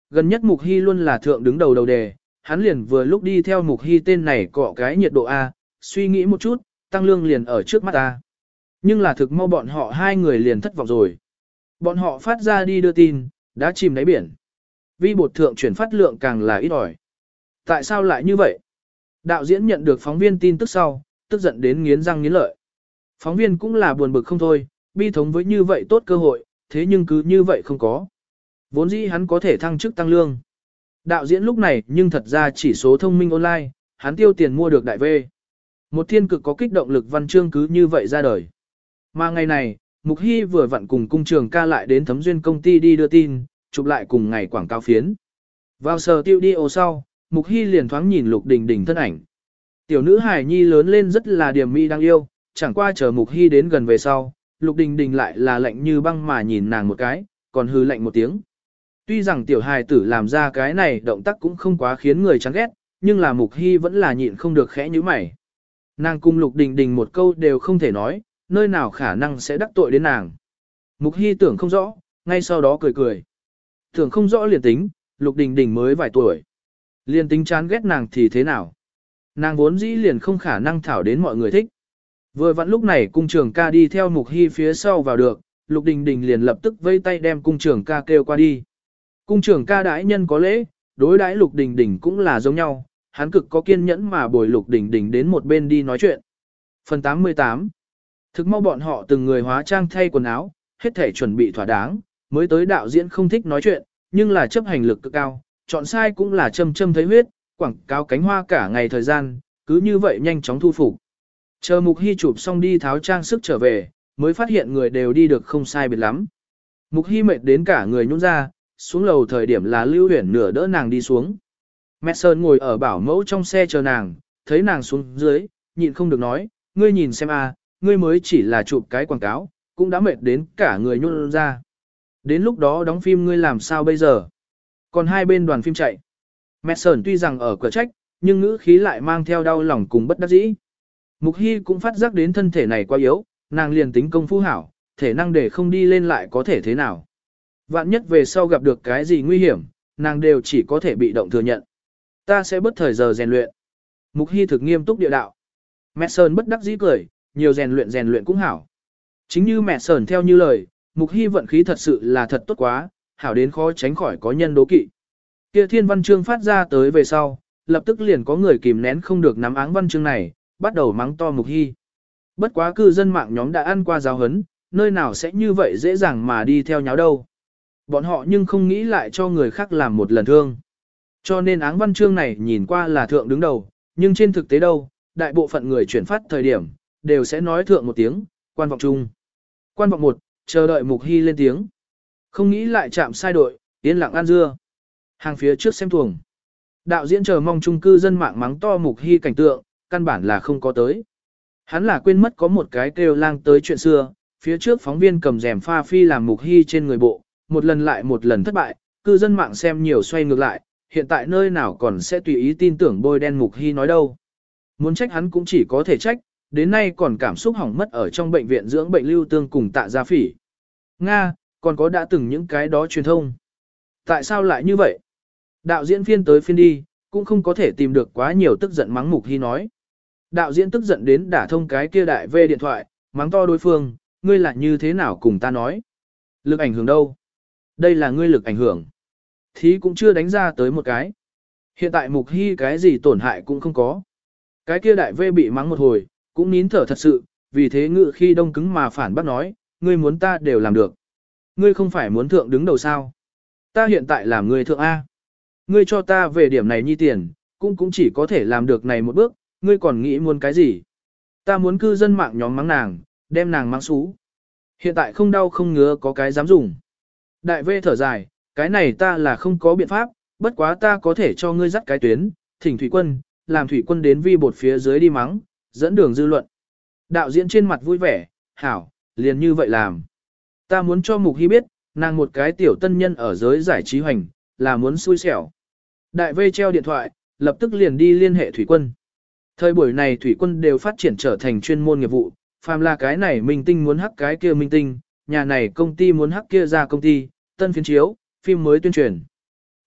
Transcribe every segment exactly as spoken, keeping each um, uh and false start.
Gần nhất Mục Hy luôn là thượng đứng đầu đầu đề, hắn liền vừa lúc đi theo Mục Hy tên này cọ cái nhiệt độ A, suy nghĩ một chút, tăng lương liền ở trước mắt ta. Nhưng là thực mau bọn họ hai người liền thất vọng rồi. Bọn họ phát ra đi đưa tin, đã chìm đáy biển. Vi bột thượng chuyển phát lượng càng là ít ỏi. Tại sao lại như vậy? Đạo diễn nhận được phóng viên tin tức sau, tức giận đến nghiến răng nghiến lợi. Phóng viên cũng là buồn bực không thôi, bi thống với như vậy tốt cơ hội, thế nhưng cứ như vậy không có. Vốn dĩ hắn có thể thăng chức tăng lương. Đạo diễn lúc này nhưng thật ra chỉ số thông minh online, hắn tiêu tiền mua được đại V. Một thiên cực có kích động lực văn chương cứ như vậy ra đời. Mà ngày này, Mục Hy vừa vặn cùng cung trường ca lại đến Thấm Duyên công ty đi đưa tin, chụp lại cùng ngày quảng cáo phiến. Vào sở tiêu đi ô sau, Mục Hy liền thoáng nhìn Lục Đình Đình thân ảnh. Tiểu nữ hài nhi lớn lên rất là điềm mỹ đáng yêu, chẳng qua chờ Mục Hy đến gần về sau, Lục Đình Đình lại là lạnh như băng mà nhìn nàng một cái, còn hư lạnh một tiếng. Tuy rằng tiểu hài tử làm ra cái này động tác cũng không quá khiến người chán ghét, nhưng là Mục Hy vẫn là nhịn không được khẽ như mày. Nàng cùng Lục Đình Đình một câu đều không thể nói, nơi nào khả năng sẽ đắc tội đến nàng. Mục Hy tưởng không rõ, ngay sau đó cười cười. Tưởng không rõ liền tính, Lục Đình Đình mới vài tuổi. Liền tính chán ghét nàng thì thế nào? Nàng vốn dĩ liền không khả năng thảo đến mọi người thích. Vừa vặn lúc này cung trường ca đi theo Mục Hy phía sau vào được, Lục Đình Đình liền lập tức vây tay đem cung trường ca kêu qua đi. Cung trường ca đãi nhân có lễ, đối đãi Lục Đình Đình cũng là giống nhau, hắn cực có kiên nhẫn mà bồi Lục Đình Đình đến một bên đi nói chuyện. Phần tám mươi tám. Thực mau bọn họ từng người hóa trang thay quần áo, hết thể chuẩn bị thỏa đáng, mới tới đạo diễn không thích nói chuyện, nhưng là chấp hành lực cực cao, chọn sai cũng là châm châm thấy huyết, quảng cáo cánh hoa cả ngày thời gian, cứ như vậy nhanh chóng thu phục. Chờ Mục Hy chụp xong đi tháo trang sức trở về, mới phát hiện người đều đi được không sai biệt lắm. Mục Hy mệt đến cả người nhũn ra, xuống lầu thời điểm là Lưu Huyền nửa đỡ nàng đi xuống. Mẹ Sơn ngồi ở bảo mẫu trong xe chờ nàng, thấy nàng xuống dưới, nhịn không được nói, ngươi nhìn xem a, ngươi mới chỉ là chụp cái quảng cáo, cũng đã mệt đến cả người nhũn ra. Đến lúc đó đóng phim ngươi làm sao bây giờ? Còn hai bên đoàn phim chạy. Mẹ Sơn tuy rằng ở cửa trách, nhưng ngữ khí lại mang theo đau lòng cùng bất đắc dĩ. Mục Hy cũng phát giác đến thân thể này quá yếu, nàng liền tính công phu hảo, thể năng để không đi lên lại có thể thế nào. Vạn nhất về sau gặp được cái gì nguy hiểm, nàng đều chỉ có thể bị động thừa nhận. Ta sẽ bất thời giờ rèn luyện. Mục Hy thực nghiêm túc địa đạo. Mẹ Sơn bất đắc dĩ cười, nhiều rèn luyện rèn luyện cũng hảo. Chính như mẹ Sơn theo như lời, Mục Hy vận khí thật sự là thật tốt quá, hảo đến khó tránh khỏi có nhân đố kỵ. Kia thiên văn chương phát ra tới về sau, lập tức liền có người kìm nén không được nắm áng văn chương này, bắt đầu mắng to Mục Hy. Bất quá cư dân mạng nhóm đã ăn qua giáo hấn, nơi nào sẽ như vậy dễ dàng mà đi theo nháo đâu. Bọn họ nhưng không nghĩ lại cho người khác làm một lần thương. Cho nên áng văn chương này nhìn qua là thượng đứng đầu, nhưng trên thực tế đâu, đại bộ phận người chuyển phát thời điểm, đều sẽ nói thượng một tiếng, quan vọng chung. Quan vọng một, chờ đợi Mục Hy lên tiếng. Không nghĩ lại chạm sai đội, yên lặng ăn dưa. Hàng phía trước xem tuồng. Đạo diễn chờ mong chung cư dân mạng mắng to Mục Hy cảnh tượng, căn bản là không có tới. Hắn là quên mất có một cái kêu lang tới chuyện xưa, phía trước phóng viên cầm rèm pha phi làm Mục Hy trên người bộ, một lần lại một lần thất bại, cư dân mạng xem nhiều xoay ngược lại, hiện tại nơi nào còn sẽ tùy ý tin tưởng bôi đen Mục Hy nói đâu. Muốn trách hắn cũng chỉ có thể trách, đến nay còn cảm xúc hỏng mất ở trong bệnh viện dưỡng bệnh lưu tương cùng Tạ Gia Phỉ. Nga, còn có đã từng những cái đó truyền thông. Tại sao lại như vậy? Đạo diễn phiên tới phiên đi, cũng không có thể tìm được quá nhiều tức giận mắng Mục Hy nói. Đạo diễn tức giận đến đả thông cái kia đại về điện thoại, mắng to đối phương, ngươi là như thế nào cùng ta nói? Lực ảnh hưởng đâu? Đây là ngươi lực ảnh hưởng. Thí cũng chưa đánh ra tới một cái. Hiện tại Mục Hy cái gì tổn hại cũng không có. Cái kia đại vê bị mắng một hồi, cũng nín thở thật sự, vì thế ngự khi đông cứng mà phản bác nói, ngươi muốn ta đều làm được. Ngươi không phải muốn thượng đứng đầu sao? Ta hiện tại làm ngươi thượng A. Ngươi cho ta về điểm này nhi tiền, cũng cũng chỉ có thể làm được này một bước, ngươi còn nghĩ muốn cái gì? Ta muốn cư dân mạng nhóm mắng nàng, đem nàng mắng xú. Hiện tại không đau không ngứa có cái dám dùng. Đại vê thở dài, cái này ta là không có biện pháp, bất quá ta có thể cho ngươi dắt cái tuyến, thỉnh thủy quân, làm thủy quân đến vi bột phía dưới đi mắng, dẫn đường dư luận. Đạo diễn trên mặt vui vẻ, hảo, liền như vậy làm. Ta muốn cho Mục Hy biết, nàng một cái tiểu tân nhân ở giới giải trí hoành, là muốn xui xẻo. Đại vê treo điện thoại, lập tức liền đi liên hệ thủy quân. Thời buổi này thủy quân đều phát triển trở thành chuyên môn nghiệp vụ, phàm là cái này minh tinh muốn hắc cái kia minh tinh, nhà này công ty muốn hắc kia ra công ty, tân phiến chiếu, phim mới tuyên truyền.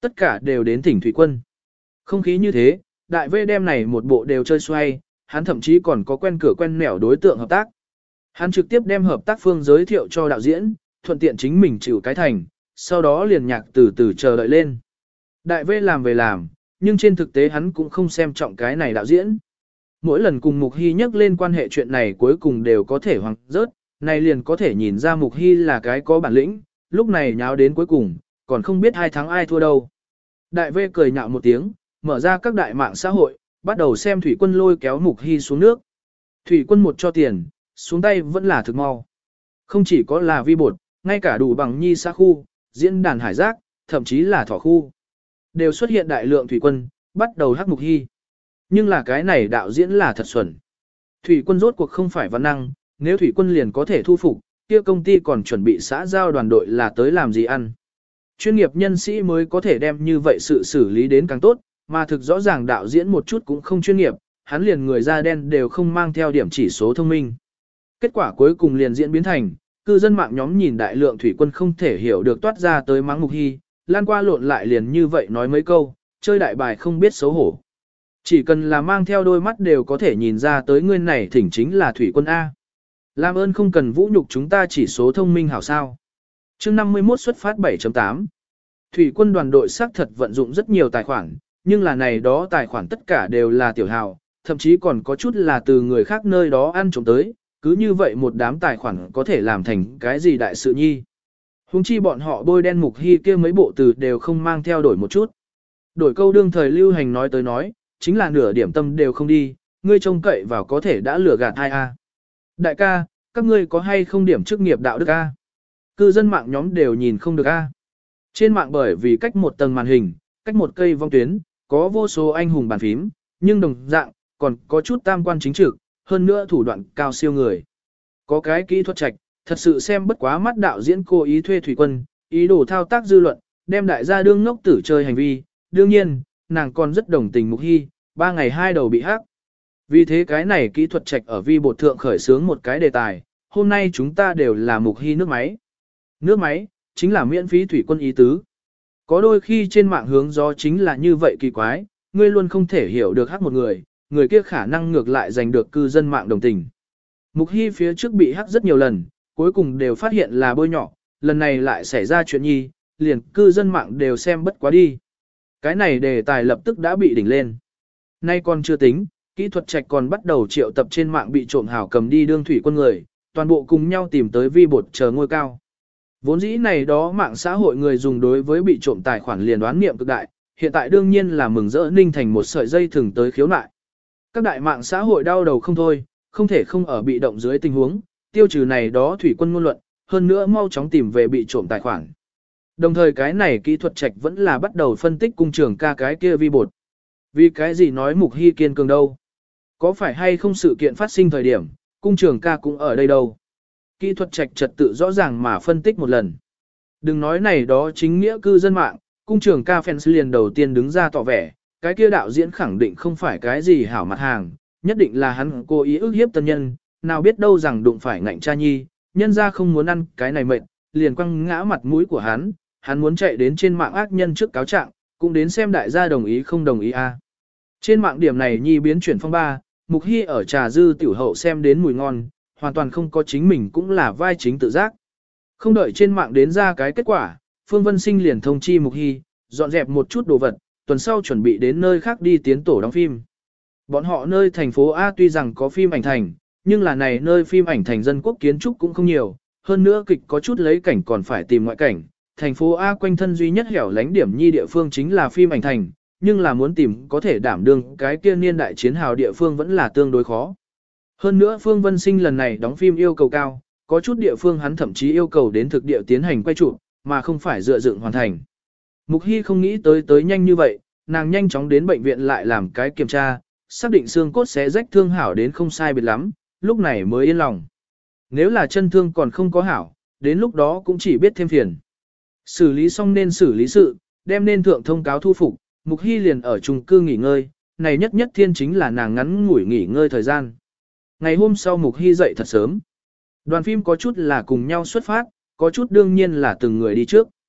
Tất cả đều đến thỉnh thủy quân. Không khí như thế, đại vê đem này một bộ đều chơi xoay, hắn thậm chí còn có quen cửa quen nẻo đối tượng hợp tác. Hắn trực tiếp đem hợp tác phương giới thiệu cho đạo diễn, thuận tiện chính mình chịu cái thành, sau đó liền nhạc từ từ chờ đợi lên. Đại vê làm về làm, nhưng trên thực tế hắn cũng không xem trọng cái này đạo diễn. Mỗi lần cùng Mục Hy nhắc lên quan hệ chuyện này cuối cùng đều có thể hoang rớt, này liền có thể nhìn ra Mục Hy là cái có bản lĩnh, lúc này nháo đến cuối cùng, còn không biết ai thắng ai thua đâu. Đại vê cười nhạo một tiếng, mở ra các đại mạng xã hội, bắt đầu xem thủy quân lôi kéo Mục Hy xuống nước. Thủy quân một cho tiền, xuống tay vẫn là thực mau. Không chỉ có là vi bột, ngay cả đủ bằng nhi xã khu, diễn đàn hải giác, thậm chí là thỏ khu. Đều xuất hiện đại lượng thủy quân, bắt đầu hắc Mục Hy. Nhưng là cái này đạo diễn là thật xuẩn. Thủy quân rốt cuộc không phải văn năng, nếu thủy quân liền có thể thu phục, kia công ty còn chuẩn bị xã giao đoàn đội là tới làm gì ăn. Chuyên nghiệp nhân sĩ mới có thể đem như vậy sự xử lý đến càng tốt, mà thực rõ ràng đạo diễn một chút cũng không chuyên nghiệp, hắn liền người da đen đều không mang theo điểm chỉ số thông minh. Kết quả cuối cùng liền diễn biến thành, cư dân mạng nhóm nhìn đại lượng thủy quân không thể hiểu được toát ra tới mắng Mục Hy, lan qua lộn lại liền như vậy nói mấy câu, chơi đại bài không biết xấu hổ. Chỉ cần là mang theo đôi mắt đều có thể nhìn ra tới người này thỉnh chính là thủy quân A. Làm ơn không cần vũ nhục chúng ta chỉ số thông minh hảo sao. Chương năm mươi mốt xuất phát bảy chấm tám. Thủy quân đoàn đội xác thật vận dụng rất nhiều tài khoản, nhưng là này đó tài khoản tất cả đều là tiểu hào, thậm chí còn có chút là từ người khác nơi đó ăn trộm tới, cứ như vậy một đám tài khoản có thể làm thành cái gì đại sự nhi. Hùng chi bọn họ bôi đen Mục Hy kia mấy bộ từ đều không mang theo đổi một chút. Đổi câu đương thời lưu hành nói tới nói, chính là nửa điểm tâm đều không đi, ngươi trông cậy vào có thể đã lừa gạt ai a. Đại ca, các ngươi có hay không điểm chức nghiệp đạo đức a? Cư dân mạng nhóm đều nhìn không được a. Trên mạng bởi vì cách một tầng màn hình, cách một cây vong tuyến, có vô số anh hùng bàn phím, nhưng đồng dạng, còn có chút tam quan chính trực, hơn nữa thủ đoạn cao siêu người. Có cái kỹ thuật trạch, thật sự xem bất quá mắt đạo diễn cố ý thuê thủy quân, ý đồ thao tác dư luận, đem đại gia đương ngốc tử chơi hành vi, đương nhiên, nàng còn rất đồng tình Mục Hy, ba ngày hai đầu bị hắc. Vì thế cái này kỹ thuật trạch ở vi bột thượng khởi xướng một cái đề tài, hôm nay chúng ta đều là Mục Hy nước máy. Nước máy, chính là miễn phí thủy quân ý tứ. Có đôi khi trên mạng hướng gió chính là như vậy kỳ quái, ngươi luôn không thể hiểu được hắc một người, người kia khả năng ngược lại giành được cư dân mạng đồng tình. Mục Hy phía trước bị hắc rất nhiều lần, cuối cùng đều phát hiện là bôi nhỏ, lần này lại xảy ra chuyện nhi, liền cư dân mạng đều xem bất quá đi. Cái này đề tài lập tức đã bị đỉnh lên. Nay còn chưa tính, kỹ thuật trạch còn bắt đầu triệu tập trên mạng bị trộm hảo cầm đi đương thủy quân người, toàn bộ cùng nhau tìm tới vi bột chờ ngôi cao. Vốn dĩ này đó mạng xã hội người dùng đối với bị trộm tài khoản liền đoán niệm cực đại, hiện tại đương nhiên là mừng rỡ ninh thành một sợi dây thừng tới khiếu nại. Các đại mạng xã hội đau đầu không thôi, không thể không ở bị động dưới tình huống, tiêu trừ này đó thủy quân ngôn luận, hơn nữa mau chóng tìm về bị trộm tài khoản. Đồng thời cái này kỹ thuật trạch vẫn là bắt đầu phân tích cung trường ca cái kia vi bột. Vì cái gì nói Mục Hy kiên cường đâu? Có phải hay không sự kiện phát sinh thời điểm, cung trường ca cũng ở đây đâu? Kỹ thuật trạch trật tự rõ ràng mà phân tích một lần. Đừng nói này đó chính nghĩa cư dân mạng, cung trường ca fans liền đầu tiên đứng ra tỏ vẻ, cái kia đạo diễn khẳng định không phải cái gì hảo mặt hàng, nhất định là hắn cố ý ức hiếp tân nhân, nào biết đâu rằng đụng phải ngạnh cha nhi, nhân ra không muốn ăn cái này mệt, liền quăng ngã mặt mũi của hắn, hắn muốn chạy đến trên mạng ác nhân trước cáo trạng, cũng đến xem đại gia đồng ý không đồng ý a. Trên mạng điểm này nhi biến chuyển phong ba, Mục Hy ở trà dư tiểu hậu xem đến mùi ngon, hoàn toàn không có chính mình cũng là vai chính tự giác. Không đợi trên mạng đến ra cái kết quả, Phương Vân Sinh liền thông chi Mục Hy, dọn dẹp một chút đồ vật, tuần sau chuẩn bị đến nơi khác đi tiến tổ đóng phim. Bọn họ nơi thành phố A tuy rằng có phim ảnh thành, nhưng là này nơi phim ảnh thành dân quốc kiến trúc cũng không nhiều, hơn nữa kịch có chút lấy cảnh còn phải tìm ngoại cảnh. Thành phố A quanh thân duy nhất hẻo lánh điểm nhi địa phương chính là phim ảnh thành, nhưng là muốn tìm có thể đảm đương cái kia niên đại chiến hào địa phương vẫn là tương đối khó. Hơn nữa Phương Vân Sinh lần này đóng phim yêu cầu cao, có chút địa phương hắn thậm chí yêu cầu đến thực địa tiến hành quay chụp, mà không phải dựa dựng hoàn thành. Mục Hy không nghĩ tới tới nhanh như vậy, nàng nhanh chóng đến bệnh viện lại làm cái kiểm tra, xác định xương cốt sẽ rách thương hảo đến không sai biệt lắm, lúc này mới yên lòng. Nếu là chân thương còn không có hảo, đến lúc đó cũng chỉ biết thêm phiền. Xử lý xong nên xử lý sự, đem nên thượng thông cáo thu phục, Mục Hy liền ở chung cư nghỉ ngơi, này nhất nhất thiên chính là nàng ngắn ngủi nghỉ ngơi thời gian. Ngày hôm sau Mục Hy dậy thật sớm. Đoàn phim có chút là cùng nhau xuất phát, có chút đương nhiên là từng người đi trước.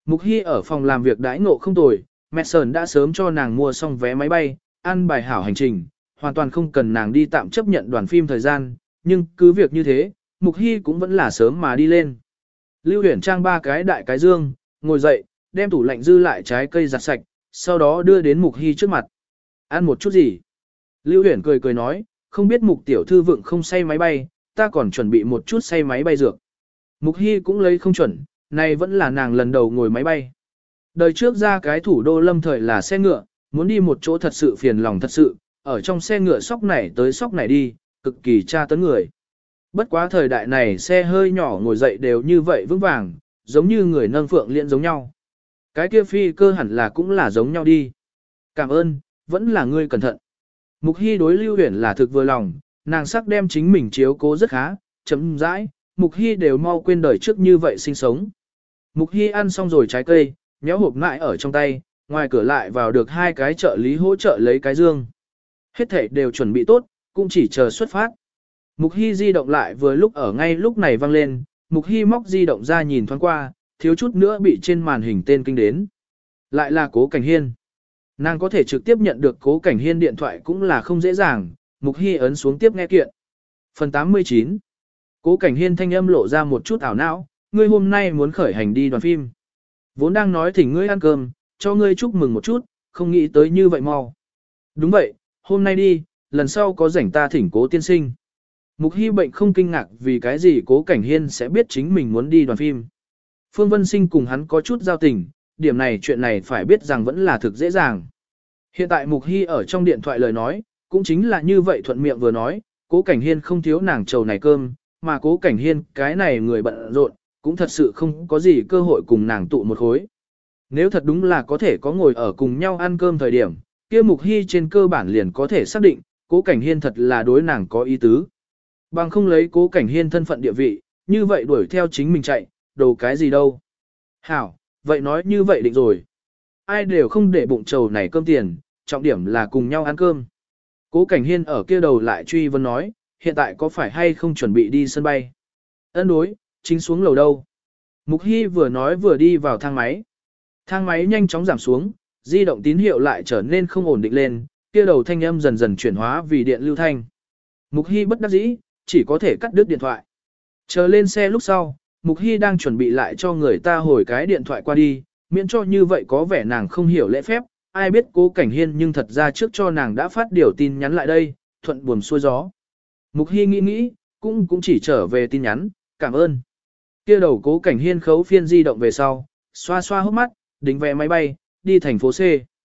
Mục Hy ở phòng làm việc đãi ngộ không tồi, mẹ Sơn đã sớm cho nàng mua xong vé máy bay, ăn bài hảo hành trình, hoàn toàn không cần nàng đi tạm chấp nhận đoàn phim thời gian, nhưng cứ việc như thế, Mục Hy cũng vẫn là sớm mà đi lên. Lưu Huyền trang ba cái đại cái dương, ngồi dậy, đem tủ lạnh dư lại trái cây giặt sạch, sau đó đưa đến Mục Hy trước mặt. Ăn một chút gì? Lưu Huyền cười cười nói, không biết Mục tiểu thư vượng không say máy bay, ta còn chuẩn bị một chút say máy bay dược. Mục Hy cũng lấy không chuẩn, này vẫn là nàng lần đầu ngồi máy bay. Đời trước ra cái thủ đô lâm thời là xe ngựa, muốn đi một chỗ thật sự phiền lòng thật sự, ở trong xe ngựa sóc này tới sóc này đi, cực kỳ tra tấn người. Bất quá thời đại này xe hơi nhỏ ngồi dậy đều như vậy vững vàng, giống như người nâng phượng liên giống nhau. Cái kia phi cơ hẳn là cũng là giống nhau đi. Cảm ơn, vẫn là ngươi cẩn thận. Mục Hy đối Lưu Huyền là thực vừa lòng, nàng sắc đem chính mình chiếu cố rất khá, chấm dãi, Mục Hy đều mau quên đời trước như vậy sinh sống. Mục Hy ăn xong rồi trái cây, nhéo hộp mại ở trong tay, ngoài cửa lại vào được hai cái trợ lý hỗ trợ lấy cái dương. Hết thảy đều chuẩn bị tốt, cũng chỉ chờ xuất phát. Mục Hy di động lại vừa lúc ở ngay lúc này vang lên, Mục Hy móc di động ra nhìn thoáng qua, thiếu chút nữa bị trên màn hình tên kinh đến. Lại là Cố Cảnh Hiên. Nàng có thể trực tiếp nhận được Cố Cảnh Hiên điện thoại cũng là không dễ dàng, Mục Hy ấn xuống tiếp nghe kiện. Phần tám mươi chín. Cố Cảnh Hiên thanh âm lộ ra một chút ảo não, ngươi hôm nay muốn khởi hành đi đoàn phim. Vốn đang nói thỉnh ngươi ăn cơm, cho ngươi chúc mừng một chút, không nghĩ tới như vậy mau. Đúng vậy, hôm nay đi, lần sau có rảnh ta thỉnh Cố tiên sinh. Mục Hy bệnh không kinh ngạc vì cái gì Cố Cảnh Hiên sẽ biết chính mình muốn đi đoàn phim. Phương Vân Sinh cùng hắn có chút giao tình, điểm này chuyện này phải biết rằng vẫn là thực dễ dàng. Hiện tại Mục Hy ở trong điện thoại lời nói, cũng chính là như vậy thuận miệng vừa nói, Cố Cảnh Hiên không thiếu nàng trầu này cơm, mà Cố Cảnh Hiên cái này người bận rộn, cũng thật sự không có gì cơ hội cùng nàng tụ một khối. Nếu thật đúng là có thể có ngồi ở cùng nhau ăn cơm thời điểm, kia Mục Hy trên cơ bản liền có thể xác định, Cố Cảnh Hiên thật là đối nàng có ý tứ. Bằng không lấy Cố Cảnh Hiên thân phận địa vị, như vậy đuổi theo chính mình chạy, đồ cái gì đâu. Hảo, vậy nói như vậy định rồi. Ai đều không để bụng trầu này cơm tiền, trọng điểm là cùng nhau ăn cơm. Cố Cảnh Hiên ở kia đầu lại truy vấn nói, hiện tại có phải hay không chuẩn bị đi sân bay? Ấn đối, chính xuống lầu đâu. Mục Hy vừa nói vừa đi vào thang máy. Thang máy nhanh chóng giảm xuống, di động tín hiệu lại trở nên không ổn định lên, kia đầu thanh âm dần dần chuyển hóa vì điện lưu thanh. Mục Hy bất đắc dĩ, chỉ có thể cắt đứt điện thoại. Chờ lên xe lúc sau, Mục Hy đang chuẩn bị lại cho người ta hồi cái điện thoại qua đi, miễn cho như vậy có vẻ nàng không hiểu lễ phép, ai biết Cố Cảnh Hiên nhưng thật ra trước cho nàng đã phát điều tin nhắn lại đây, thuận buồm xuôi gió. Mục Hy nghĩ nghĩ, cũng cũng chỉ trở về tin nhắn, cảm ơn. Kia đầu Cố Cảnh Hiên khấu phiên di động về sau, xoa xoa hốc mắt, đính vé máy bay, đi thành phố C.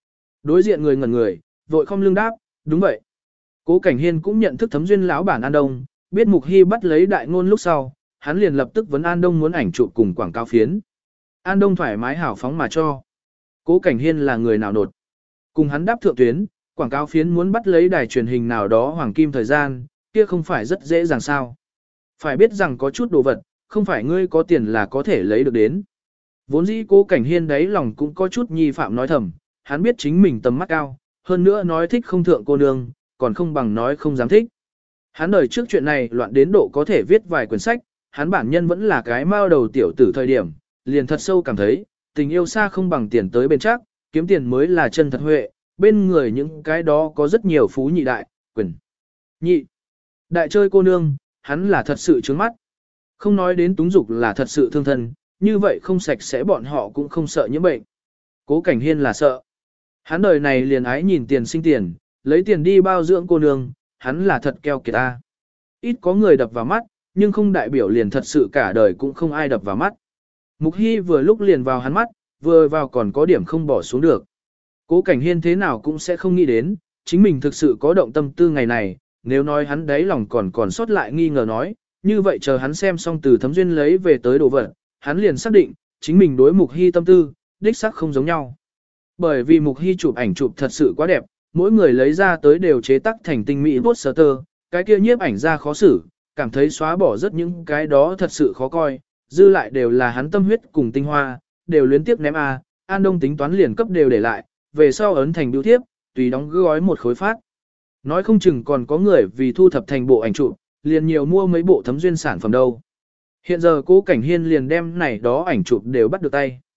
Đối diện người ngẩn người, vội không lưng đáp, đúng vậy. Cố Cảnh Hiên cũng nhận thức thấm duyên lão bản An Đông, biết Mục Hy bắt lấy đại ngôn lúc sau, hắn liền lập tức vấn An Đông muốn ảnh chụp cùng quảng cáo phiến. An Đông thoải mái hào phóng mà cho. Cố Cảnh Hiên là người nào nột. Cùng hắn đáp thượng tuyến, quảng cáo phiến muốn bắt lấy đài truyền hình nào đó hoàng kim thời gian, kia không phải rất dễ dàng sao. Phải biết rằng có chút đồ vật, không phải ngươi có tiền là có thể lấy được đến. Vốn dĩ Cố Cảnh Hiên đấy lòng cũng có chút nhi phạm nói thầm, hắn biết chính mình tầm mắt cao, hơn nữa nói thích không thượng cô nương, còn không bằng nói không dám thích. Hắn đời trước chuyện này loạn đến độ có thể viết vài quyển sách, hắn bản nhân vẫn là cái mao đầu tiểu tử thời điểm, liền thật sâu cảm thấy, tình yêu xa không bằng tiền tới bên chắc, kiếm tiền mới là chân thật huệ, bên người những cái đó có rất nhiều phú nhị đại, quyền. Nhị, đại chơi cô nương, hắn là thật sự trướng mắt. Không nói đến túng dục là thật sự thương thân, như vậy không sạch sẽ bọn họ cũng không sợ nhiễm bệnh. Cố Cảnh Hiên là sợ. Hắn đời này liền ái nhìn tiền sinh tiền, lấy tiền đi bao dưỡng cô nương, hắn là thật keo kiệt ta. Ít có người đập vào mắt, nhưng không đại biểu liền thật sự cả đời cũng không ai đập vào mắt. Mục Hy vừa lúc liền vào hắn mắt, vừa vào còn có điểm không bỏ xuống được. Cố Cảnh Hiên thế nào cũng sẽ không nghĩ đến, chính mình thực sự có động tâm tư ngày này, nếu nói hắn đáy lòng còn còn sót lại nghi ngờ nói, như vậy chờ hắn xem xong từ thấm duyên lấy về tới đồ vật, hắn liền xác định, chính mình đối Mục Hy tâm tư, đích xác không giống nhau. Bởi vì Mục Hy chụp ảnh chụp thật sự quá đẹp, mỗi người lấy ra tới đều chế tác thành tinh mỹ poster, cái kia nhiếp ảnh ra khó xử, cảm thấy xóa bỏ rất những cái đó thật sự khó coi, dư lại đều là hắn tâm huyết cùng tinh hoa, đều luyến tiếp ném a, An Đông tính toán liền cấp đều để lại, về sau ấn thành bưu thiếp, tùy đóng gói một khối phát. Nói không chừng còn có người vì thu thập thành bộ ảnh chụp, liền nhiều mua mấy bộ thấm duyên sản phẩm đâu. Hiện giờ Cố Cảnh Hiên liền đem này đó ảnh chụp đều bắt được tay.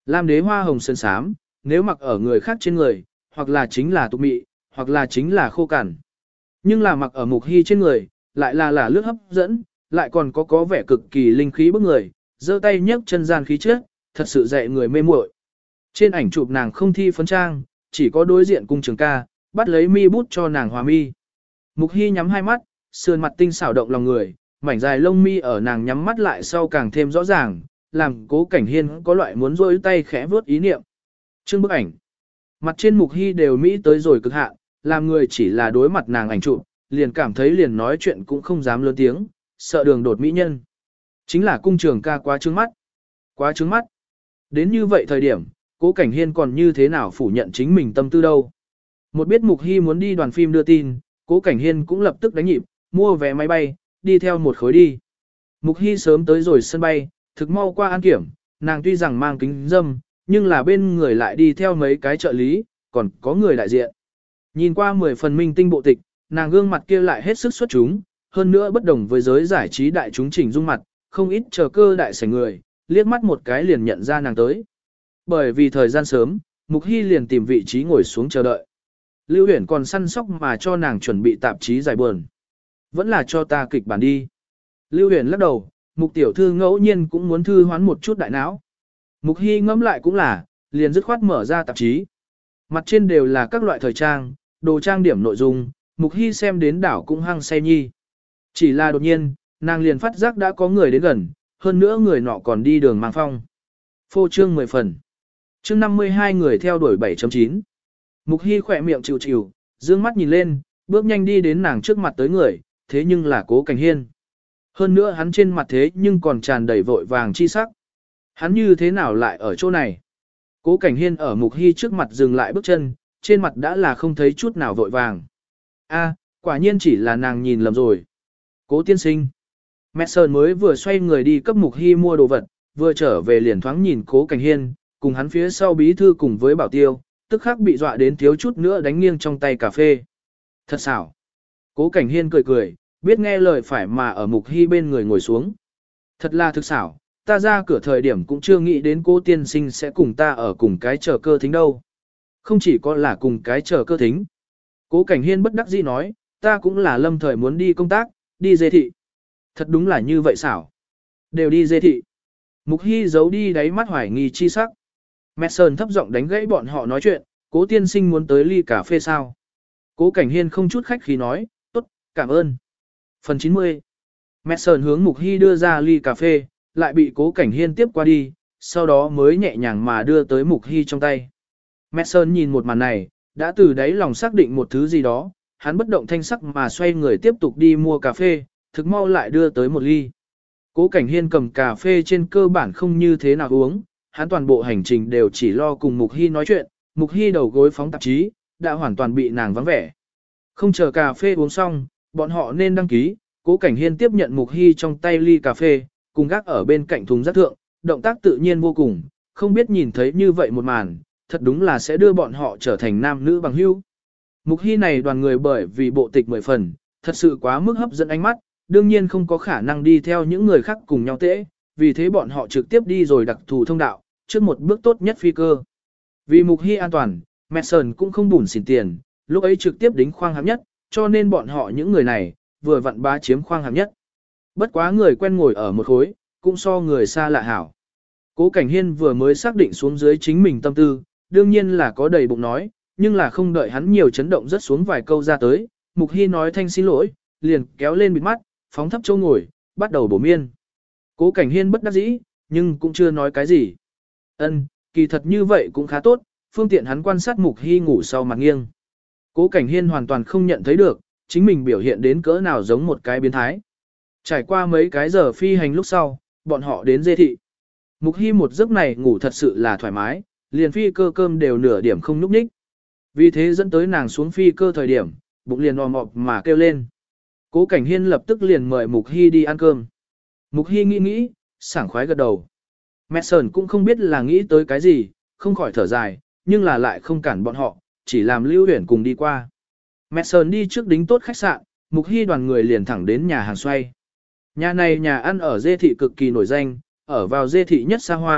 Lam đế hoa hồng sơn sám, nếu mặc ở người khác trên người, hoặc là chính là tục mị, hoặc là chính là khô cằn. Nhưng là mặc ở Mục Hy trên người, lại là là lướt hấp dẫn, lại còn có có vẻ cực kỳ linh khí bức người, giơ tay nhấc chân gian khí trước, thật sự dạy người mê muội. Trên ảnh chụp nàng không thi phấn trang, chỉ có đối diện cung trường ca, bắt lấy mi bút cho nàng hòa mi. Mục Hy nhắm hai mắt, sườn mặt tinh xảo động lòng người, mảnh dài lông mi ở nàng nhắm mắt lại sau càng thêm rõ ràng, làm Cố Cảnh Hiên có loại muốn rôi tay khẽ vuốt ý niệm. Trương bức ảnh. Mặt trên Mục Hy đều mỹ tới rồi cực hạn, làm người chỉ là đối mặt nàng ảnh chụp, liền cảm thấy liền nói chuyện cũng không dám lớn tiếng, sợ đường đột mỹ nhân. Chính là cung trường ca quá trướng mắt. Quá trướng mắt. Đến như vậy thời điểm, Cố Cảnh Hiên còn như thế nào phủ nhận chính mình tâm tư đâu. Một biết Mục Hy muốn đi đoàn phim đưa tin, Cố Cảnh Hiên cũng lập tức đánh nhịp, mua vé máy bay, đi theo một khối đi. Mục Hy sớm tới rồi sân bay, thực mau qua an kiểm, nàng tuy rằng mang kính dâm, nhưng là bên người lại đi theo mấy cái trợ lý, còn có người đại diện. Nhìn qua mười phần minh tinh bộ tịch, nàng gương mặt kia lại hết sức xuất chúng, hơn nữa bất đồng với giới giải trí đại chúng chỉnh dung mặt, không ít chờ cơ đại sảnh người, liếc mắt một cái liền nhận ra nàng tới. Bởi vì thời gian sớm, Mục Hy liền tìm vị trí ngồi xuống chờ đợi. Lưu Huyển còn săn sóc mà cho nàng chuẩn bị tạp chí giải buồn. Vẫn là cho ta kịch bản đi. Lưu Huyển lắc đầu, Mục tiểu thư ngẫu nhiên cũng muốn thư hoán một chút đại não. Mục Hy ngẫm lại cũng là, liền dứt khoát mở ra tạp chí. Mặt trên đều là các loại thời trang, đồ trang điểm nội dung, Mục Hy xem đến đảo cũng hăng say nhi. Chỉ là đột nhiên, nàng liền phát giác đã có người đến gần, hơn nữa người nọ còn đi đường mang phong. Phô trương mười phần. Chương năm mươi hai người theo đuổi bảy chấm chín. Mục Hy khỏe miệng chịu chịu, dương mắt nhìn lên, bước nhanh đi đến nàng trước mặt tới người, thế nhưng là Cố Cảnh Hiên. Hơn nữa hắn trên mặt thế nhưng còn tràn đầy vội vàng chi sắc. Hắn như thế nào lại ở chỗ này? Cố Cảnh Hiên ở Mục Hy trước mặt dừng lại bước chân, trên mặt đã là không thấy chút nào vội vàng. A, quả nhiên chỉ là nàng nhìn lầm rồi. Cố tiên sinh. Mẹ Sơn mới vừa xoay người đi cấp Mục Hy mua đồ vật, vừa trở về liền thoáng nhìn Cố Cảnh Hiên, cùng hắn phía sau bí thư cùng với Bảo Tiêu, tức khắc bị dọa đến thiếu chút nữa đánh nghiêng trong tay cà phê. Thật xảo. Cố Cảnh Hiên cười cười, biết nghe lời phải mà ở Mục Hy bên người ngồi xuống. Thật là thực xảo, ta ra cửa thời điểm cũng chưa nghĩ đến Cố tiên sinh sẽ cùng ta ở cùng cái chờ cơ thính đâu. Không chỉ có là cùng cái chờ cơ thính. Cố Cảnh Hiên bất đắc dĩ nói, ta cũng là lâm thời muốn đi công tác, đi dê thị. Thật đúng là như vậy xảo. Đều đi dê thị. Mục Hy giấu đi đáy mắt hoài nghi chi sắc. Mẹ Sơn thấp giọng đánh gãy bọn họ nói chuyện, Cố tiên sinh muốn tới ly cà phê sao? Cố Cảnh Hiên không chút khách khí nói, tốt, cảm ơn. Phần chín mươi. Mẹ Sơn hướng Mục Hy đưa ra ly cà phê, lại bị Cố Cảnh Hiên tiếp qua đi, sau đó mới nhẹ nhàng mà đưa tới Mục Hy trong tay. Mẹ Sơn nhìn một màn này, đã từ đáy lòng xác định một thứ gì đó, hắn bất động thanh sắc mà xoay người tiếp tục đi mua cà phê, thực mau lại đưa tới một ly. Cố Cảnh Hiên cầm cà phê trên cơ bản không như thế nào uống, hắn toàn bộ hành trình đều chỉ lo cùng Mục Hy nói chuyện, Mục Hy đầu gối phóng tạp chí, đã hoàn toàn bị nàng vắng vẻ. Không chờ cà phê uống xong, bọn họ nên đăng ký, Cố Cảnh Hiên tiếp nhận Mục Hy trong tay ly cà phê, cùng gác ở bên cạnh thùng rác thượng, động tác tự nhiên vô cùng, không biết nhìn thấy như vậy một màn, thật đúng là sẽ đưa bọn họ trở thành nam nữ bằng hữu. Mục Hy này đoàn người bởi vì bộ tịch mười phần, thật sự quá mức hấp dẫn ánh mắt, đương nhiên không có khả năng đi theo những người khác cùng nhau tễ, vì thế bọn họ trực tiếp đi rồi đặc thù thông đạo, trước một bước tốt nhất phi cơ. Vì Mục Hy an toàn, Mason cũng không bùn xỉn tiền, lúc ấy trực tiếp đính khoang hạng nhất, cho nên bọn họ những người này, vừa vặn bá chiếm khoang hạng nhất. Bất quá người quen ngồi ở một khối, cũng so người xa lạ hảo. Cố Cảnh Hiên vừa mới xác định xuống dưới chính mình tâm tư, đương nhiên là có đầy bụng nói, nhưng là không đợi hắn nhiều chấn động rất xuống vài câu ra tới, Mục Hy nói thanh xin lỗi, liền kéo lên bịt mắt, phóng thấp châu ngồi, bắt đầu bổ miên. Cố Cảnh Hiên bất đắc dĩ, nhưng cũng chưa nói cái gì. Ân, kỳ thật như vậy cũng khá tốt, phương tiện hắn quan sát Mục Hy ngủ sau mặt nghiêng. Cố Cảnh Hiên hoàn toàn không nhận thấy được, chính mình biểu hiện đến cỡ nào giống một cái biến thái. Trải qua mấy cái giờ phi hành lúc sau, bọn họ đến dê thị. Mục Hy một giấc này ngủ thật sự là thoải mái, liền phi cơ cơm đều nửa điểm không nhúc nhích. Vì thế dẫn tới nàng xuống phi cơ thời điểm, bụng liền ò mọp mà kêu lên. Cố Cảnh Hiên lập tức liền mời Mục Hy đi ăn cơm. Mục Hy nghĩ nghĩ, sảng khoái gật đầu. Mẹ Sơn cũng không biết là nghĩ tới cái gì, không khỏi thở dài, nhưng là lại không cản bọn họ, chỉ làm Lưu Huyển cùng đi qua. Mẹ Sơn đi trước đính tốt khách sạn, Mục Hy đoàn người liền thẳng đến nhà hàng xoay. Nhà này nhà ăn ở dê thị cực kỳ nổi danh, ở vào dê thị nhất xa hoa,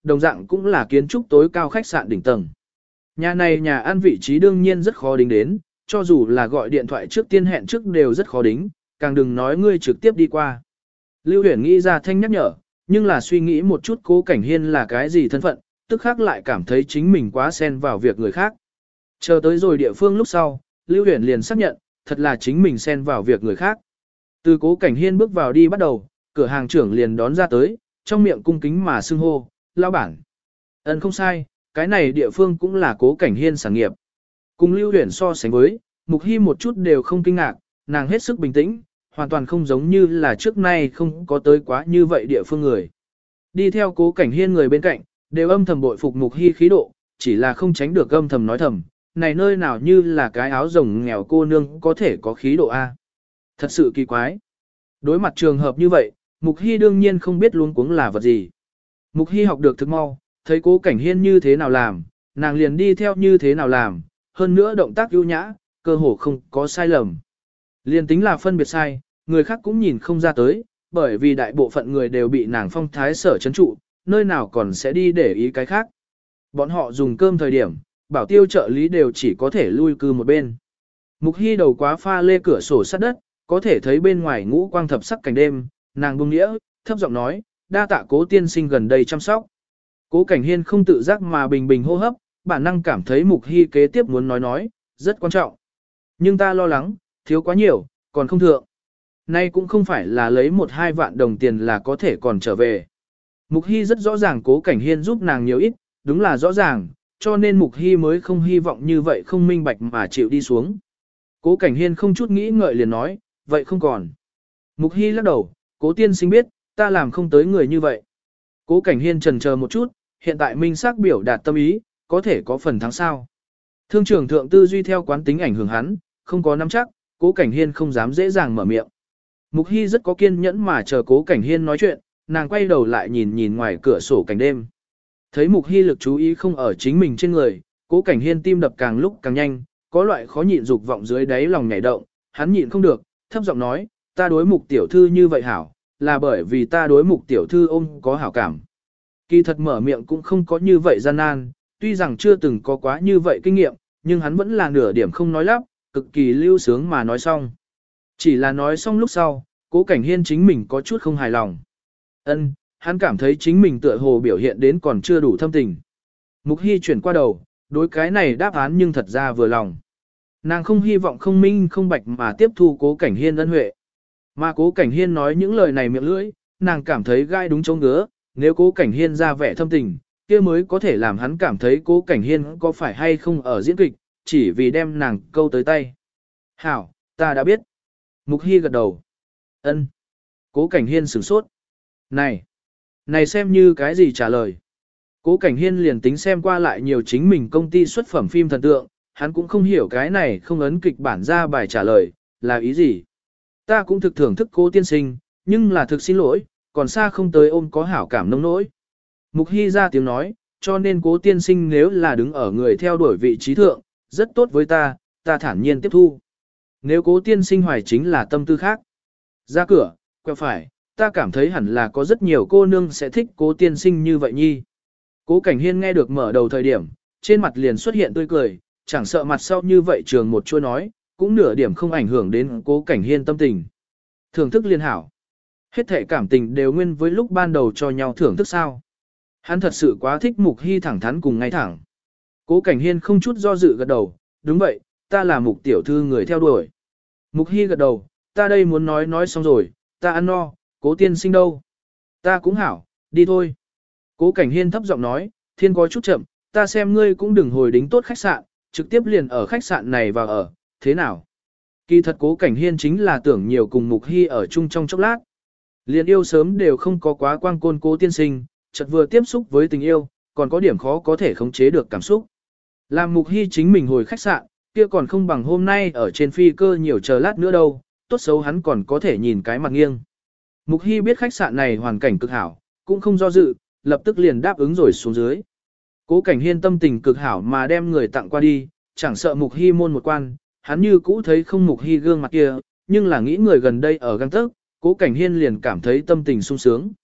đồng dạng cũng là kiến trúc tối cao khách sạn đỉnh tầng. Nhà này nhà ăn vị trí đương nhiên rất khó đính đến, cho dù là gọi điện thoại trước tiên hẹn trước đều rất khó đính, càng đừng nói ngươi trực tiếp đi qua. Lưu Huyền nghĩ ra thanh nhắc nhở, nhưng là suy nghĩ một chút Cố Cảnh Hiên là cái gì thân phận, tức khắc lại cảm thấy chính mình quá xen vào việc người khác. Chờ tới rồi địa phương lúc sau, Lưu Huyền liền xác nhận, thật là chính mình xen vào việc người khác. Từ Cố Cảnh Hiên bước vào đi bắt đầu, cửa hàng trưởng liền đón ra tới, trong miệng cung kính mà xưng hô, lão bản. Ấn không sai, cái này địa phương cũng là Cố Cảnh Hiên sản nghiệp. Cùng Lưu Huyền so sánh với, Mục Hy một chút đều không kinh ngạc, nàng hết sức bình tĩnh, hoàn toàn không giống như là trước nay không có tới quá như vậy địa phương người. Đi theo Cố Cảnh Hiên người bên cạnh, đều âm thầm bội phục Mục Hy khí độ, chỉ là không tránh được âm thầm nói thầm, này nơi nào như là cái áo rồng nghèo cô nương có thể có khí độ A. Thật sự kỳ quái. Đối mặt trường hợp như vậy, Mục Hy đương nhiên không biết luống cuống là vật gì. Mục Hy học được thực mau, thấy Cố Cảnh Hiên như thế nào làm, nàng liền đi theo như thế nào làm, hơn nữa động tác ưu nhã, cơ hồ không có sai lầm. Liền tính là phân biệt sai, người khác cũng nhìn không ra tới, bởi vì đại bộ phận người đều bị nàng phong thái sở chấn trụ, nơi nào còn sẽ đi để ý cái khác. Bọn họ dùng cơm thời điểm, bảo tiêu trợ lý đều chỉ có thể lui cư một bên. Mục Hy đầu quá pha lê cửa sổ sát đất, có thể thấy bên ngoài ngũ quang thập sắc cảnh đêm, nàng buông đĩa, thấp giọng nói, đa tạ Cố tiên sinh gần đây chăm sóc. Cố Cảnh Hiên không tự giác mà bình bình hô hấp, bản năng cảm thấy Mục Hy kế tiếp muốn nói nói, rất quan trọng. Nhưng ta lo lắng, thiếu quá nhiều, còn không thượng. Nay cũng không phải là lấy một hai vạn đồng tiền là có thể còn trở về. Mục Hy rất rõ ràng Cố Cảnh Hiên giúp nàng nhiều ít, đúng là rõ ràng, cho nên Mục Hy mới không hy vọng như vậy không minh bạch mà chịu đi xuống. Cố Cảnh Hiên không chút nghĩ ngợi liền nói, vậy không còn. Mục Hy lắc đầu, Cố tiên sinh biết, ta làm không tới người như vậy. Cố Cảnh Hiên chần chờ một chút, hiện tại minh xác biểu đạt tâm ý, có thể có phần thắng sao. Thương trưởng thượng tư duy theo quán tính ảnh hưởng hắn, không có nắm chắc, Cố Cảnh Hiên không dám dễ dàng mở miệng. Mục Hy rất có kiên nhẫn mà chờ Cố Cảnh Hiên nói chuyện, nàng quay đầu lại nhìn nhìn ngoài cửa sổ cảnh đêm. Thấy Mục Hy lực chú ý không ở chính mình trên người, Cố Cảnh Hiên tim đập càng lúc càng nhanh, có loại khó nhịn dục vọng dưới đáy lòng nhảy động, hắn nhịn không được, thấp giọng nói, ta đối Mục tiểu thư như vậy hảo, là bởi vì ta đối Mục tiểu thư ôm có hảo cảm. Kỳ thật mở miệng cũng không có như vậy gian nan, tuy rằng chưa từng có quá như vậy kinh nghiệm, nhưng hắn vẫn là nửa điểm không nói lắp, cực kỳ lưu sướng mà nói xong. Chỉ là nói xong lúc sau, Cố Cảnh Hiên chính mình có chút không hài lòng. Ân, hắn cảm thấy chính mình tựa hồ biểu hiện đến còn chưa đủ thâm tình. Mục Hy chuyển qua đầu, đối cái này đáp án nhưng thật ra vừa lòng. Nàng không hy vọng không minh không bạch mà tiếp thu Cố Cảnh Hiên ân huệ. Mà Cố Cảnh Hiên nói những lời này miệng lưỡi, nàng cảm thấy gai đúng chỗ ngứa, nếu Cố Cảnh Hiên ra vẻ thâm tình, kia mới có thể làm hắn cảm thấy Cố Cảnh Hiên có phải hay không ở diễn kịch, chỉ vì đem nàng câu tới tay. Hảo, ta đã biết. Mục Hy gật đầu. Ân. Cố Cảnh Hiên sửng sốt. Này, này xem như cái gì trả lời. Cố Cảnh Hiên liền tính xem qua lại nhiều chính mình công ty xuất phẩm phim thần tượng, hắn cũng không hiểu cái này không ấn kịch bản ra bài trả lời, là ý gì. Ta cũng thực thưởng thức Cố tiên sinh, nhưng là thực xin lỗi, còn xa không tới ôm có hảo cảm nông nỗi. Mục Hy ra tiếng nói, cho nên Cố tiên sinh nếu là đứng ở người theo đuổi vị trí thượng, rất tốt với ta, ta thản nhiên tiếp thu. Nếu Cố tiên sinh hoài chính là tâm tư khác. Ra cửa, quẹo phải, ta cảm thấy hẳn là có rất nhiều cô nương sẽ thích Cố tiên sinh như vậy nhi. Cố Cảnh Hiên nghe được mở đầu thời điểm, trên mặt liền xuất hiện tươi cười, chẳng sợ mặt sau như vậy trường một chua nói, cũng nửa điểm không ảnh hưởng đến Cố Cảnh Hiên tâm tình. Thưởng thức liên hảo. Hết thể cảm tình đều nguyên với lúc ban đầu cho nhau thưởng thức sao. Hắn thật sự quá thích Mục Hy thẳng thắn cùng ngay thẳng. Cố Cảnh Hiên không chút do dự gật đầu, đúng vậy, ta là Mục tiểu thư người theo đuổi. Mục Hy gật đầu, ta đây muốn nói nói xong rồi, ta ăn no, Cố tiên sinh đâu? Ta cũng hảo, đi thôi. Cố Cảnh Hiên thấp giọng nói, thiên có chút chậm, ta xem ngươi cũng đừng hồi đính tốt khách sạn, trực tiếp liền ở khách sạn này vào ở, thế nào? Kỳ thật Cố Cảnh Hiên chính là tưởng nhiều cùng Mục Hy ở chung trong chốc lát. Liền yêu sớm đều không có quá quang côn Cố tiên sinh, chợt vừa tiếp xúc với tình yêu, còn có điểm khó có thể khống chế được cảm xúc. Làm Mục Hy chính mình hồi khách sạn, kia còn không bằng hôm nay ở trên phi cơ nhiều chờ lát nữa đâu, tốt xấu hắn còn có thể nhìn cái mặt nghiêng. Mục Hy biết khách sạn này hoàn cảnh cực hảo, cũng không do dự, lập tức liền đáp ứng rồi xuống dưới. Cố Cảnh Hiên tâm tình cực hảo mà đem người tặng qua đi, chẳng sợ Mục Hy môn một quan, hắn như cũ thấy không Mục Hy gương mặt kia, nhưng là nghĩ người gần đây ở găng tấc, Cố Cảnh Hiên liền cảm thấy tâm tình sung sướng.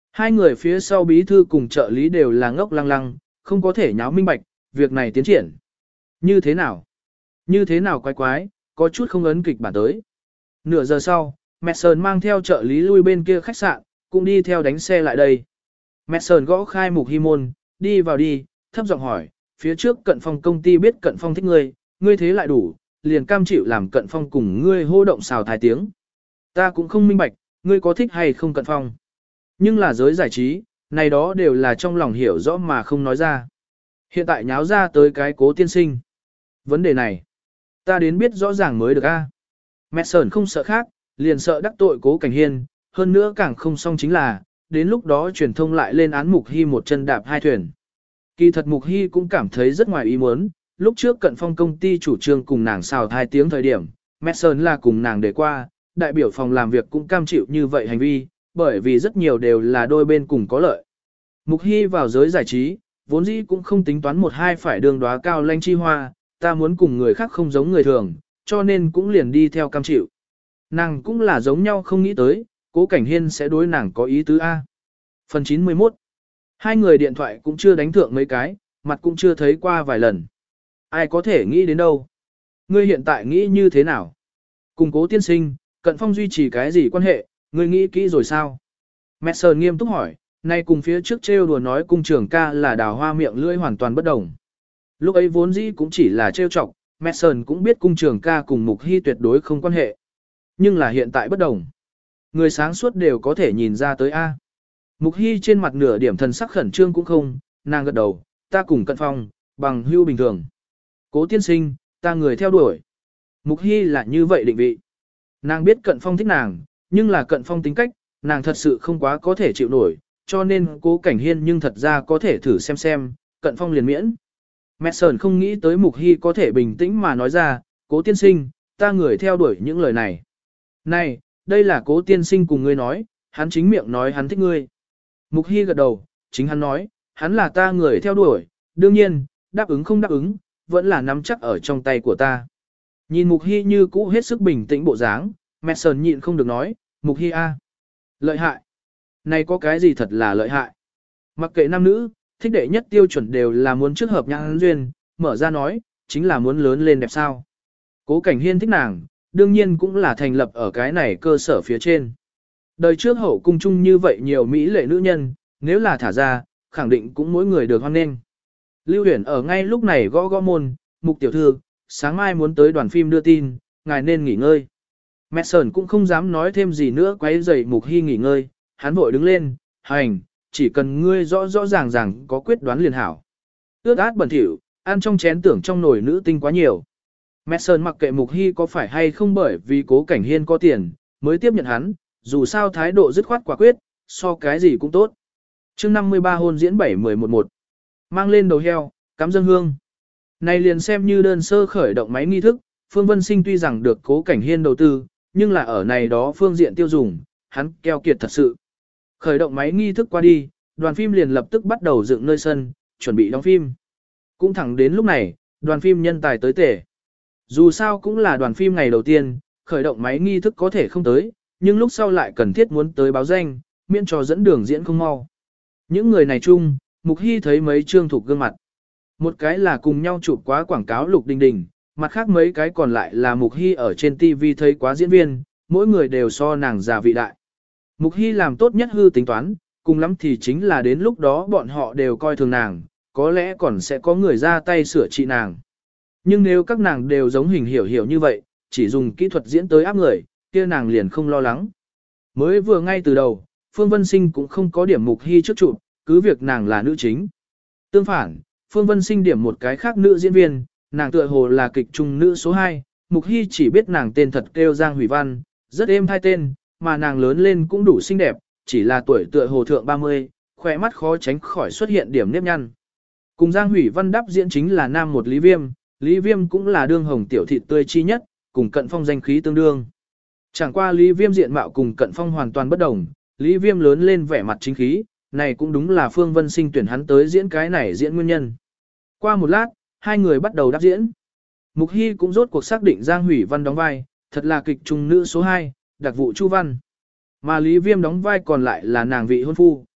Hai người phía sau bí thư cùng trợ lý đều là ngốc lăng lăng, không có thể nháo minh bạch, việc này tiến triển. Như thế nào? Như thế nào quái quái, có chút không ấn kịch bản tới. Nửa giờ sau, Madison mang theo trợ lý lui bên kia khách sạn, cũng đi theo đánh xe lại đây. Madison gõ khai Mục Hi môn, đi vào đi, thấp giọng hỏi, phía trước Cận Phong công ty biết Cận Phong thích ngươi, ngươi thế lại đủ, liền cam chịu làm Cận Phong cùng ngươi hô động xào thái tiếng. Ta cũng không minh bạch, ngươi có thích hay không Cận Phong. Nhưng là giới giải trí, này đó đều là trong lòng hiểu rõ mà không nói ra. Hiện tại nháo ra tới cái Cố tiên sinh. Vấn đề này, ta đến biết rõ ràng mới được a. Madison không sợ khác, liền sợ đắc tội Cố Cảnh Hiên, hơn nữa càng không xong chính là, đến lúc đó truyền thông lại lên án Mục Hi một chân đạp hai thuyền. Kỳ thật Mục Hi cũng cảm thấy rất ngoài ý muốn, lúc trước Cận Phong công ty chủ trương cùng nàng xào hai tiếng thời điểm, Madison là cùng nàng để qua, đại biểu phòng làm việc cũng cam chịu như vậy hành vi, bởi vì rất nhiều đều là đôi bên cùng có lợi. Mục Hi vào giới giải trí, vốn dĩ cũng không tính toán một hai phải đường đóa cao lanh chi hoa, ta muốn cùng người khác không giống người thường, cho nên cũng liền đi theo cam chịu. Nàng cũng là giống nhau không nghĩ tới, Cố Cảnh Hiên sẽ đối nàng có ý tứ A. Phần chín mươi mốt. Hai người điện thoại cũng chưa đánh thượng mấy cái, mặt cũng chưa thấy qua vài lần. Ai có thể nghĩ đến đâu? Ngươi hiện tại nghĩ như thế nào? Cùng Cố tiên sinh, Cận Phong duy trì cái gì quan hệ, ngươi nghĩ kỹ rồi sao? Madison nghiêm túc hỏi, nay cùng phía trước trêu đùa nói cung trưởng ca là đào hoa miệng lưỡi hoàn toàn bất đồng. Lúc ấy vốn dĩ cũng chỉ là trêu chọc, Madison cũng biết cung trưởng ca cùng Mục Hi tuyệt đối không quan hệ. Nhưng là hiện tại bất đồng. Người sáng suốt đều có thể nhìn ra tới A. Mục Hi trên mặt nửa điểm thần sắc khẩn trương cũng không, nàng gật đầu, ta cùng Cận Phong, bằng hưu bình thường. Cố tiên sinh, ta người theo đuổi. Mục Hi là như vậy định vị. Nàng biết Cận Phong thích nàng, nhưng là Cận Phong tính cách, nàng thật sự không quá có thể chịu nổi, cho nên Cố Cảnh Hiên nhưng thật ra có thể thử xem xem, Cận Phong liền miễn. Madison không nghĩ tới Mục Hi có thể bình tĩnh mà nói ra, Cố tiên sinh, ta người theo đuổi những lời này. Này, đây là Cố tiên sinh cùng ngươi nói, hắn chính miệng nói hắn thích ngươi. Mục Hi gật đầu, chính hắn nói, hắn là ta người theo đuổi, đương nhiên, đáp ứng không đáp ứng, vẫn là nắm chắc ở trong tay của ta. Nhìn Mục Hi như cũ hết sức bình tĩnh bộ dáng, Madison nhịn không được nói, Mục Hi a, lợi hại. Này có cái gì thật là lợi hại. Mặc kệ nam nữ, thích đệ nhất tiêu chuẩn đều là muốn trước hợp nhãn duyên, mở ra nói, chính là muốn lớn lên đẹp sao. Cố Cảnh Hiên thích nàng, đương nhiên cũng là thành lập ở cái này cơ sở phía trên. Đời trước hậu cung chung như vậy nhiều mỹ lệ nữ nhân, nếu là thả ra, khẳng định cũng mỗi người được hoan nghênh. Lưu Huyền ở ngay lúc này gõ gõ môn, Mục tiểu thư, sáng mai muốn tới đoàn phim đưa tin, ngài nên nghỉ ngơi. Madison cũng không dám nói thêm gì nữa quấy rầy Mục Hi nghỉ ngơi, hắn vội đứng lên, hành, chỉ cần ngươi rõ rõ ràng ràng có quyết đoán liền hảo. Ước át bẩn thỉu, ăn trong chén tưởng trong nồi nữ tinh quá nhiều. Madison mặc kệ Mục Hi có phải hay không bởi vì Cố Cảnh Hiên có tiền, mới tiếp nhận hắn, dù sao thái độ dứt khoát quả quyết, so cái gì cũng tốt. Chương năm mươi ba hôn diễn bảy mười một một. Mang lên đầu heo, cắm dâng hương. Này liền xem như đơn sơ khởi động máy nghi thức, Phương Vân Sinh tuy rằng được Cố Cảnh Hiên đầu tư, nhưng là ở này đó phương diện tiêu dùng, hắn keo kiệt thật sự. Khởi động máy nghi thức qua đi, đoàn phim liền lập tức bắt đầu dựng nơi sân, chuẩn bị đóng phim. Cũng thẳng đến lúc này, đoàn phim nhân tài tới tể. Dù sao cũng là đoàn phim ngày đầu tiên, khởi động máy nghi thức có thể không tới, nhưng lúc sau lại cần thiết muốn tới báo danh, miễn cho dẫn đường diễn không mau. Những người này chung, Mục Hi thấy mấy trương thuộc gương mặt. Một cái là cùng nhau chụp quá quảng cáo Lục Đình Đình, mặt khác mấy cái còn lại là Mục Hi ở trên ti vi thấy quá diễn viên, mỗi người đều so nàng già vị đại. Mục Hi làm tốt nhất hư tính toán, cùng lắm thì chính là đến lúc đó bọn họ đều coi thường nàng, có lẽ còn sẽ có người ra tay sửa trị nàng. Nhưng nếu các nàng đều giống Hình Hiểu Hiểu như vậy, chỉ dùng kỹ thuật diễn tới áp người, kia nàng liền không lo lắng. Mới vừa ngay từ đầu, Phương Vân Sinh cũng không có điểm Mục Hi trước chụp, cứ việc nàng là nữ chính. Tương phản, Phương Vân Sinh điểm một cái khác nữ diễn viên, nàng tựa hồ là kịch trung nữ số hai, Mục Hi chỉ biết nàng tên thật kêu Giang Hủy Văn, rất êm hai tên, mà nàng lớn lên cũng đủ xinh đẹp, chỉ là tuổi tựa hồ thượng ba mươi, khỏe mắt khó tránh khỏi xuất hiện điểm nếp nhăn. Cùng Giang Hủy Văn đáp diễn chính là nam một Lý Viêm, Lý Viêm cũng là đương hồng tiểu thịt tươi chi nhất, cùng Cận Phong danh khí tương đương. Chẳng qua Lý Viêm diện mạo cùng Cận Phong hoàn toàn bất đồng, Lý Viêm lớn lên vẻ mặt chính khí, này cũng đúng là Phương Vân Sinh tuyển hắn tới diễn cái này diễn nguyên nhân. Qua một lát, hai người bắt đầu đáp diễn. Mục Hi cũng rốt cuộc xác định Giang Hủy Văn đóng vai, thật là kịch trung nữ số hai, đặc vụ Chu Văn. Mà Lý Viêm đóng vai còn lại là nàng vị hôn phu,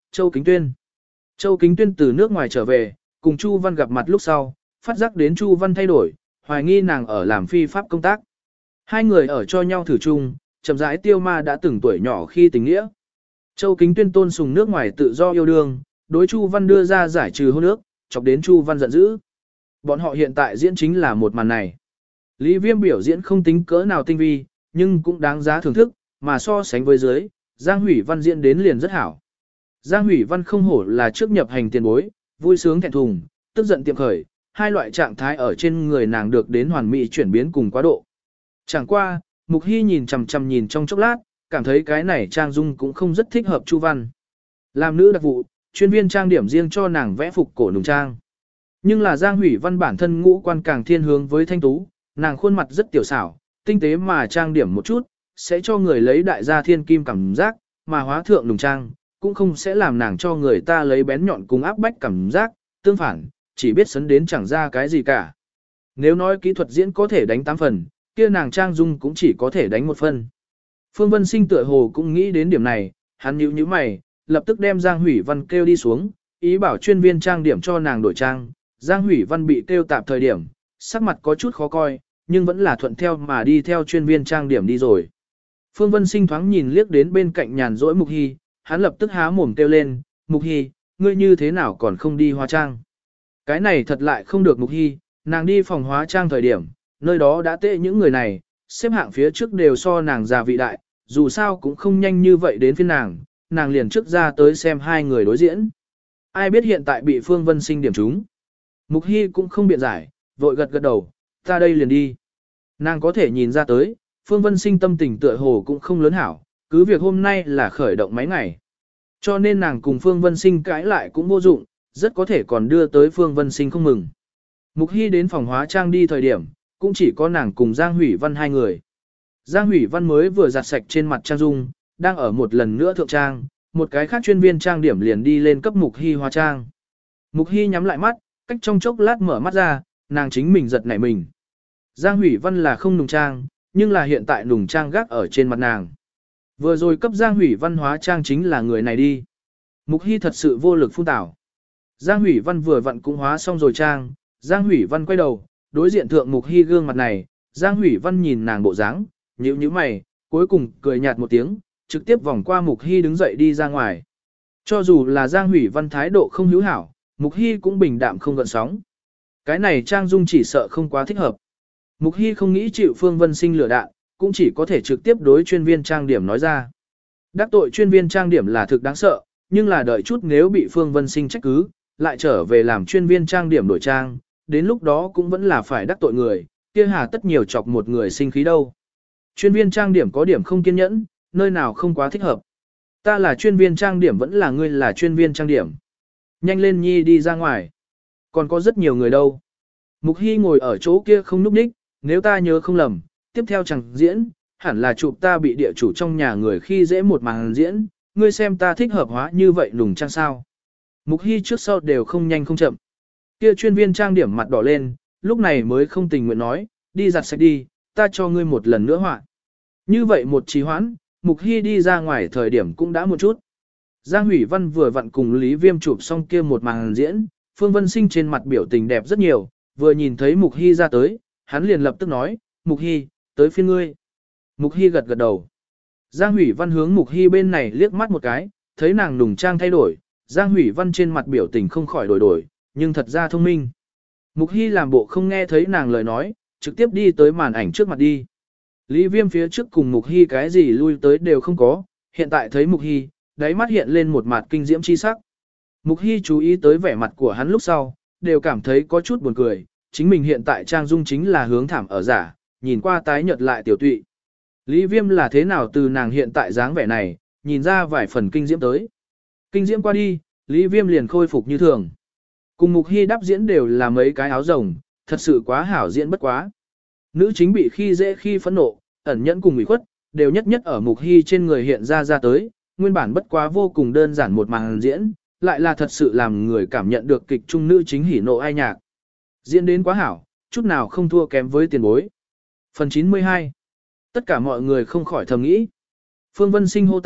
Châu Kính Tuyên. Châu Kính Tuyên từ nước ngoài trở về, cùng Chu Văn gặp mặt lúc sau, phát giác đến Chu Văn thay đổi, hoài nghi nàng ở làm phi pháp công tác. Hai người ở cho nhau thử chung, chậm rãi tiêu ma đã từng tuổi nhỏ khi tình nghĩa. Châu Kính Tuyên tôn sùng nước ngoài tự do yêu đương, đối Chu Văn đưa ra giải trừ hôn ước, chọc đến Chu Văn giận dữ. Bọn họ hiện tại diễn chính là một màn này. Lý Viêm biểu diễn không tính cỡ nào tinh vi, nhưng cũng đáng giá thưởng thức, mà so sánh với dưới, Giang Hủy Văn diễn đến liền rất hảo. Giang Hủy Văn không hổ là trước nhập hành tiền bối, vui sướng thẹn thùng, tức giận tiệm khởi, hai loại trạng thái ở trên người nàng được đến hoàn mỹ chuyển biến cùng quá độ. Chẳng qua, Mục Hy nhìn chằm chằm nhìn trong chốc lát, cảm thấy cái này trang dung cũng không rất thích hợp Chu Văn. Làm nữ đặc vụ, chuyên viên trang điểm riêng cho nàng vẽ phục cổ nùng trang. Nhưng là Giang Hủy Văn bản thân ngũ quan càng thiên hướng với thanh tú, nàng khuôn mặt rất tiểu xảo, tinh tế mà trang điểm một chút, sẽ cho người lấy đại gia thiên kim cảm giác, mà hóa thượng nùng trang, cũng không sẽ làm nàng cho người ta lấy bén nhọn cùng áp bách cảm giác, tương phản, chỉ biết sấn đến chẳng ra cái gì cả. Nếu nói kỹ thuật diễn có thể đánh tám phần, kia nàng trang dung cũng chỉ có thể đánh một phần. Phương Vân Sinh tựa hồ cũng nghĩ đến điểm này, hắn nhíu nhíu mày, lập tức đem Giang Hủy Văn kêu đi xuống, ý bảo chuyên viên trang điểm cho nàng đổi trang. Giang Hủy Văn bị kêu tạp thời điểm, sắc mặt có chút khó coi, nhưng vẫn là thuận theo mà đi theo chuyên viên trang điểm đi rồi. Phương Vân Sinh thoáng nhìn liếc đến bên cạnh nhàn rỗi Mục Hy, hắn lập tức há mồm kêu lên, Mục Hy, ngươi như thế nào còn không đi hóa trang? Cái này thật lại không được Mục Hy, nàng đi phòng hóa trang thời điểm, nơi đó đã tệ những người này, xếp hạng phía trước đều so nàng già vị đại, dù sao cũng không nhanh như vậy đến phiên nàng, nàng liền trước ra tới xem hai người đối diễn. Ai biết hiện tại bị Phương Vân Sinh điểm trúng. Mục Hy cũng không biện giải, vội gật gật đầu, ta đây liền đi. Nàng có thể nhìn ra tới, Phương Vân Sinh tâm tình tựa hồ cũng không lớn hảo, cứ việc hôm nay là khởi động mấy ngày. Cho nên nàng cùng Phương Vân Sinh cãi lại cũng vô dụng, rất có thể còn đưa tới Phương Vân Sinh không mừng. Mục Hy đến phòng hóa trang đi thời điểm, cũng chỉ có nàng cùng Giang Hủy Văn hai người. Giang Hủy Văn mới vừa giặt sạch trên mặt trang dung, đang ở một lần nữa thượng trang, một cái khác chuyên viên trang điểm liền đi lên cấp Mục Hy hóa trang. Mục Hy nhắm lại mắt, cách trong chốc lát mở mắt ra, nàng chính mình giật nảy mình. Giang Hủy Văn là không nùng trang, nhưng là hiện tại nùng trang gác ở trên mặt nàng. Vừa rồi cấp Giang Hủy Văn hóa trang chính là người này đi. Mục Hy thật sự vô lực phun tảo. Giang Hủy Văn vừa vặn cũng hóa xong rồi trang, Giang Hủy Văn quay đầu, đối diện thượng Mục Hy gương mặt này, Giang Hủy Văn nhìn nàng bộ dáng, nhíu nhíu mày, cuối cùng cười nhạt một tiếng, trực tiếp vòng qua Mục Hy đứng dậy đi ra ngoài. Cho dù là Giang Hủy Văn thái độ không hữu hảo, Mục Hy cũng bình đạm không gợn sóng. Cái này trang dung chỉ sợ không quá thích hợp. Mục Hy không nghĩ chịu Phương Vân Sinh lừa đạn, cũng chỉ có thể trực tiếp đối chuyên viên trang điểm nói ra. Đắc tội chuyên viên trang điểm là thực đáng sợ, nhưng là đợi chút nếu bị Phương Vân Sinh trách cứ, lại trở về làm chuyên viên trang điểm đổi trang, đến lúc đó cũng vẫn là phải đắc tội người, kia hà tất nhiều chọc một người sinh khí đâu. Chuyên viên trang điểm có điểm không kiên nhẫn, nơi nào không quá thích hợp. Ta là chuyên viên trang điểm vẫn là ngươi là chuyên viên trang điểm. Nhanh lên nhi đi ra ngoài. Còn có rất nhiều người đâu. Mục Hy ngồi ở chỗ kia không núp ních, nếu ta nhớ không lầm, tiếp theo chẳng diễn, hẳn là chụp ta bị địa chủ trong nhà người khi dễ một màn diễn, ngươi xem ta thích hợp hóa như vậy nùng trang sao. Mục Hy trước sau đều không nhanh không chậm. Kia chuyên viên trang điểm mặt đỏ lên, lúc này mới không tình nguyện nói, đi giặt sạch đi, ta cho ngươi một lần nữa họa. Như vậy một trì hoãn, Mục Hy đi ra ngoài thời điểm cũng đã một chút. Giang Hủy Văn vừa vặn cùng Lý Viêm chụp xong kia một màn diễn, Phương Vân Sinh trên mặt biểu tình đẹp rất nhiều, vừa nhìn thấy Mục Hy ra tới, hắn liền lập tức nói, Mục Hy, tới phiên ngươi. Mục Hy gật gật đầu. Giang Hủy Văn hướng Mục Hy bên này liếc mắt một cái, thấy nàng nùng trang thay đổi, Giang Hủy Văn trên mặt biểu tình không khỏi đổi đổi, nhưng thật ra thông minh. Mục Hy làm bộ không nghe thấy nàng lời nói, trực tiếp đi tới màn ảnh trước mặt đi. Lý Viêm phía trước cùng Mục Hy cái gì lui tới đều không có, hiện tại thấy Mục Hy, đáy mắt hiện lên một mặt kinh diễm chi sắc. Mục Hy chú ý tới vẻ mặt của hắn lúc sau, đều cảm thấy có chút buồn cười, chính mình hiện tại trang dung chính là hướng thảm ở giả, nhìn qua tái nhợt lại tiểu tụy. Lý Viêm là thế nào từ nàng hiện tại dáng vẻ này, nhìn ra vài phần kinh diễm tới. Kinh diễm qua đi, Lý Viêm liền khôi phục như thường. Cùng Mục Hy đáp diễn đều là mấy cái áo rồng, thật sự quá hảo diễn bất quá. Nữ chính bị khi dễ khi phẫn nộ, ẩn nhẫn cùng ủy khuất, đều nhất nhất ở Mục Hy trên người hiện ra ra tới, nguyên bản bất quá vô cùng đơn giản một màn diễn, lại là thật sự làm người cảm nhận được kịch trung nữ chính hỉ nộ ai nhạc. Diễn đến quá hảo, chút nào không thua kém với tiền bối. Phần chín mươi hai. Tất cả mọi người không khỏi thầm nghĩ. Phương Vân Sinh hô tạp,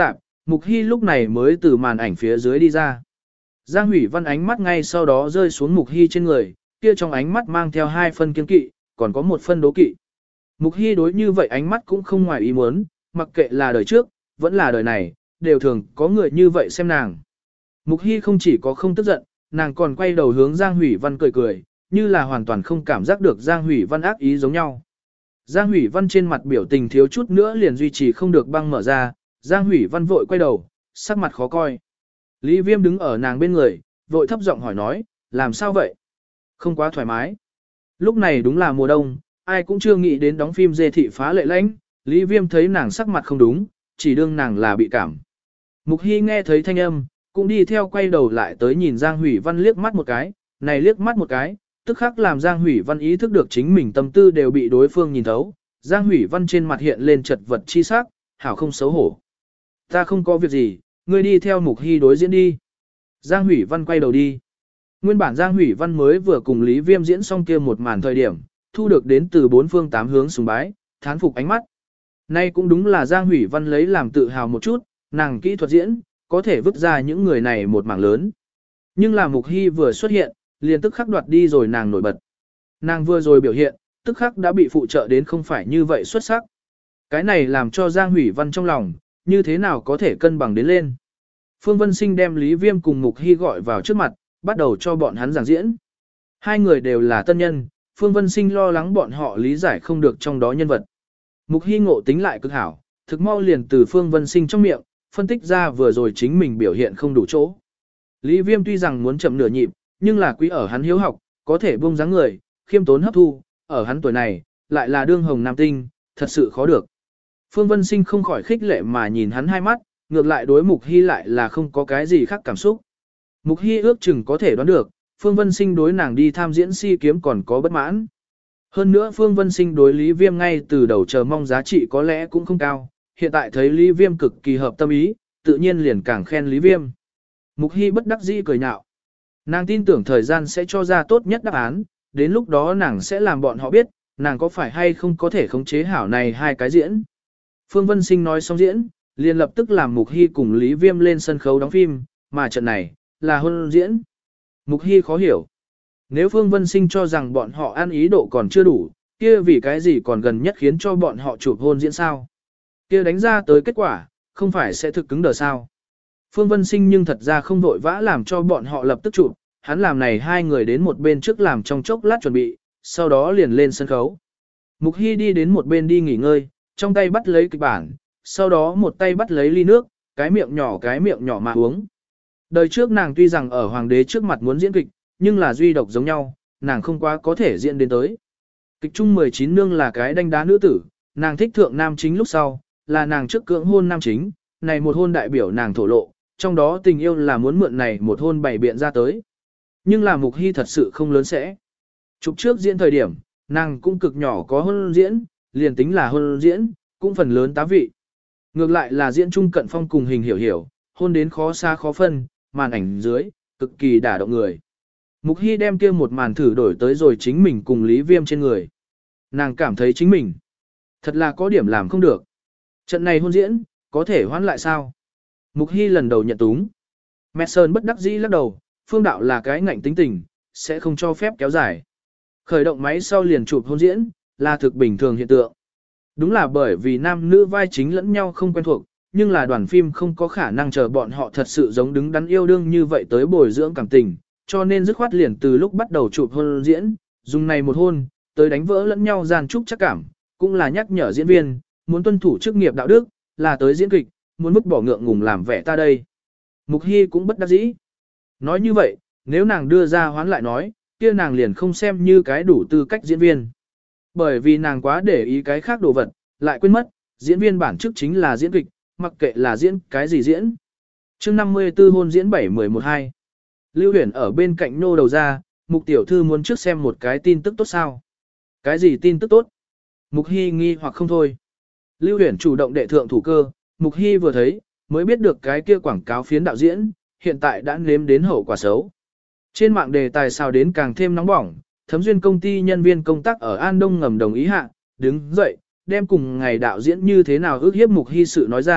Mục Hy lúc này mới từ màn ảnh phía dưới đi ra. Giang Hủy Văn ánh mắt ngay sau đó rơi xuống Mục Hy trên người, kia trong ánh mắt mang theo hai phân kiên kỵ, còn có một phân đố kỵ. Mục Hy đối như vậy ánh mắt cũng không ngoài ý muốn, mặc kệ là đời trước, vẫn là đời này, đều thường có người như vậy xem nàng. Mục Hy không chỉ có không tức giận, nàng còn quay đầu hướng Giang Hủy Văn cười cười, như là hoàn toàn không cảm giác được Giang Hủy Văn ác ý giống nhau. Giang Hủy Văn trên mặt biểu tình thiếu chút nữa liền duy trì không được băng mở ra, Giang Hủy Văn vội quay đầu, sắc mặt khó coi. Lý Viêm đứng ở nàng bên người, vội thấp giọng hỏi nói, làm sao vậy? Không quá thoải mái. Lúc này đúng là mùa đông, ai cũng chưa nghĩ đến đóng phim dê thị phá lệ lãnh, Lý Viêm thấy nàng sắc mặt không đúng, chỉ đương nàng là bị cảm. Mục Hy nghe thấy thanh âm, cũng đi theo quay đầu lại tới nhìn Giang Hủy Văn liếc mắt một cái, này liếc mắt một cái, tức khắc làm Giang Hủy Văn ý thức được chính mình tâm tư đều bị đối phương nhìn thấu. Giang Hủy Văn trên mặt hiện lên chật vật chi sắc, hảo không xấu hổ. Ta không có việc gì, ngươi đi theo Mục Hy đối diễn đi. Giang Hủy Văn quay đầu đi. Nguyên bản Giang Hủy Văn mới vừa cùng Lý Viêm diễn xong kia một màn thời điểm, thu được đến từ bốn phương tám hướng sùng bái, thán phục ánh mắt. Nay cũng đúng là Giang Hủy Văn lấy làm tự hào một chút, nàng kỹ thuật diễn, có thể vứt ra những người này một mảng lớn. Nhưng là Mục Hy vừa xuất hiện, liền tức khắc đoạt đi rồi nàng nổi bật. Nàng vừa rồi biểu hiện, tức khắc đã bị phụ trợ đến không phải như vậy xuất sắc. Cái này làm cho Giang Hủy Văn trong lòng, như thế nào có thể cân bằng đến lên. Phương Vân Sinh đem Lý Viêm cùng Mục Hy gọi vào trước mặt, bắt đầu cho bọn hắn giảng diễn. Hai người đều là tân nhân, Phương Vân Sinh lo lắng bọn họ lý giải không được trong đó nhân vật. Mục Hy ngộ tính lại cực hảo, thực mau liền từ Phương Vân Sinh trong miệng, phân tích ra vừa rồi chính mình biểu hiện không đủ chỗ. Lý Viêm tuy rằng muốn chậm nửa nhịp, nhưng là quý ở hắn hiếu học, có thể buông dáng người, khiêm tốn hấp thu, ở hắn tuổi này, lại là đương hồng nam tinh, thật sự khó được. Phương Vân Sinh không khỏi khích lệ mà nhìn hắn hai mắt, ngược lại đối Mục Hy lại là không có cái gì khác cảm xúc. Mục Hy ước chừng có thể đoán được, Phương Vân Sinh đối nàng đi tham diễn si kiếm còn có bất mãn. Hơn nữa Phương Vân Sinh đối Lý Viêm ngay từ đầu chờ mong giá trị có lẽ cũng không cao, hiện tại thấy Lý Viêm cực kỳ hợp tâm ý, tự nhiên liền càng khen Lý Viêm. Mục Hy bất đắc dĩ cười nhạo. Nàng tin tưởng thời gian sẽ cho ra tốt nhất đáp án, đến lúc đó nàng sẽ làm bọn họ biết, nàng có phải hay không có thể khống chế hảo này hai cái diễn. Phương Vân Sinh nói xong diễn, liền lập tức làm Mục Hy cùng Lý Viêm lên sân khấu đóng phim, mà trận này, là hôn diễn. Mục Hy khó hiểu. Nếu Phương Vân Sinh cho rằng bọn họ ăn ý độ còn chưa đủ, kia vì cái gì còn gần nhất khiến cho bọn họ chụp hôn diễn sao? Kia đánh ra tới kết quả, không phải sẽ thực cứng đờ sao? Phương Vân Sinh nhưng thật ra không vội vã làm cho bọn họ lập tức chụp, hắn làm này hai người đến một bên trước làm trong chốc lát chuẩn bị, sau đó liền lên sân khấu. Mục Hy đi đến một bên đi nghỉ ngơi, trong tay bắt lấy kịch bản, sau đó một tay bắt lấy ly nước, cái miệng nhỏ cái miệng nhỏ mà uống. Đời trước nàng tuy rằng ở hoàng đế trước mặt muốn diễn kịch, nhưng là duy độc giống nhau, nàng không quá có thể diễn đến tới. Kịch chung mười chín nương là cái đánh đá nữ tử, nàng thích thượng nam chính lúc sau, là nàng trước cưỡng hôn nam chính, này một hôn đại biểu nàng thổ lộ, trong đó tình yêu là muốn mượn này một hôn bày biện ra tới. Nhưng là Mục Hy thật sự không lớn sẽ. Chụp trước diễn thời điểm, nàng cũng cực nhỏ có hôn diễn, liền tính là hôn diễn, cũng phần lớn tá vị. Ngược lại là diễn chung Cận Phong cùng Hình Hiểu Hiểu, hôn đến khó xa khó phân, màn ảnh dưới, cực kỳ đả động người. Mục Hy đem kia một màn thử đổi tới rồi chính mình cùng Lý Viêm trên người. Nàng cảm thấy chính mình thật là có điểm làm không được. Trận này hôn diễn, có thể hoãn lại sao? Mục Hy lần đầu nhận túng. Mẹ Sơn bất đắc dĩ lắc đầu, Phương Đạo là cái ngạnh tính tình, sẽ không cho phép kéo dài. Khởi động máy sau liền chụp hôn diễn, là thực bình thường hiện tượng. Đúng là bởi vì nam nữ vai chính lẫn nhau không quen thuộc, nhưng là đoàn phim không có khả năng chờ bọn họ thật sự giống đứng đắn yêu đương như vậy tới bồi dưỡng cảm tình, cho nên dứt khoát liền từ lúc bắt đầu chụp hôn diễn, dùng này một hôn, tới đánh vỡ lẫn nhau gian trúc chắc cảm, cũng là nhắc nhở diễn viên, muốn tuân thủ chức nghiệp đạo đức, là tới diễn kịch, muốn mức bỏ ngượng ngùng làm vẻ ta đây. Mục Hy cũng bất đắc dĩ. Nói như vậy, nếu nàng đưa ra hoán lại nói, kia nàng liền không xem như cái đủ tư cách diễn viên. Bởi vì nàng quá để ý cái khác đồ vật, lại quên mất, diễn viên bản chức chính là diễn kịch, mặc kệ là diễn cái gì diễn. chương năm mươi tư hôn diễn bảy mười một hai. Lưu Huyền ở bên cạnh nô đầu ra, Mục tiểu thư muốn trước xem một cái tin tức tốt sao. Cái gì tin tức tốt? Mục Hy nghi hoặc không thôi. Lưu Huyền chủ động đệ thượng thủ cơ, Mục Hy vừa thấy, mới biết được cái kia quảng cáo phiến đạo diễn, hiện tại đã nếm đến hậu quả xấu. Trên mạng đề tài xào đến càng thêm nóng bỏng, Thấm Duyên công ty nhân viên công tác ở An Đông ngầm đồng ý hạ, đứng dậy, đem cùng ngày đạo diễn như thế nào ước hiếp Mục Hy sự nói ra,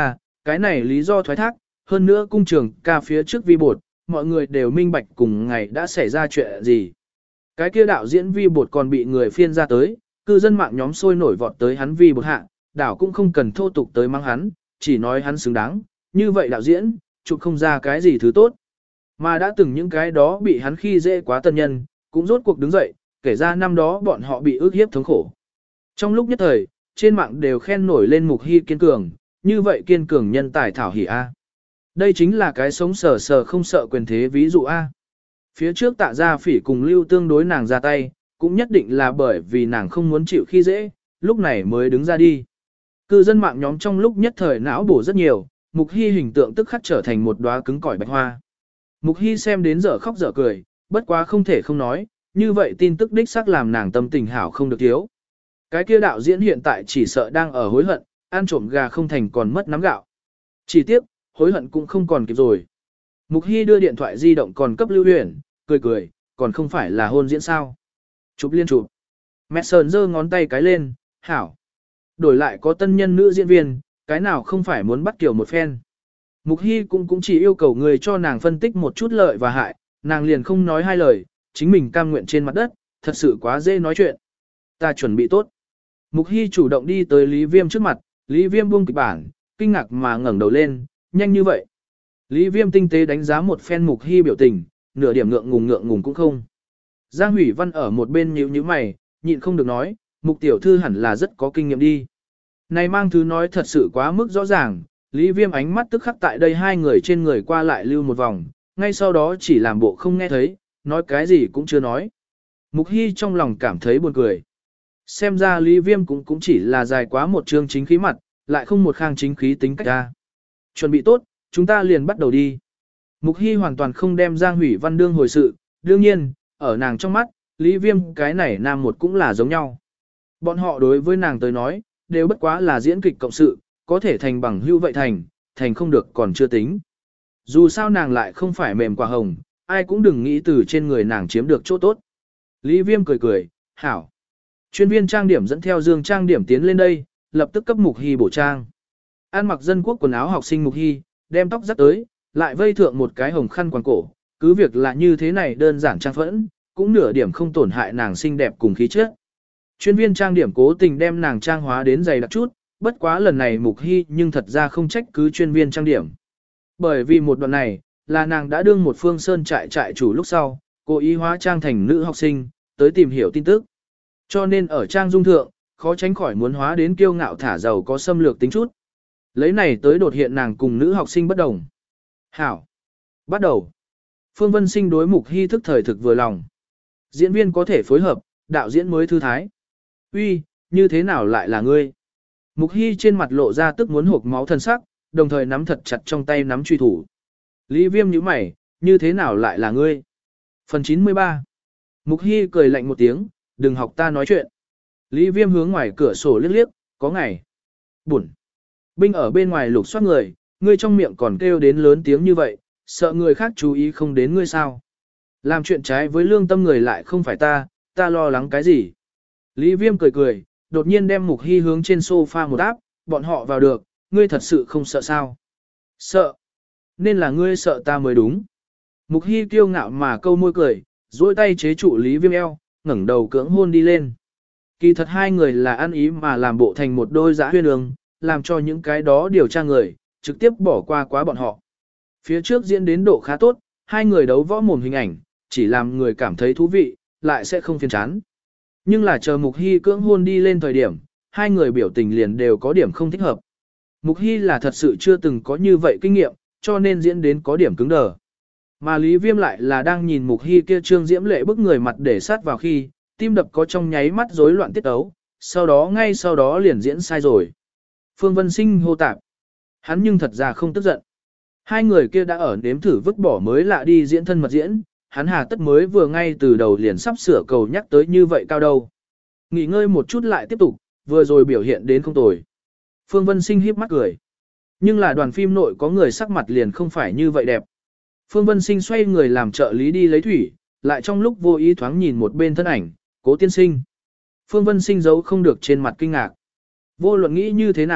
Cái này lý do thoái thác, hơn nữa cung trường ca phía trước vi bột, mọi người đều minh bạch cùng ngày đã xảy ra chuyện gì. Cái kia đạo diễn vi bột còn bị người phiên ra tới, cư dân mạng nhóm sôi nổi vọt tới hắn vi bột hạ, đảo cũng không cần thô tục tới mắng hắn, chỉ nói hắn xứng đáng, như vậy đạo diễn, chụp không ra cái gì thứ tốt. Mà đã từng những cái đó bị hắn khi dễ quá tân nhân, cũng rốt cuộc đứng dậy, kể ra năm đó bọn họ bị ức hiếp thống khổ. Trong lúc nhất thời, trên mạng đều khen nổi lên Mục Hy kiên cường, như vậy kiên cường nhân tài thảo hỉ A. Đây chính là cái sống sờ sờ không sợ quyền thế ví dụ A. Phía trước Tạ Gia Phỉ cùng Lưu Tương đối nàng ra tay, cũng nhất định là bởi vì nàng không muốn chịu khi dễ, lúc này mới đứng ra đi. Cư dân mạng nhóm trong lúc nhất thời não bổ rất nhiều, Mục Hy hình tượng tức khắc trở thành một đóa cứng cỏi bạch hoa. Mục Hy xem đến dở khóc dở cười, bất quá không thể không nói, như vậy tin tức đích xác làm nàng tâm tình hảo không được thiếu. Cái kia đạo diễn hiện tại chỉ sợ đang ở hối hận, ăn trộm gà không thành còn mất nắm gạo. Chỉ tiếc, hối hận cũng không còn kịp rồi. Mục Hy đưa điện thoại di động còn cấp Lưu Huyền, cười cười, còn không phải là hôn diễn sao. Chụp liên chụp. Mẹ sờn giơ ngón tay cái lên, hảo. Đổi lại có tân nhân nữ diễn viên, cái nào không phải muốn bắt kiểu một phen. Mục Hy cũng cũng chỉ yêu cầu người cho nàng phân tích một chút lợi và hại, nàng liền không nói hai lời, chính mình cam nguyện trên mặt đất, thật sự quá dễ nói chuyện. Ta chuẩn bị tốt. Mục Hy chủ động đi tới Lý Viêm trước mặt, Lý Viêm buông kịch bản, kinh ngạc mà ngẩng đầu lên, nhanh như vậy. Lý Viêm tinh tế đánh giá một phen Mục Hy biểu tình, nửa điểm ngượng ngùng ngượng ngùng cũng không. Giang Hủy Văn ở một bên nhíu nhíu mày, nhịn không được nói, Mục tiểu thư hẳn là rất có kinh nghiệm đi. Này mang thứ nói thật sự quá mức rõ ràng, Lý Viêm ánh mắt tức khắc tại đây hai người trên người qua lại lưu một vòng, ngay sau đó chỉ làm bộ không nghe thấy, nói cái gì cũng chưa nói. Mục Hy trong lòng cảm thấy buồn cười. Xem ra Lý Viêm cũng cũng chỉ là dài quá một chương chính khí mặt, lại không một khang chính khí tính cách ra. Chuẩn bị tốt, chúng ta liền bắt đầu đi. Mục Hy hoàn toàn không đem Giang Hủy Văn đương hồi sự, đương nhiên, ở nàng trong mắt, Lý Viêm cái này nam một cũng là giống nhau. Bọn họ đối với nàng tới nói, đều bất quá là diễn kịch cộng sự, có thể thành bằng hữu vậy thành, thành không được còn chưa tính. Dù sao nàng lại không phải mềm quả hồng, ai cũng đừng nghĩ từ trên người nàng chiếm được chỗ tốt. Lý Viêm cười cười, hảo. Chuyên viên trang điểm dẫn theo Dương trang điểm tiến lên đây, lập tức cấp Mục Hy bổ trang. Ăn mặc dân quốc quần áo học sinh Mục Hy, đem tóc dắt tới, lại vây thượng một cái hồng khăn quàng cổ, cứ việc là như thế này đơn giản trang phẫn, cũng nửa điểm không tổn hại nàng xinh đẹp cùng khí chất. Chuyên viên trang điểm cố tình đem nàng trang hóa đến dày đặc chút, bất quá lần này Mục Hy nhưng thật ra không trách cứ chuyên viên trang điểm. Bởi vì một đoạn này, là nàng đã đương một phương sơn trại trại chủ lúc sau, cố ý hóa trang thành nữ học sinh, tới tìm hiểu tin tức. Cho nên ở trang dung thượng, khó tránh khỏi muốn hóa đến kiêu ngạo thả giàu có xâm lược tính chút. Lấy này tới đột hiện nàng cùng nữ học sinh bất đồng. Hảo. Bắt đầu. Phương Vân Sinh đối Mục Hy thức thời thực vừa lòng. Diễn viên có thể phối hợp, đạo diễn mới thư thái. Uy, như thế nào lại là ngươi? Mục Hy trên mặt lộ ra tức muốn hộp máu thân sắc, đồng thời nắm thật chặt trong tay nắm truy thủ. Lý Viêm nhíu mày, như thế nào lại là ngươi? Phần chín mươi ba. Mục Hy cười lạnh một tiếng, đừng học ta nói chuyện. Lý Viêm hướng ngoài cửa sổ liếc liếc, có ngày. Bụn. Binh ở bên ngoài lục soát người, ngươi trong miệng còn kêu đến lớn tiếng như vậy, sợ người khác chú ý không đến ngươi sao. Làm chuyện trái với lương tâm người lại không phải ta, ta lo lắng cái gì. Lý Viêm cười cười, đột nhiên đem Mục Hy hướng trên sofa một áp, bọn họ vào được, ngươi thật sự không sợ sao. Sợ. Nên là ngươi sợ ta mới đúng. Mục Hy kiêu ngạo mà câu môi cười, duỗi tay chế trụ Lý Viêm eo, ngẩng đầu cưỡng hôn đi lên. Kỳ thật hai người là ăn ý mà làm bộ thành một đôi giã huyên ương, làm cho những cái đó điều tra người, trực tiếp bỏ qua quá bọn họ. Phía trước diễn đến độ khá tốt, hai người đấu võ mồm hình ảnh, chỉ làm người cảm thấy thú vị, lại sẽ không phiền chán. Nhưng là chờ Mục Hy cưỡng hôn đi lên thời điểm, hai người biểu tình liền đều có điểm không thích hợp. Mục Hy là thật sự chưa từng có như vậy kinh nghiệm, cho nên diễn đến có điểm cứng đờ. Mà Lý Viêm lại là đang nhìn Mục Hy kia trương diễm lệ bức người mặt để sát vào khi, tim đập có trong nháy mắt rối loạn tiết ấu, sau đó ngay sau đó liền diễn sai rồi. Phương Vân Sinh hô tạp. Hắn nhưng thật ra không tức giận. Hai người kia đã ở nếm thử vứt bỏ mới lạ đi diễn thân mật diễn, hắn hà tất mới vừa ngay từ đầu liền sắp sửa cầu nhắc tới như vậy cao đâu. Nghỉ ngơi một chút lại tiếp tục, vừa rồi biểu hiện đến không tồi. Phương Vân Sinh híp mắt cười. Nhưng là đoàn phim nội có người sắc mặt liền không phải như vậy đẹp. Phương Vân Sinh xoay người làm trợ lý đi lấy thủy, lại trong lúc vô ý thoáng nhìn một bên thân ảnh, Cố tiên sinh. Phương Vân Sinh giấu không được trên mặt kinh ngạc. Vô luận nghĩ như thế nào,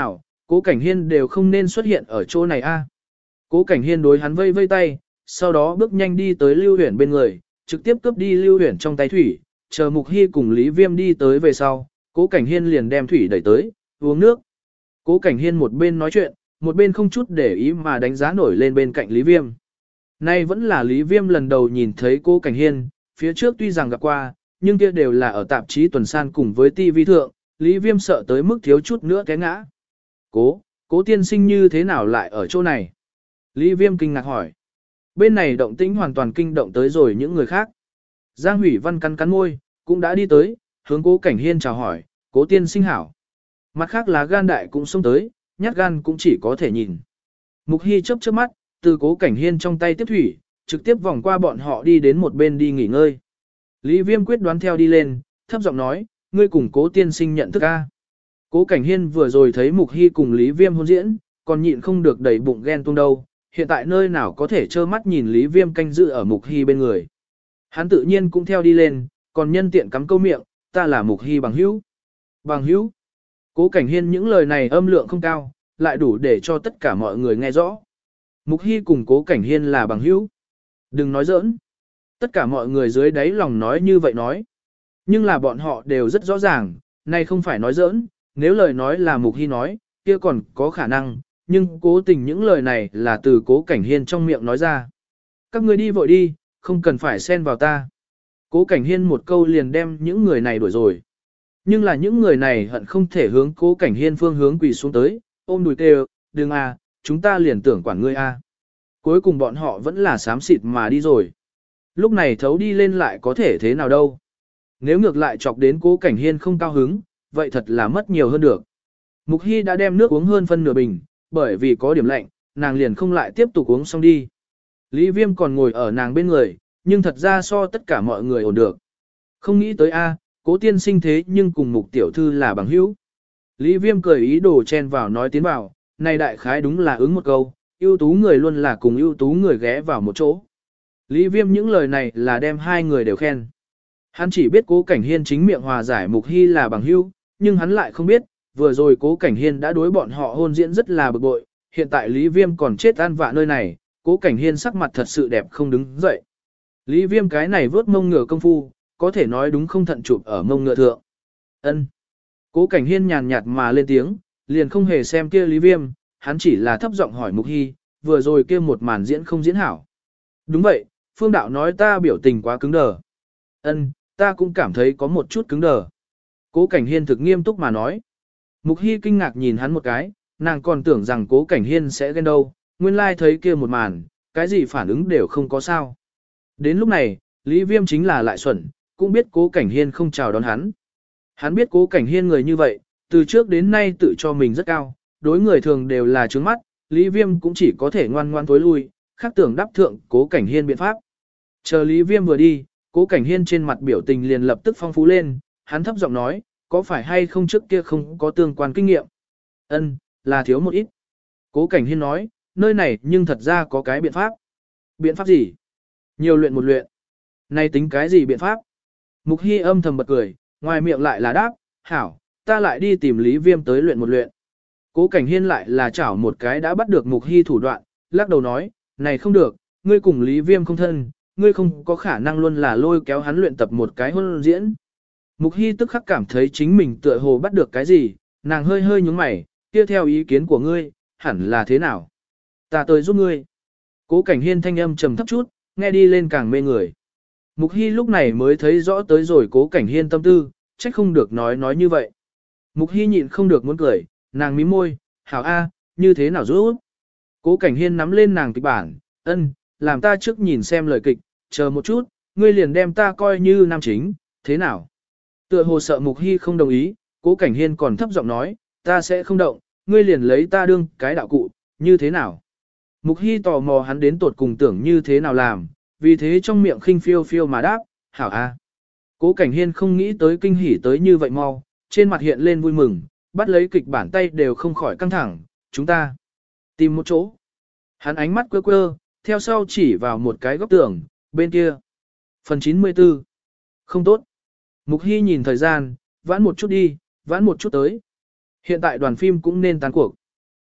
Cố Cảnh Hiên đều không nên xuất hiện ở chỗ này a. Cố Cảnh Hiên đối hắn vây vây tay, sau đó bước nhanh đi tới Lưu Huyền bên người, trực tiếp cướp đi Lưu Huyền trong tay thủy, chờ Mục Hy cùng Lý Viêm đi tới về sau, Cố Cảnh Hiên liền đem thủy đẩy tới, uống nước. Cố Cảnh Hiên một bên nói chuyện, một bên không chút để ý mà đánh giá nổi lên bên cạnh Lý Viêm. Nay vẫn là Lý Viêm lần đầu nhìn thấy Cố Cảnh Hiên, phía trước tuy rằng gặp qua, nhưng kia đều là ở tạp chí tuần san cùng với ti vi thượng, Lý Viêm sợ tới mức thiếu chút nữa té ngã. Cố, Cố tiên sinh như thế nào lại ở chỗ này? Lý Viêm kinh ngạc hỏi. Bên này động tĩnh hoàn toàn kinh động tới rồi những người khác. Giang Hủy Văn cắn cắn môi, cũng đã đi tới, hướng Cố Cảnh Hiên chào hỏi, Cố tiên sinh hảo. Mặt khác là gan đại cũng xông tới, nhát gan cũng chỉ có thể nhìn. Mục Hy chớp chớp mắt, từ Cố Cảnh Hiên trong tay tiếp thủy, trực tiếp vòng qua bọn họ đi đến một bên đi nghỉ ngơi. Lý Viêm quyết đoán theo đi lên, thấp giọng nói, ngươi cùng Cố tiên sinh nhận thức a. Cố Cảnh Hiên vừa rồi thấy Mục Hy cùng Lý Viêm hôn diễn, còn nhịn không được đẩy bụng ghen tuông đâu, hiện tại nơi nào có thể trơ mắt nhìn Lý Viêm canh giữ ở Mục Hy bên người. Hắn tự nhiên cũng theo đi lên, còn nhân tiện cắm câu miệng, ta là Mục Hy bằng hữu. Bằng hữu. Cố Cảnh Hiên những lời này âm lượng không cao, lại đủ để cho tất cả mọi người nghe rõ. Mục Hy cùng Cố Cảnh Hiên là bằng hữu. Đừng nói giỡn. Tất cả mọi người dưới đáy lòng nói như vậy nói. Nhưng là bọn họ đều rất rõ ràng, này không phải nói giỡn, nếu lời nói là Mục Hy nói, kia còn có khả năng, nhưng cố tình những lời này là từ Cố Cảnh Hiên trong miệng nói ra. Các người đi vội đi, không cần phải xen vào ta. Cố Cảnh Hiên một câu liền đem những người này đuổi rồi. Nhưng là những người này hận không thể hướng Cố Cảnh Hiên phương hướng quỳ xuống tới, ôm đùi kêu, đừng à, chúng ta liền tưởng quản ngươi a. Cuối cùng bọn họ vẫn là xám xịt mà đi rồi. Lúc này thấu đi lên lại có thể thế nào đâu. Nếu ngược lại chọc đến Cố Cảnh Hiên không cao hứng, vậy thật là mất nhiều hơn được. Mục Hy đã đem nước uống hơn phân nửa bình, bởi vì có điểm lạnh, nàng liền không lại tiếp tục uống xong đi. Lý Viêm còn ngồi ở nàng bên người, nhưng thật ra so tất cả mọi người ổn được. Không nghĩ tới a, Cố tiên sinh thế nhưng cùng Mục tiểu thư là bằng hữu. Lý Viêm cười ý đồ chen vào nói tiến vào, này đại khái đúng là ứng một câu, ưu tú người luôn là cùng ưu tú người ghé vào một chỗ. Lý Viêm những lời này là đem hai người đều khen. Hắn chỉ biết Cố Cảnh Hiên chính miệng hòa giải Mục Hy là bằng hữu, nhưng hắn lại không biết, vừa rồi Cố Cảnh Hiên đã đối bọn họ hôn diễn rất là bực bội, hiện tại Lý Viêm còn chết an vạ nơi này, Cố Cảnh Hiên sắc mặt thật sự đẹp không đứng dậy. Lý Viêm cái này vớt mông ngựa công phu, có thể nói đúng không thận chụp ở mông ngựa thượng. Ân. Cố Cảnh Hiên nhàn nhạt mà lên tiếng, liền không hề xem kia Lý Viêm, hắn chỉ là thấp giọng hỏi Mục Hy, vừa rồi kia một màn diễn không diễn hảo. Đúng vậy, Phương Đạo nói ta biểu tình quá cứng đờ. Ân, ta cũng cảm thấy có một chút cứng đờ. Cố Cảnh Hiên thực nghiêm túc mà nói. Mục Hy kinh ngạc nhìn hắn một cái, nàng còn tưởng rằng Cố Cảnh Hiên sẽ ghen đâu, nguyên lai thấy kia một màn, cái gì phản ứng đều không có sao. Đến lúc này, Lý Viêm chính là lại xuẩn, cũng biết Cố Cảnh Hiên không chào đón hắn. Hắn biết Cố Cảnh Hiên người như vậy, từ trước đến nay tự cho mình rất cao, đối người thường đều là trướng mắt, Lý Viêm cũng chỉ có thể ngoan ngoan tối lui, khác tưởng đáp thượng Cố Cảnh Hiên biện pháp. Chờ Lý Viêm vừa đi, Cố Cảnh Hiên trên mặt biểu tình liền lập tức phong phú lên, hắn thấp giọng nói, có phải hay không trước kia không có tương quan kinh nghiệm? Ân, là thiếu một ít. Cố Cảnh Hiên nói, nơi này nhưng thật ra có cái biện pháp. Biện pháp gì? Nhiều luyện một luyện. Này tính cái gì biện pháp? Mục Hy âm thầm bật cười, ngoài miệng lại là đáp, hảo, ta lại đi tìm Lý Viêm tới luyện một luyện. Cố Cảnh Hiên lại là chảo một cái đã bắt được Mục Hy thủ đoạn, lắc đầu nói, này không được, ngươi cùng Lý Viêm không thân, ngươi không có khả năng luôn là lôi kéo hắn luyện tập một cái hôn diễn. Mục Hy tức khắc cảm thấy chính mình tựa hồ bắt được cái gì, nàng hơi hơi nhúng mày, kia theo ý kiến của ngươi, hẳn là thế nào? Ta tới giúp ngươi. Cố Cảnh Hiên thanh âm trầm thấp chút, nghe đi lên càng mê người. Mục Hy lúc này mới thấy rõ tới rồi Cố Cảnh Hiên tâm tư, trách không được nói nói như vậy. Mục Hy nhịn không được muốn cười, nàng mím môi, hảo a, như thế nào giúp? Cố Cảnh Hiên nắm lên nàng kịch bản, ân, làm ta trước nhìn xem lời kịch, chờ một chút, ngươi liền đem ta coi như nam chính, thế nào? Tựa hồ sợ Mục Hy không đồng ý, Cố Cảnh Hiên còn thấp giọng nói, ta sẽ không động, ngươi liền lấy ta đương cái đạo cụ, như thế nào? Mục Hy tò mò hắn đến tột cùng tưởng như thế nào làm, vì thế trong miệng khinh phiêu phiêu mà đáp, hảo a. Cố Cảnh Hiên không nghĩ tới kinh hỉ tới như vậy mau, trên mặt hiện lên vui mừng, bắt lấy kịch bản tay đều không khỏi căng thẳng, chúng ta tìm một chỗ. Hắn ánh mắt quơ quơ, theo sau chỉ vào một cái góc tường, bên kia. Phần chín mươi tư. Không tốt. Mục Hy nhìn thời gian, vãn một chút đi, vãn một chút tới. Hiện tại đoàn phim cũng nên tán cuộc.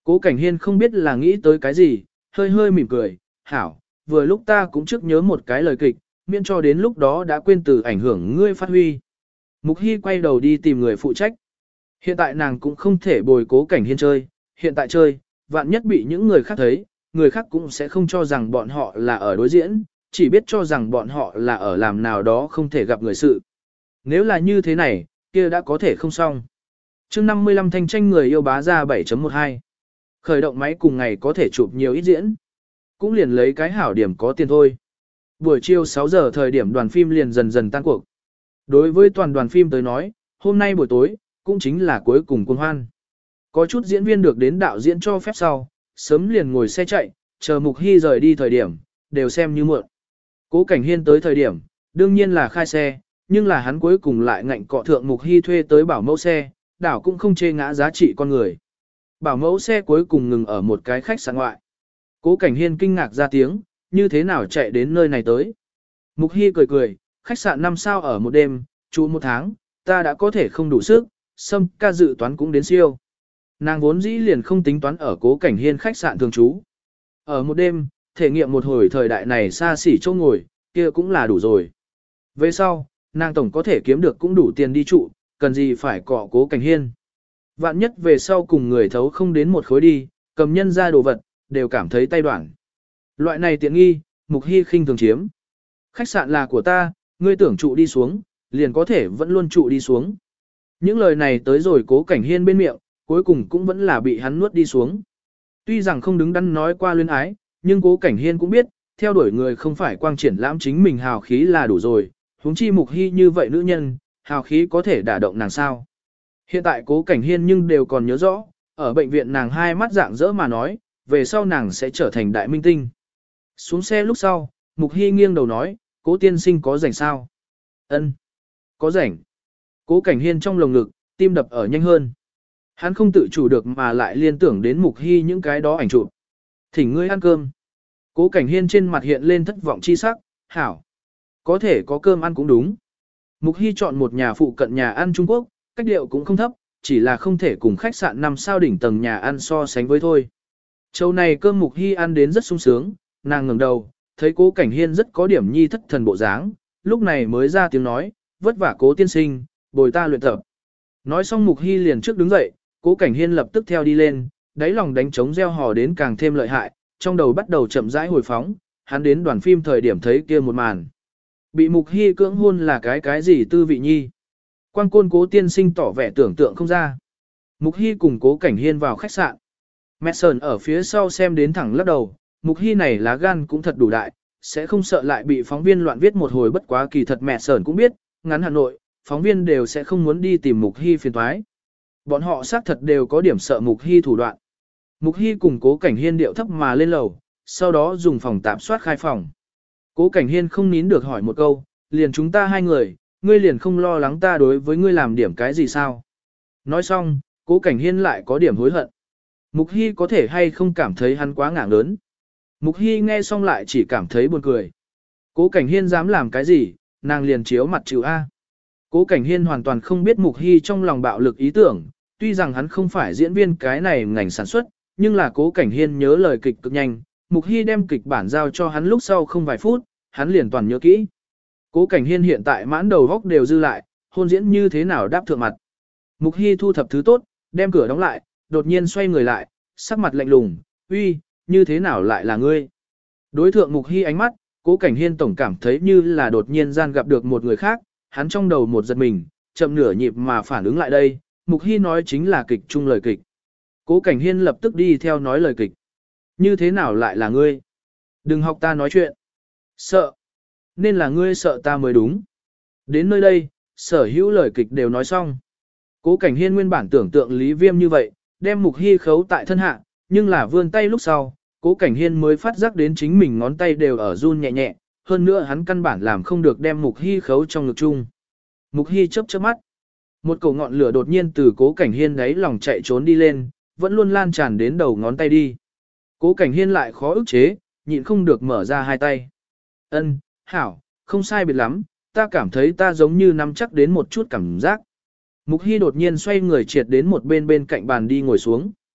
Cố Cảnh Hiên không biết là nghĩ tới cái gì, hơi hơi mỉm cười, hảo, vừa lúc ta cũng trước nhớ một cái lời kịch, miễn cho đến lúc đó đã quên từ ảnh hưởng ngươi phát huy. Mục Hy quay đầu đi tìm người phụ trách. Hiện tại nàng cũng không thể bồi Cố Cảnh Hiên chơi, hiện tại chơi, vạn nhất bị những người khác thấy, người khác cũng sẽ không cho rằng bọn họ là ở đối diễn, chỉ biết cho rằng bọn họ là ở làm nào đó không thể gặp người sự. Nếu là như thế này, kia đã có thể không xong. Chương năm mươi lăm thanh tranh người yêu bá ra bảy chấm mười hai. Khởi động máy cùng ngày có thể chụp nhiều ít diễn. Cũng liền lấy cái hảo điểm có tiền thôi. Buổi chiều sáu giờ thời điểm đoàn phim liền dần dần tan cuộc. Đối với toàn đoàn phim tới nói, hôm nay buổi tối, cũng chính là cuối cùng cuồng hoan. Có chút diễn viên được đến đạo diễn cho phép sau, sớm liền ngồi xe chạy, chờ Mục Hy rời đi thời điểm, đều xem như muộn. Cố Cảnh Hiên tới thời điểm, đương nhiên là khai xe, nhưng là hắn cuối cùng lại ngạnh cọ thượng Mục Hy thuê tới bảo mẫu xe, đảo cũng không chê ngã giá trị con người. Bảo mẫu xe cuối cùng ngừng ở một cái khách sạn ngoại. Cố Cảnh Hiên kinh ngạc ra tiếng, như thế nào chạy đến nơi này tới. Mục Hy cười cười, khách sạn năm sao ở một đêm, trụ một tháng, ta đã có thể không đủ sức, xâm ca dự toán cũng đến siêu. Nàng vốn dĩ liền không tính toán ở Cố Cảnh Hiên khách sạn thường trú. Ở một đêm, thể nghiệm một hồi thời đại này xa xỉ chỗ ngồi, kia cũng là đủ rồi. Về sau, nàng tổng có thể kiếm được cũng đủ tiền đi trụ, cần gì phải cọ Cố Cảnh Hiên. Vạn nhất về sau cùng người thấu không đến một khối đi, cầm nhân ra đồ vật, đều cảm thấy tay đoạn. Loại này tiện nghi, Mục Hy khinh thường chiếm. Khách sạn là của ta, ngươi tưởng trụ đi xuống, liền có thể vẫn luôn trụ đi xuống. Những lời này tới rồi Cố Cảnh Hiên bên miệng, cuối cùng cũng vẫn là bị hắn nuốt đi xuống. Tuy rằng không đứng đắn nói qua luyến ái, nhưng Cố Cảnh Hiên cũng biết, theo đuổi người không phải quang triển lãm chính mình hào khí là đủ rồi, huống chi Mục Hy như vậy nữ nhân, hào khí có thể đả động nàng sao. Hiện tại Cố Cảnh Hiên nhưng đều còn nhớ rõ, ở bệnh viện nàng hai mắt dạng dỡ mà nói, về sau nàng sẽ trở thành đại minh tinh. Xuống xe lúc sau, Mục Hy nghiêng đầu nói, Cố tiên sinh có rảnh sao? Ân, có rảnh. Cố Cảnh Hiên trong lồng ngực, tim đập ở nhanh hơn. Hắn không tự chủ được mà lại liên tưởng đến Mục Hy những cái đó ảnh chụp. Thỉnh ngươi ăn cơm. Cố Cảnh Hiên trên mặt hiện lên thất vọng chi sắc, hảo. Có thể có cơm ăn cũng đúng. Mục Hy chọn một nhà phụ cận nhà ăn Trung Quốc, cách điệu cũng không thấp, chỉ là không thể cùng khách sạn năm sao đỉnh tầng nhà ăn so sánh với thôi. Châu này cơm Mục Hy ăn đến rất sung sướng, nàng ngẩng đầu, thấy Cố Cảnh Hiên rất có điểm nhi thất thần bộ dáng, lúc này mới ra tiếng nói, vất vả Cố tiên sinh, bồi ta luyện tập. Nói xong Mục Hy liền trước đứng dậy, Cố Cảnh Hiên lập tức theo đi lên, đáy lòng đánh trống reo hò đến càng thêm lợi hại, trong đầu bắt đầu chậm rãi hồi phóng, hắn đến đoàn phim thời điểm thấy kia một màn. Bị Mục Hy cưỡng hôn là cái cái gì tư vị nhi. Quan côn Cố tiên sinh tỏ vẻ tưởng tượng không ra. Mục Hy cùng Cố Cảnh Hiên vào khách sạn. Mẹ Sơn ở phía sau xem đến thẳng lắc đầu, Mục Hy này lá gan cũng thật đủ đại, sẽ không sợ lại bị phóng viên loạn viết một hồi bất quá kỳ thật mẹ Sơn cũng biết, ngắn Hà Nội, phóng viên đều sẽ không muốn đi tìm Mục Hy phiền toái. Bọn họ xác thật đều có điểm sợ Mục Hy thủ đoạn. Mục Hy cùng Cố Cảnh Hiên điệu thấp mà lên lầu, sau đó dùng phòng tạm soát khai phòng. Cố Cảnh Hiên không nín được hỏi một câu, liền chúng ta hai người, ngươi liền không lo lắng ta đối với ngươi làm điểm cái gì sao? Nói xong, Cố Cảnh Hiên lại có điểm hối hận. Mục Hy có thể hay không cảm thấy hắn quá ngạng lớn. Mục Hy nghe xong lại chỉ cảm thấy buồn cười. Cố Cảnh Hiên dám làm cái gì, nàng liền chiếu mặt chịu A. Cố Cảnh Hiên hoàn toàn không biết Mục Hy trong lòng bạo lực ý tưởng, tuy rằng hắn không phải diễn viên cái này ngành sản xuất, nhưng là Cố Cảnh Hiên nhớ lời kịch cực nhanh, Mục Hy đem kịch bản giao cho hắn lúc sau không vài phút, hắn liền toàn nhớ kỹ. Cố Cảnh Hiên hiện tại mãn đầu góc đều dư lại, hôn diễn như thế nào đáp thượng mặt. Mục Hy thu thập thứ tốt, đem cửa đóng lại, đột nhiên xoay người lại, sắc mặt lạnh lùng, uy, như thế nào lại là ngươi? Đối thượng Mục Hy ánh mắt, Cố Cảnh Hiên tổng cảm thấy như là đột nhiên gian gặp được một người khác, hắn trong đầu một giật mình, chậm nửa nhịp mà phản ứng lại đây, Mục Hy nói chính là kịch chung lời kịch. Cố Cảnh Hiên lập tức đi theo nói lời kịch. Như thế nào lại là ngươi? Đừng học ta nói chuyện. Sợ. Nên là ngươi sợ ta mới đúng. Đến nơi đây, sở hữu lời kịch đều nói xong. Cố Cảnh Hiên nguyên bản tưởng tượng Lý Viêm như vậy, đem Mục Hy khấu tại thân hạ, nhưng là vươn tay lúc sau, Cố Cảnh Hiên mới phát giác đến chính mình ngón tay đều ở run nhẹ nhẹ, hơn nữa hắn căn bản làm không được đem Mục Hy khấu trong ngực chung. Mục Hy chớp chớp mắt. Một cổ ngọn lửa đột nhiên từ Cố Cảnh Hiên đáy lòng chạy trốn đi lên, vẫn luôn lan tràn đến đầu ngón tay đi. Cố Cảnh Hiên lại khó ức chế, nhịn không được mở ra hai tay. Ân, hảo, không sai biệt lắm, ta cảm thấy ta giống như nắm chắc đến một chút cảm giác. Mục Hy đột nhiên xoay người triệt đến một bên bên cạnh bàn đi ngồi xuống.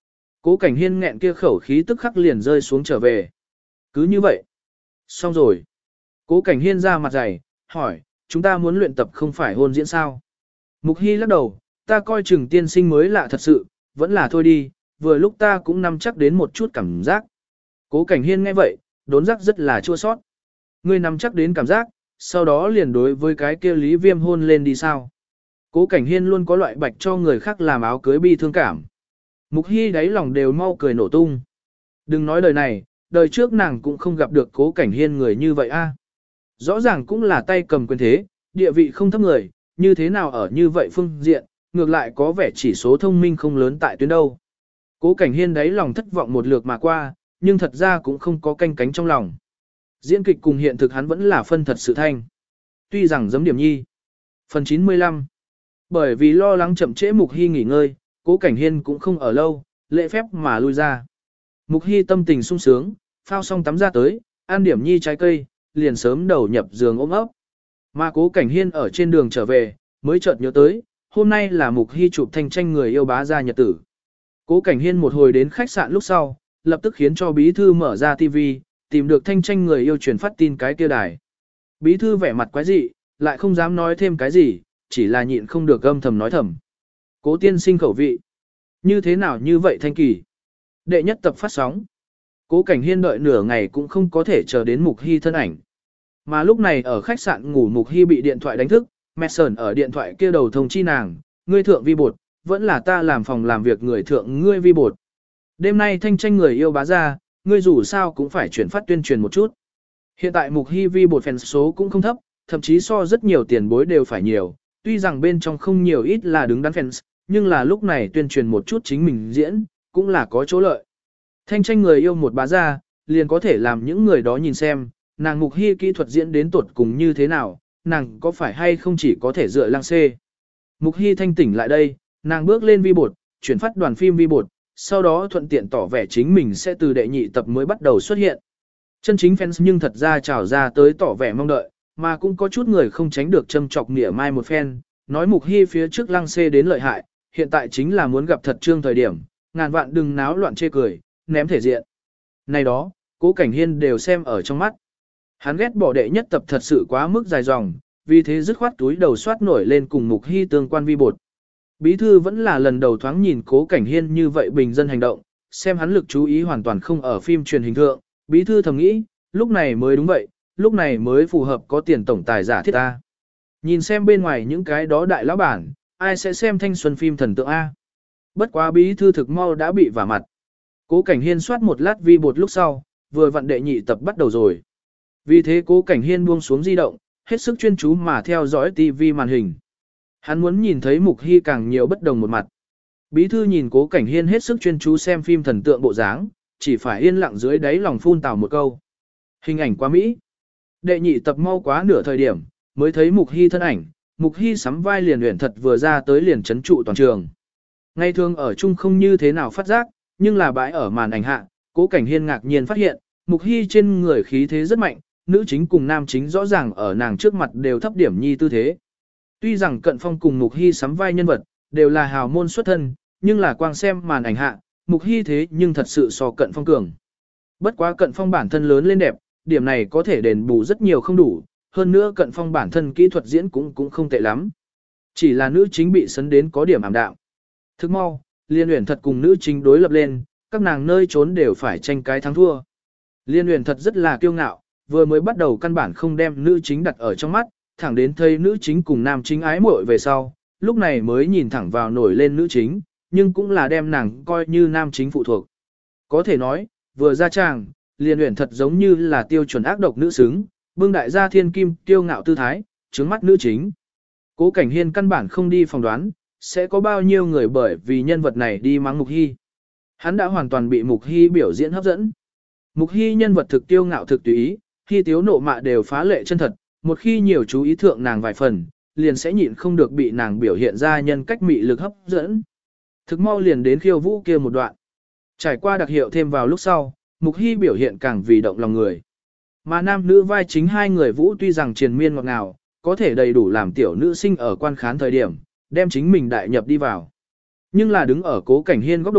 Cố Cảnh Hiên nghẹn kia khẩu khí tức khắc liền rơi xuống trở về. Cứ như vậy. Xong rồi. Cố Cảnh Hiên ra mặt dày, hỏi, chúng ta muốn luyện tập không phải hôn diễn sao? Mục Hy lắc đầu, ta coi chừng tiên sinh mới lạ thật sự, vẫn là thôi đi, vừa lúc ta cũng nắm chắc đến một chút cảm giác. Cố Cảnh Hiên nghe vậy, đốn giác rất là chua sót. Ngươi nắm chắc đến cảm giác, sau đó liền đối với cái kia Lý Viêm hôn lên đi sao? Cố Cảnh Hiên luôn có loại bạch cho người khác làm áo cưới bi thương cảm. Mục Hy đáy lòng đều mau cười nổ tung. Đừng nói đời này, đời trước nàng cũng không gặp được Cố Cảnh Hiên người như vậy a. Rõ ràng cũng là tay cầm quyền thế, địa vị không thấp người, như thế nào ở như vậy phương diện, ngược lại có vẻ chỉ số thông minh không lớn tại tuyến đâu. Cố Cảnh Hiên đáy lòng thất vọng một lượt mà qua, nhưng thật ra cũng không có canh cánh trong lòng. Diễn kịch cùng hiện thực hắn vẫn là phân thật sự thanh. Tuy rằng giấm điểm nhi. Phần chín mươi lăm. Bởi vì lo lắng chậm trễ Mục Hy nghỉ ngơi, Cố Cảnh Hiên cũng không ở lâu, lễ phép mà lui ra. Mục Hy tâm tình sung sướng, phao xong tắm ra tới, ăn điểm nhi trái cây, liền sớm đầu nhập giường ôm ấp. Mà Cố Cảnh Hiên ở trên đường trở về, mới chợt nhớ tới, hôm nay là Mục Hy chụp thanh tranh người yêu bá gia nhật tử. Cố Cảnh Hiên một hồi đến khách sạn lúc sau, lập tức khiến cho bí thư mở ra ti vi, tìm được thanh tranh người yêu truyền phát tin cái kia đài. Bí thư vẻ mặt quái dị, lại không dám nói thêm cái gì, chỉ là nhịn không được âm thầm nói thầm. Cố tiên sinh khẩu vị. Như thế nào như vậy thanh kỳ? Đệ nhất tập phát sóng. Cố Cảnh Hiên đợi nửa ngày cũng không có thể chờ đến Mục Hy thân ảnh. Mà lúc này ở khách sạn ngủ Mục Hy bị điện thoại đánh thức, Mason ở điện thoại kia đầu thông chi nàng, ngươi thượng vi bột, vẫn là ta làm phòng làm việc người thượng ngươi vi bột. Đêm nay thanh tranh người yêu bá ra, ngươi dù sao cũng phải chuyển phát tuyên truyền một chút. Hiện tại Mục Hy vi bột fan số cũng không thấp, thậm chí so rất nhiều tiền bối đều phải nhiều, tuy rằng bên trong không nhiều ít là đứng đắn fans, nhưng là lúc này tuyên truyền một chút chính mình diễn, cũng là có chỗ lợi. Thanh tranh người yêu một bá ra, liền có thể làm những người đó nhìn xem, nàng Mục Hy kỹ thuật diễn đến tuột cùng như thế nào, nàng có phải hay không chỉ có thể dựa lăng xê. Mục Hy thanh tỉnh lại đây, nàng bước lên vi bột, chuyển phát đoàn phim vi bột, sau đó thuận tiện tỏ vẻ chính mình sẽ từ đệ nhị tập mới bắt đầu xuất hiện. Chân chính fans nhưng thật ra trào ra tới tỏ vẻ mong đợi, mà cũng có chút người không tránh được châm chọc mỉa mai một phen, nói Mục Hy phía trước lăng xê đến lợi hại, hiện tại chính là muốn gặp thật trương thời điểm, ngàn vạn đừng náo loạn chê cười, ném thể diện. Này đó, Cố Cảnh Hiên đều xem ở trong mắt. Hắn ghét bỏ đệ nhất tập thật sự quá mức dài dòng, vì thế dứt khoát túi đầu soát nổi lên cùng Mục Hy tương quan vi bột. Bí thư vẫn là lần đầu thoáng nhìn Cố Cảnh Hiên như vậy bình dân hành động, xem hắn lực chú ý hoàn toàn không ở phim truyền hình thượng, bí thư thầm nghĩ, lúc này mới đúng vậy, lúc này mới phù hợp có tiền tổng tài giả thiết ta. Nhìn xem bên ngoài những cái đó đại lão bản, ai sẽ xem thanh xuân phim thần tượng A. Bất quá bí thư thực mau đã bị vả mặt. Cố Cảnh Hiên soát một lát vi bột lúc sau, vừa vặn đệ nhị tập bắt đầu rồi. Vì thế Cố Cảnh Hiên buông xuống di động, hết sức chuyên chú mà theo dõi tivi màn hình. Hắn muốn nhìn thấy Mục Hy càng nhiều bất đồng một mặt. Bí thư nhìn Cố Cảnh Hiên hết sức chuyên chú xem phim thần tượng bộ dáng, chỉ phải yên lặng dưới đáy lòng phun tào một câu. Hình ảnh quá mỹ. Đệ nhị tập mau quá nửa thời điểm, mới thấy Mục Hy thân ảnh, Mục Hy sắm vai liền luyện thật vừa ra tới liền chấn trụ toàn trường. Ngày thường ở chung không như thế nào phát giác, nhưng là bãi ở màn ảnh hạ, Cố Cảnh Hiên ngạc nhiên phát hiện, Mục Hy trên người khí thế rất mạnh, nữ chính cùng nam chính rõ ràng ở nàng trước mặt đều thấp điểm nhi tư thế. Tuy rằng Cận Phong cùng Mục Hy sắm vai nhân vật, đều là hào môn xuất thân, nhưng là quang xem màn ảnh hạ, Mục Hy thế nhưng thật sự so Cận Phong cường. Bất quá Cận Phong bản thân lớn lên đẹp, điểm này có thể đền bù rất nhiều không đủ, hơn nữa Cận Phong bản thân kỹ thuật diễn cũng cũng không tệ lắm. Chỉ là nữ chính bị sấn đến có điểm ảm đạm. Thức mau, Liên Uyển thật cùng nữ chính đối lập lên, các nàng nơi trốn đều phải tranh cái thắng thua. Liên Uyển thật rất là kiêu ngạo, vừa mới bắt đầu căn bản không đem nữ chính đặt ở trong mắt, thẳng đến thấy nữ chính cùng nam chính ái muội về sau, lúc này mới nhìn thẳng vào nổi lên nữ chính, nhưng cũng là đem nàng coi như nam chính phụ thuộc. Có thể nói, vừa ra tràng, Liên Uyển thật giống như là tiêu chuẩn ác độc nữ xứng, bưng đại gia thiên kim tiêu ngạo tư thái, trướng mắt nữ chính. Cố Cảnh Hiên căn bản không đi phỏng đoán, sẽ có bao nhiêu người bởi vì nhân vật này đi mắng Mục Hy. Hắn đã hoàn toàn bị Mục Hy biểu diễn hấp dẫn. Mục Hy nhân vật thực tiêu ngạo thực tùy ý, khi tiếu nộ mạ đều phá lệ chân thật, một khi nhiều chú ý thượng nàng vài phần, liền sẽ nhịn không được bị nàng biểu hiện ra nhân cách mị lực hấp dẫn. Thực mau liền đến khiêu vũ kia một đoạn. Trải qua đặc hiệu thêm vào lúc sau, Mục Hy biểu hiện càng vì động lòng người. Mà nam nữ vai chính hai người vũ tuy rằng triền miên ngọt ngào, có thể đầy đủ làm tiểu nữ sinh ở quan khán thời điểm, đem chính mình đại nhập đi vào. Nhưng là đứng ở Cố Cảnh Hiên góc độ,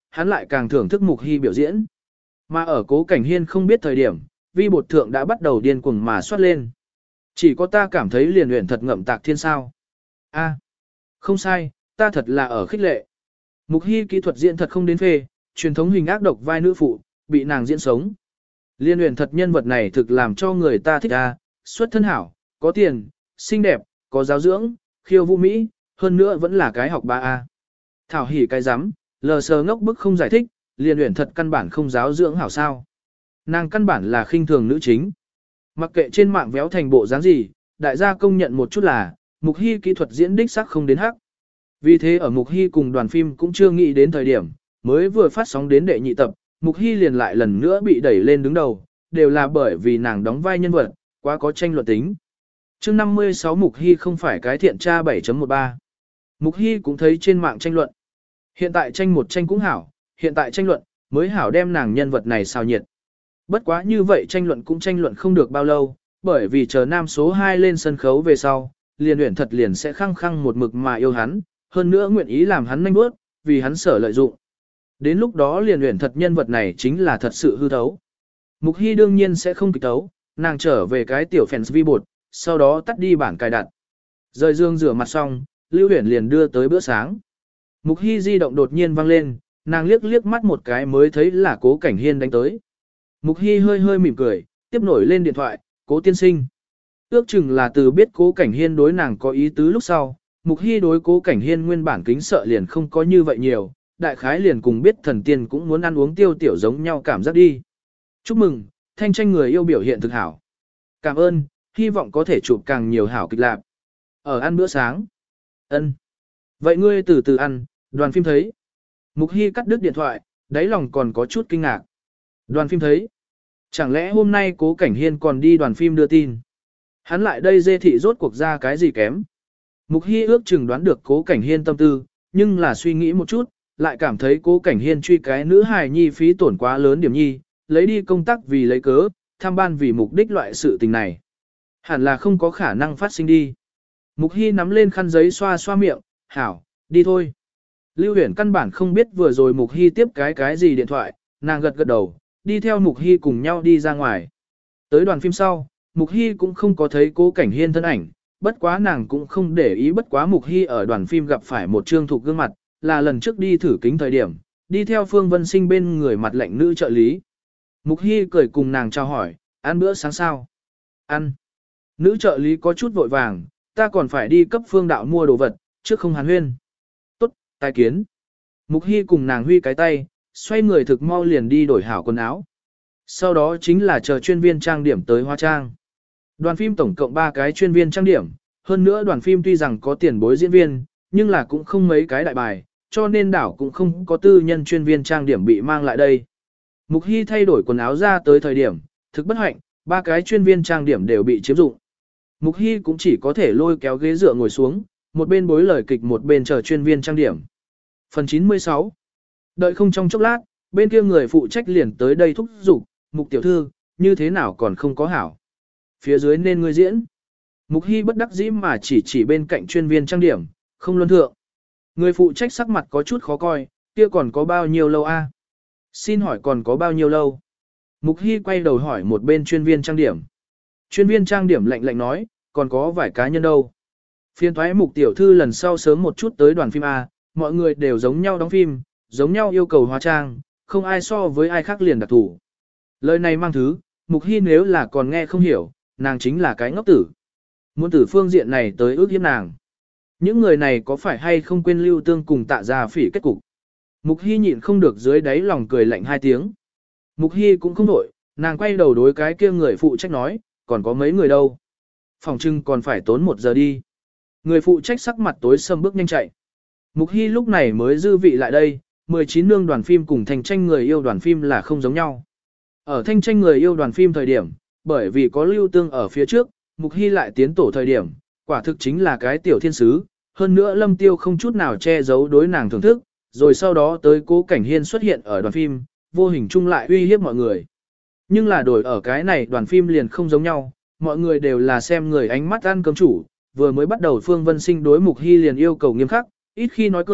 hắn lại càng thưởng thức Mục Hy biểu diễn. Mà ở Cố Cảnh Hiên không biết thời điểm, vi bột thượng đã bắt đầu điên cuồng mà xoát lên. Chỉ có ta cảm thấy liền luyện thật ngậm tạc thiên sao. A, không sai, ta thật là ở khích lệ. Mục Hy kỹ thuật diễn thật không đến phê, truyền thống hình ác độc vai nữ phụ, bị nàng diễn sống. Liên luyện thật nhân vật này thực làm cho người ta thích a, xuất thân hảo, có tiền, xinh đẹp, có giáo dưỡng, khiêu vũ mỹ, hơn nữa vẫn là cái học ba a. Thảo hỉ cái rắm lờ sờ ngốc bức không giải thích, liên luyện thật căn bản không giáo dưỡng hảo sao. Nàng căn bản là khinh thường nữ chính. Mặc kệ trên mạng véo thành bộ dáng gì, đại gia công nhận một chút là, Mục Hy kỹ thuật diễn đích sắc không đến hắc. Vì thế ở Mục Hy cùng đoàn phim cũng chưa nghĩ đến thời điểm, mới vừa phát sóng đến đệ nhị tập, Mục Hy liền lại lần nữa bị đẩy lên đứng đầu, đều là bởi vì nàng đóng vai nhân vật, quá có tranh luận tính. Chương năm mươi sáu Mục Hy không phải cái thiện tra bảy chấm mười ba. Mục Hy cũng thấy trên mạng tranh luận. Hiện tại tranh một tranh cũng hảo, hiện tại tranh luận, mới hảo đem nàng nhân vật này xào nhiệt. Bất quá như vậy tranh luận cũng tranh luận không được bao lâu, bởi vì chờ nam số hai lên sân khấu về sau, liền luyện thật liền sẽ khăng khăng một mực mà yêu hắn, hơn nữa nguyện ý làm hắn nhanh bước, vì hắn sở lợi dụng. Đến lúc đó liền luyện thật nhân vật này chính là thật sự hư thấu. Mục Hy đương nhiên sẽ không kịch tấu, nàng trở về cái tiểu fans vi bột, sau đó tắt đi bản cài đặt. Rời giường rửa mặt xong, Lưu Huyền liền đưa tới bữa sáng. Mục Hy di động đột nhiên vang lên, nàng liếc liếc mắt một cái mới thấy là Cố Cảnh Hiên đánh tới. Mục Hy hơi hơi mỉm cười, tiếp nổi lên điện thoại, Cố tiên sinh. Ước chừng là từ biết Cố Cảnh Hiên đối nàng có ý tứ lúc sau, Mục Hy đối Cố Cảnh Hiên nguyên bản kính sợ liền không có như vậy nhiều, đại khái liền cùng biết thần tiên cũng muốn ăn uống tiêu tiểu giống nhau cảm giác đi. Chúc mừng, thanh tranh người yêu biểu hiện thực hảo. Cảm ơn, hy vọng có thể chụp càng nhiều hảo kịch lạc. Ở ăn bữa sáng. Ân. Vậy ngươi từ từ ăn, đoàn phim thấy. Mục Hy cắt đứt điện thoại, đáy lòng còn có chút kinh ngạc. Đoàn phim thấy. Chẳng lẽ hôm nay Cố Cảnh Hiên còn đi đoàn phim đưa tin. Hắn lại đây dê thị rốt cuộc ra cái gì kém. Mục Hy ước chừng đoán được Cố Cảnh Hiên tâm tư, nhưng là suy nghĩ một chút, lại cảm thấy Cố Cảnh Hiên truy cái nữ hài nhi phí tổn quá lớn điểm nhi, lấy đi công tác vì lấy cớ, tham ban vì mục đích loại sự tình này. Hẳn là không có khả năng phát sinh đi. Mục Hy nắm lên khăn giấy xoa xoa miệng, hảo, đi thôi. Lưu Huyền căn bản không biết vừa rồi Mục Hy tiếp cái cái gì điện thoại, nàng gật gật đầu, đi theo Mục Hy cùng nhau đi ra ngoài. Tới đoàn phim sau, Mục Hy cũng không có thấy Cố Cảnh Hiên thân ảnh, bất quá nàng cũng không để ý bất quá Mục Hy ở đoàn phim gặp phải một trương thục gương mặt, là lần trước đi thử kính thời điểm, đi theo Phương Vân Sinh bên người mặt lạnh nữ trợ lý. Mục Hy cười cùng nàng chào hỏi, ăn bữa sáng sao? Ăn. Nữ trợ lý có chút vội vàng, ta còn phải đi cấp Phương Đạo mua đồ vật, trước không hàn huyên. Tốt, tài kiến. Mục Hy cùng nàng huy cái tay, xoay người thực mau liền đi đổi hảo quần áo. Sau đó chính là chờ chuyên viên trang điểm tới hóa trang. Đoàn phim tổng cộng ba cái chuyên viên trang điểm, hơn nữa đoàn phim tuy rằng có tiền bối diễn viên, nhưng là cũng không mấy cái đại bài, cho nên đảo cũng không có tư nhân chuyên viên trang điểm bị mang lại đây. Mục Hy thay đổi quần áo ra tới thời điểm, thực bất hạnh, ba cái chuyên viên trang điểm đều bị chiếm dụng. Mục Hy cũng chỉ có thể lôi kéo ghế dựa ngồi xuống, một bên bối lời kịch một bên chờ chuyên viên trang điểm. Phần chín mươi sáu. Đợi không trong chốc lát, bên kia người phụ trách liền tới đây thúc giục, Mục tiểu thư, như thế nào còn không có hảo. Phía dưới nên ngươi diễn. Mục Hy bất đắc dĩ mà chỉ chỉ bên cạnh chuyên viên trang điểm, không luân thượng. Người phụ trách sắc mặt có chút khó coi, kia còn có bao nhiêu lâu a? Xin hỏi còn có bao nhiêu lâu? Mục Hy quay đầu hỏi một bên chuyên viên trang điểm. Chuyên viên trang điểm lạnh lạnh nói, còn có vài cá nhân đâu. Phiên thoái Mục tiểu thư lần sau sớm một chút tới đoàn phim A, mọi người đều giống nhau đóng phim, giống nhau yêu cầu hóa trang, không ai so với ai khác liền đặc thủ. Lời này mang thứ, Mục Hy nếu là còn nghe không hiểu, nàng chính là cái ngốc tử. Muốn từ phương diện này tới ước hiếp nàng. Những người này có phải hay không quên Lưu Tương cùng Tạ Gia Phỉ kết cục. Mục Hy nhịn không được dưới đáy lòng cười lạnh hai tiếng. Mục Hy cũng không đổi, nàng quay đầu đối cái kia người phụ trách nói, còn có mấy người đâu. Phòng trưng còn phải tốn một giờ đi. Người phụ trách sắc mặt tối sầm bước nhanh chạy. Mục Hy lúc này mới dư vị lại đây, mười chín nương đoàn phim cùng Thanh tranh người yêu đoàn phim là không giống nhau. Ở Thanh tranh người yêu đoàn phim thời điểm, bởi vì có Lưu Tương ở phía trước, Mục Hy lại tiến tổ thời điểm, quả thực chính là cái tiểu thiên sứ, hơn nữa Lâm Tiêu không chút nào che giấu đối nàng thưởng thức, rồi sau đó tới Cố Cảnh Hiên xuất hiện ở đoàn phim, vô hình chung lại uy hiếp mọi người. Nhưng là đổi ở cái này đoàn phim liền không giống nhau, mọi người đều là xem người ánh mắt ăn cơm chủ, vừa mới bắt đầu Phương Vân Sinh đối Mục Hy liền yêu cầu nghiêm khắc, ít khi nói cười,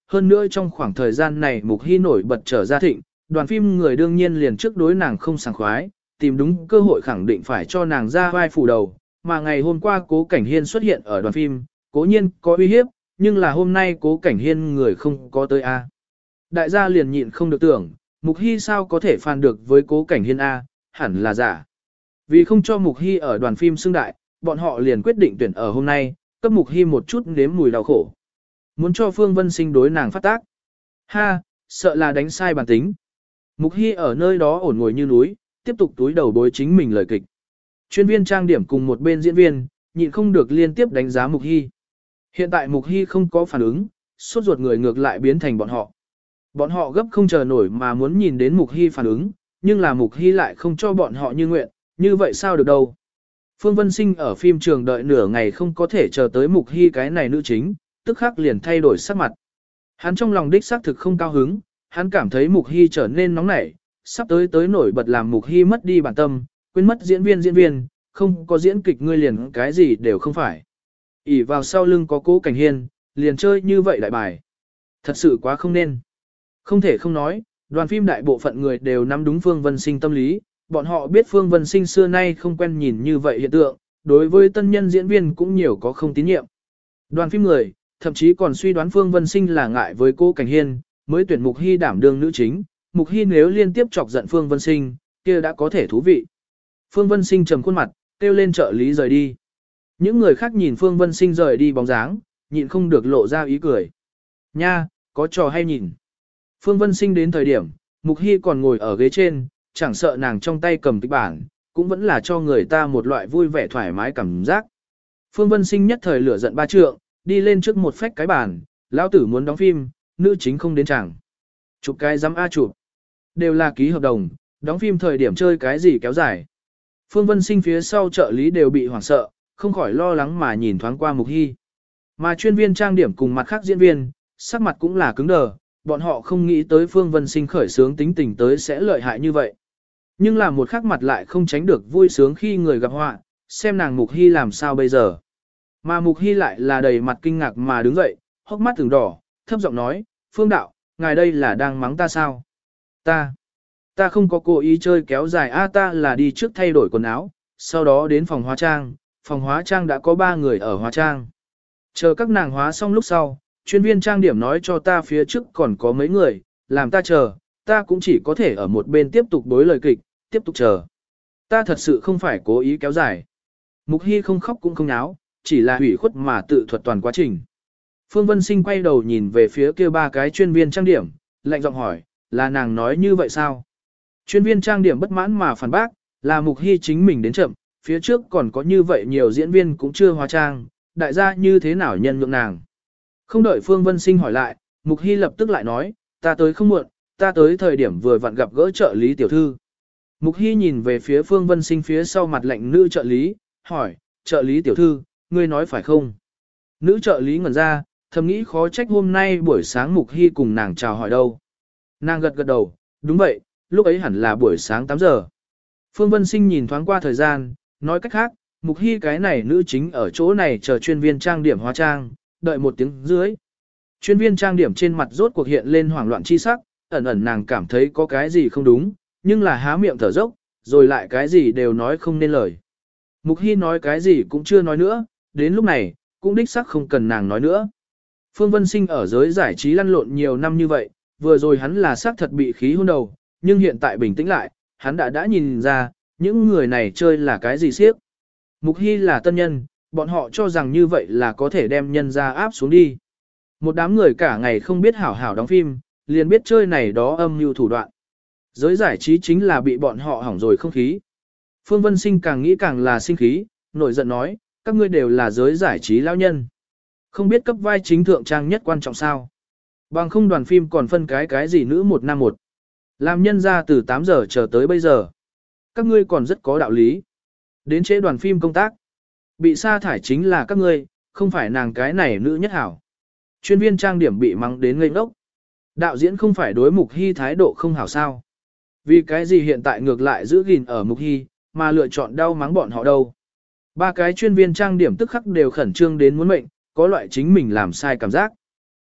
hơn nữa trong khoảng thời gian này Mục Hy nổi bật trở ra thịnh, đoàn phim người đương nhiên liền trước đối nàng không sảng khoái, tìm đúng cơ hội khẳng định phải cho nàng ra vai phủ đầu, mà ngày hôm qua Cố Cảnh Hiên xuất hiện ở đoàn phim, cố nhiên có uy hiếp, nhưng là hôm nay Cố Cảnh Hiên người không có tới a. Đại gia liền nhịn không được tưởng, Mục Hy sao có thể phàn được với Cố Cảnh Hiên a, hẳn là giả. Vì không cho Mục Hy ở đoàn phim xưng đại, bọn họ liền quyết định tuyển ở hôm nay, cấp Mục Hy một chút nếm mùi đau khổ. Muốn cho Phương Vân Sinh đối nàng phát tác. Ha, sợ là đánh sai bản tính. Mục Hy ở nơi đó ổn ngồi như núi, tiếp tục túi đầu bối chính mình lời kịch. Chuyên viên trang điểm cùng một bên diễn viên, nhịn không được liên tiếp đánh giá Mục Hy. Hiện tại Mục Hy không có phản ứng, sốt ruột người ngược lại biến thành bọn họ. Bọn họ gấp không chờ nổi mà muốn nhìn đến Mục Hy phản ứng, nhưng là Mục Hy lại không cho bọn họ như nguyện, như vậy sao được đâu. Phương Vân Sinh ở phim trường đợi nửa ngày không có thể chờ tới Mục Hy cái này nữ chính, tức khắc liền thay đổi sắc mặt. Hắn trong lòng đích xác thực không cao hứng, hắn cảm thấy Mục Hy trở nên nóng nảy, sắp tới tới nổi bật làm Mục Hy mất đi bản tâm, quên mất diễn viên diễn viên, không có diễn kịch ngươi liền cái gì đều không phải. ỷ vào sau lưng có Cố Cảnh Hiên, liền chơi như vậy đại bài. Thật sự quá không nên. Không thể không nói, đoàn phim đại bộ phận người đều nắm đúng Phương Vân Sinh tâm lý, bọn họ biết Phương Vân Sinh xưa nay không quen nhìn như vậy hiện tượng, đối với tân nhân diễn viên cũng nhiều có không tín nhiệm. Đoàn phim người, thậm chí còn suy đoán Phương Vân Sinh là ngại với Cố Cảnh Hiên, mới tuyển Mục Hy đảm đương nữ chính. Mục Hy nếu liên tiếp chọc giận Phương Vân Sinh, kia đã có thể thú vị. Phương Vân Sinh trầm khuôn mặt, kêu lên trợ lý rời đi. Những người khác nhìn Phương Vân Sinh rời đi bóng dáng, nhịn không được lộ ra ý cười. Nha, có trò hay nhìn. Phương Vân Sinh đến thời điểm, Mục Hy còn ngồi ở ghế trên, chẳng sợ nàng trong tay cầm kịch bản, cũng vẫn là cho người ta một loại vui vẻ thoải mái cảm giác. Phương Vân Sinh nhất thời lửa giận ba trượng, đi lên trước một phách cái bàn, lão tử muốn đóng phim, nữ chính không đến chẳng. Chụp cái dám a chụp. Đều là ký hợp đồng, đóng phim thời điểm chơi cái gì kéo dài. Phương Vân Sinh phía sau trợ lý đều bị hoảng sợ, không khỏi lo lắng mà nhìn thoáng qua Mục Hy. Mà chuyên viên trang điểm cùng mặt khác diễn viên, sắc mặt cũng là cứng đờ, bọn họ không nghĩ tới Phương Vân Sinh khởi sướng tính tình tới sẽ lợi hại như vậy. Nhưng là một khắc mặt lại không tránh được vui sướng khi người gặp họa, xem nàng Mục Hy làm sao bây giờ. Mà Mục Hy lại là đầy mặt kinh ngạc mà đứng dậy, hốc mắt từng đỏ, thấp giọng nói, Phương đạo, ngài đây là đang mắng ta sao? Ta, ta không có cố ý chơi kéo dài a ta là đi trước thay đổi quần áo, sau đó đến phòng hóa trang, phòng hóa trang đã có ba người ở hóa trang. Chờ các nàng hóa xong lúc sau, chuyên viên trang điểm nói cho ta phía trước còn có mấy người, làm ta chờ, ta cũng chỉ có thể ở một bên tiếp tục đối lời kịch, tiếp tục chờ. Ta thật sự không phải cố ý kéo dài. Mục Hy không khóc cũng không náo, chỉ là hủy khuất mà tự thuật toàn quá trình. Phương Vân Sinh quay đầu nhìn về phía kia ba cái chuyên viên trang điểm, lạnh giọng hỏi, là nàng nói như vậy sao? Chuyên viên trang điểm bất mãn mà phản bác, là Mục Hy chính mình đến chậm, phía trước còn có như vậy nhiều diễn viên cũng chưa hóa trang, đại gia như thế nào nhân nhượng nàng. Không đợi Phương Vân Sinh hỏi lại, Mục Hy lập tức lại nói, ta tới không muộn, ta tới thời điểm vừa vặn gặp gỡ trợ lý tiểu thư. Mục Hy nhìn về phía Phương Vân Sinh phía sau mặt lạnh nữ trợ lý, hỏi, trợ lý tiểu thư, ngươi nói phải không? Nữ trợ lý ngẩn ra, thầm nghĩ khó trách hôm nay buổi sáng Mục Hy cùng nàng chào hỏi đâu. Nàng gật gật đầu, đúng vậy, lúc ấy hẳn là buổi sáng tám giờ. Phương Vân Sinh nhìn thoáng qua thời gian, nói cách khác, Mục Hy cái này nữ chính ở chỗ này chờ chuyên viên trang điểm hóa trang, đợi một tiếng dưới. Chuyên viên trang điểm trên mặt rốt cuộc hiện lên hoảng loạn chi sắc, ẩn ẩn nàng cảm thấy có cái gì không đúng, nhưng là há miệng thở dốc, rồi lại cái gì đều nói không nên lời. Mục Hy nói cái gì cũng chưa nói nữa, đến lúc này, cũng đích xác không cần nàng nói nữa. Phương Vân Sinh ở giới giải trí lăn lộn nhiều năm như vậy, vừa rồi hắn là xác thật bị khí hôn đầu, nhưng hiện tại bình tĩnh lại, hắn đã đã nhìn ra, những người này chơi là cái gì siếc. Mục Hy là tân nhân, bọn họ cho rằng như vậy là có thể đem nhân ra áp xuống đi. Một đám người cả ngày không biết hảo hảo đóng phim, liền biết chơi này đó âm mưu thủ đoạn. Giới giải trí chính là bị bọn họ hỏng rồi không khí. Phương Vân Sinh càng nghĩ càng là sinh khí, nổi giận nói, các ngươi đều là giới giải trí lão nhân. Không biết cấp vai chính thượng trang nhất quan trọng sao. Bằng không đoàn phim còn phân cái cái gì nữ một năm một. Làm nhân ra từ tám giờ chờ tới bây giờ. Các ngươi còn rất có đạo lý. Đến chế đoàn phim công tác. Bị sa thải chính là các ngươi, không phải nàng cái này nữ nhất hảo. Chuyên viên trang điểm bị mắng đến ngây ngốc. Đạo diễn không phải đối Mục Hy thái độ không hảo sao. Vì cái gì hiện tại ngược lại giữ gìn ở Mục Hy, mà lựa chọn đau mắng bọn họ đâu. Ba cái chuyên viên trang điểm tức khắc đều khẩn trương đến muốn mệnh, có loại chính mình làm sai cảm giác.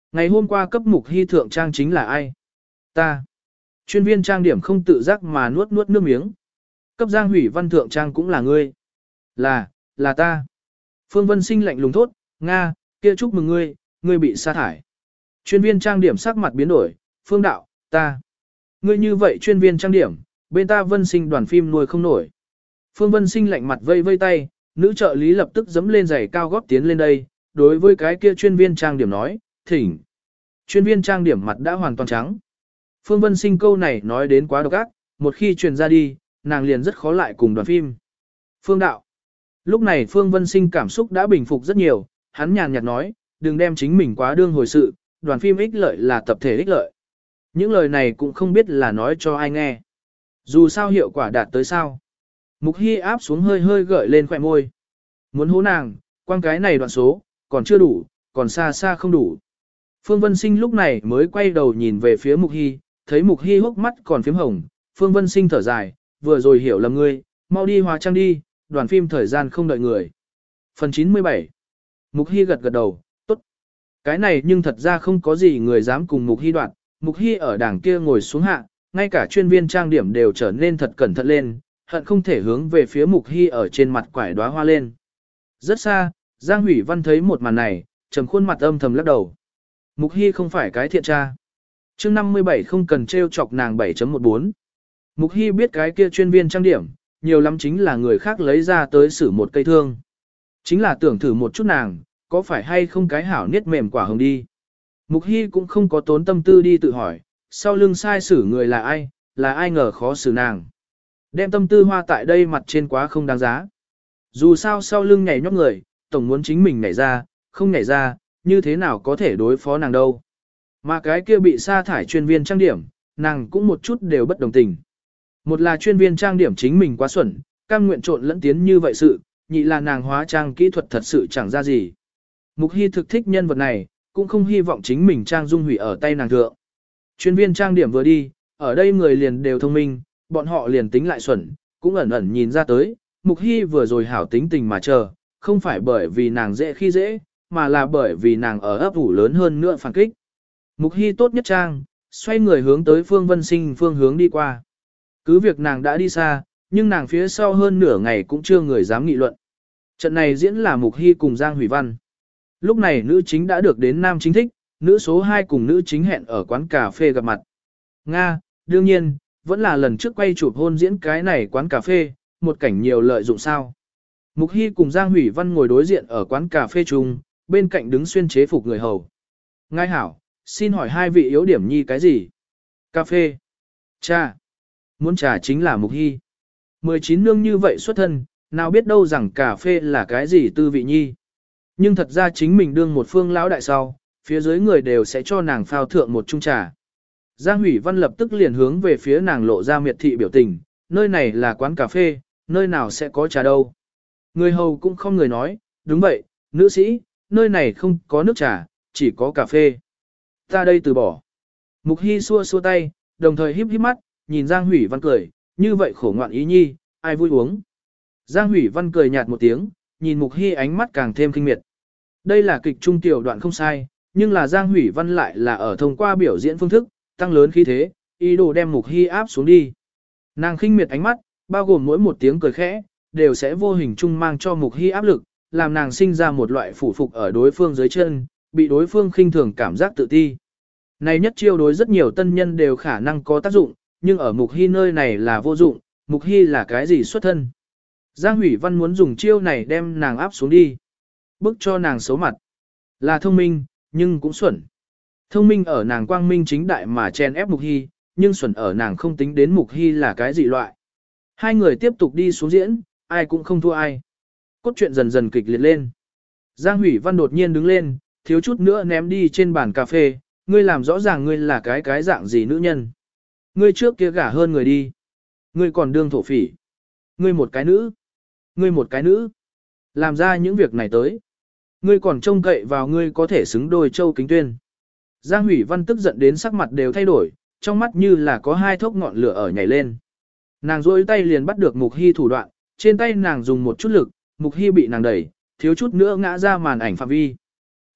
Ngày hôm qua cấp Mục Hy thượng trang chính là ai? Ta. Chuyên viên trang điểm không tự giác mà nuốt nuốt nước miếng. Cấp Giang Hủy Văn thượng trang cũng là ngươi. Là, là ta. Phương Vân Sinh lạnh lùng thốt, Nga, kia chúc mừng ngươi, ngươi bị sa thải. Chuyên viên trang điểm sắc mặt biến đổi, Phương Đạo, ta. Ngươi như vậy chuyên viên trang điểm, bên ta Vân Sinh đoàn phim nuôi không nổi. Phương Vân Sinh lạnh mặt vây vây tay, nữ trợ lý lập tức giẫm lên giày cao gót tiến lên đây, đối với cái kia chuyên viên trang điểm nói, thỉnh. Chuyên viên trang điểm mặt đã hoàn toàn trắng. Phương Vân Sinh câu này nói đến quá độc ác, một khi truyền ra đi, nàng liền rất khó lại cùng đoàn phim. Phương Đạo. Lúc này Phương Vân Sinh cảm xúc đã bình phục rất nhiều, hắn nhàn nhạt nói, đừng đem chính mình quá đương hồi sự, đoàn phim ích lợi là tập thể ích lợi. Những lời này cũng không biết là nói cho ai nghe. Dù sao hiệu quả đạt tới sao. Mục Hy áp xuống hơi hơi gợi lên khỏe môi. Muốn hố nàng, quang cái này đoạn số, còn chưa đủ, còn xa xa không đủ. Phương Vân Sinh lúc này mới quay đầu nhìn về phía Mục Hy, thấy Mục Hy hốc mắt còn phím hồng. Phương Vân Sinh thở dài, vừa rồi hiểu lầm ngươi, mau đi hóa trang đi, đoàn phim thời gian không đợi người. Phần chín mươi bảy. Mục Hy gật gật đầu, tốt. Cái này nhưng thật ra không có gì người dám cùng Mục Hy đoạn. Mục Hy ở đảng kia ngồi xuống hạ, ngay cả chuyên viên trang điểm đều trở nên thật cẩn thận lên, hận không thể hướng về phía Mục Hy ở trên mặt quải đóa hoa lên. Rất xa, Giang Hủy Văn thấy một màn này, trầm khuôn mặt âm thầm lắc đầu. Mục Hy không phải cái thiện tra. Chương năm mươi bảy không cần trêu chọc nàng bảy chấm một bốn. Mục Hy biết cái kia chuyên viên trang điểm, nhiều lắm chính là người khác lấy ra tới xử một cây thương. Chính là tưởng thử một chút nàng, có phải hay không cái hảo niết mềm quả hồng đi. Mục Hy cũng không có tốn tâm tư đi tự hỏi, sau lưng sai xử người là ai, là ai ngờ khó xử nàng. Đem tâm tư hoa tại đây mặt trên quá không đáng giá. Dù sao sau lưng nhảy nhót người, tổng muốn chính mình nhảy ra, không nhảy ra, như thế nào có thể đối phó nàng đâu. Mà cái kia bị sa thải chuyên viên trang điểm, nàng cũng một chút đều bất đồng tình. Một là chuyên viên trang điểm chính mình quá xuẩn, cam nguyện trộn lẫn tiến như vậy sự, nhị là nàng hóa trang kỹ thuật thật sự chẳng ra gì. Mục Hy thực thích nhân vật này, cũng không hy vọng chính mình trang dung hủy ở tay nàng thượng. Chuyên viên trang điểm vừa đi, ở đây người liền đều thông minh, bọn họ liền tính lại xuẩn, cũng ẩn ẩn nhìn ra tới, Mục Hy vừa rồi hảo tính tình mà chờ, không phải bởi vì nàng dễ khi dễ, mà là bởi vì nàng ở ấp ủ lớn hơn nữa phản kích. Mục Hy tốt nhất trang, xoay người hướng tới Phương Vân Sinh phương hướng đi qua. Cứ việc nàng đã đi xa, nhưng nàng phía sau hơn nửa ngày cũng chưa người dám nghị luận. Trận này diễn là Mục Hy cùng Giang Hủy Văn. Lúc này nữ chính đã được đến nam chính thích, nữ số hai cùng nữ chính hẹn ở quán cà phê gặp mặt. Nga, đương nhiên, vẫn là lần trước quay chụp hôn diễn cái này quán cà phê, một cảnh nhiều lợi dụng sao. Mục Hy cùng Giang Hủy Văn ngồi đối diện ở quán cà phê chung, bên cạnh đứng xuyên chế phục người hầu. Ngài hảo, xin hỏi hai vị yếu điểm nhi cái gì? Cà phê. Trà. Muốn trà chính là Mục Hy. mười chín nương như vậy xuất thân, nào biết đâu rằng cà phê là cái gì tư vị nhi. Nhưng thật ra chính mình đương một phương lão đại sau, phía dưới người đều sẽ cho nàng phao thượng một chung trà. Giang Hủy Văn lập tức liền hướng về phía nàng lộ ra miệt thị biểu tình, nơi này là quán cà phê, nơi nào sẽ có trà đâu. Người hầu cũng không người nói, đúng vậy, nữ sĩ, nơi này không có nước trà, chỉ có cà phê. Ta đây từ bỏ. Mục Hy xua xua tay, đồng thời híp híp mắt, nhìn Giang Hủy Văn cười, như vậy khổ ngoạn ý nhi, ai vui uống. Giang Hủy Văn cười nhạt một tiếng, nhìn Mục Hy ánh mắt càng thêm kinh miệt. Đây là kịch trung tiểu đoạn không sai, nhưng là Giang Hủy Văn lại là ở thông qua biểu diễn phương thức, tăng lớn khí thế, ý đồ đem Mục Hy áp xuống đi. Nàng khinh miệt ánh mắt, bao gồm mỗi một tiếng cười khẽ, đều sẽ vô hình chung mang cho Mục Hy áp lực, làm nàng sinh ra một loại phủ phục ở đối phương dưới chân, bị đối phương khinh thường cảm giác tự ti. Này nhất chiêu đối rất nhiều tân nhân đều khả năng có tác dụng, nhưng ở Mục Hy nơi này là vô dụng, Mục Hy là cái gì xuất thân. Giang Hủy Văn muốn dùng chiêu này đem nàng áp xuống đi, bức cho nàng xấu mặt. Là thông minh, nhưng cũng xuẩn. Thông minh ở nàng quang minh chính đại mà chen ép Mục Hy, nhưng xuẩn ở nàng không tính đến Mục Hy là cái gì loại. Hai người tiếp tục đi xuống diễn, ai cũng không thua ai. Cốt truyện dần dần kịch liệt lên. Giang Hủy Văn đột nhiên đứng lên, thiếu chút nữa ném đi trên bàn cà phê, ngươi làm rõ ràng ngươi là cái cái dạng gì nữ nhân. Ngươi trước kia gả hơn người đi. Ngươi còn đương thổ phỉ. Ngươi một cái nữ. Ngươi một cái nữ. Làm ra những việc này tới. Ngươi còn trông cậy vào ngươi có thể xứng đôi châu kính tuyên. Giang Hủy Văn tức giận đến sắc mặt đều thay đổi, trong mắt như là có hai thốc ngọn lửa ở nhảy lên. Nàng rôi tay liền bắt được Mục Hy thủ đoạn, trên tay nàng dùng một chút lực, Mục Hy bị nàng đẩy, thiếu chút nữa ngã ra màn ảnh phạm vi.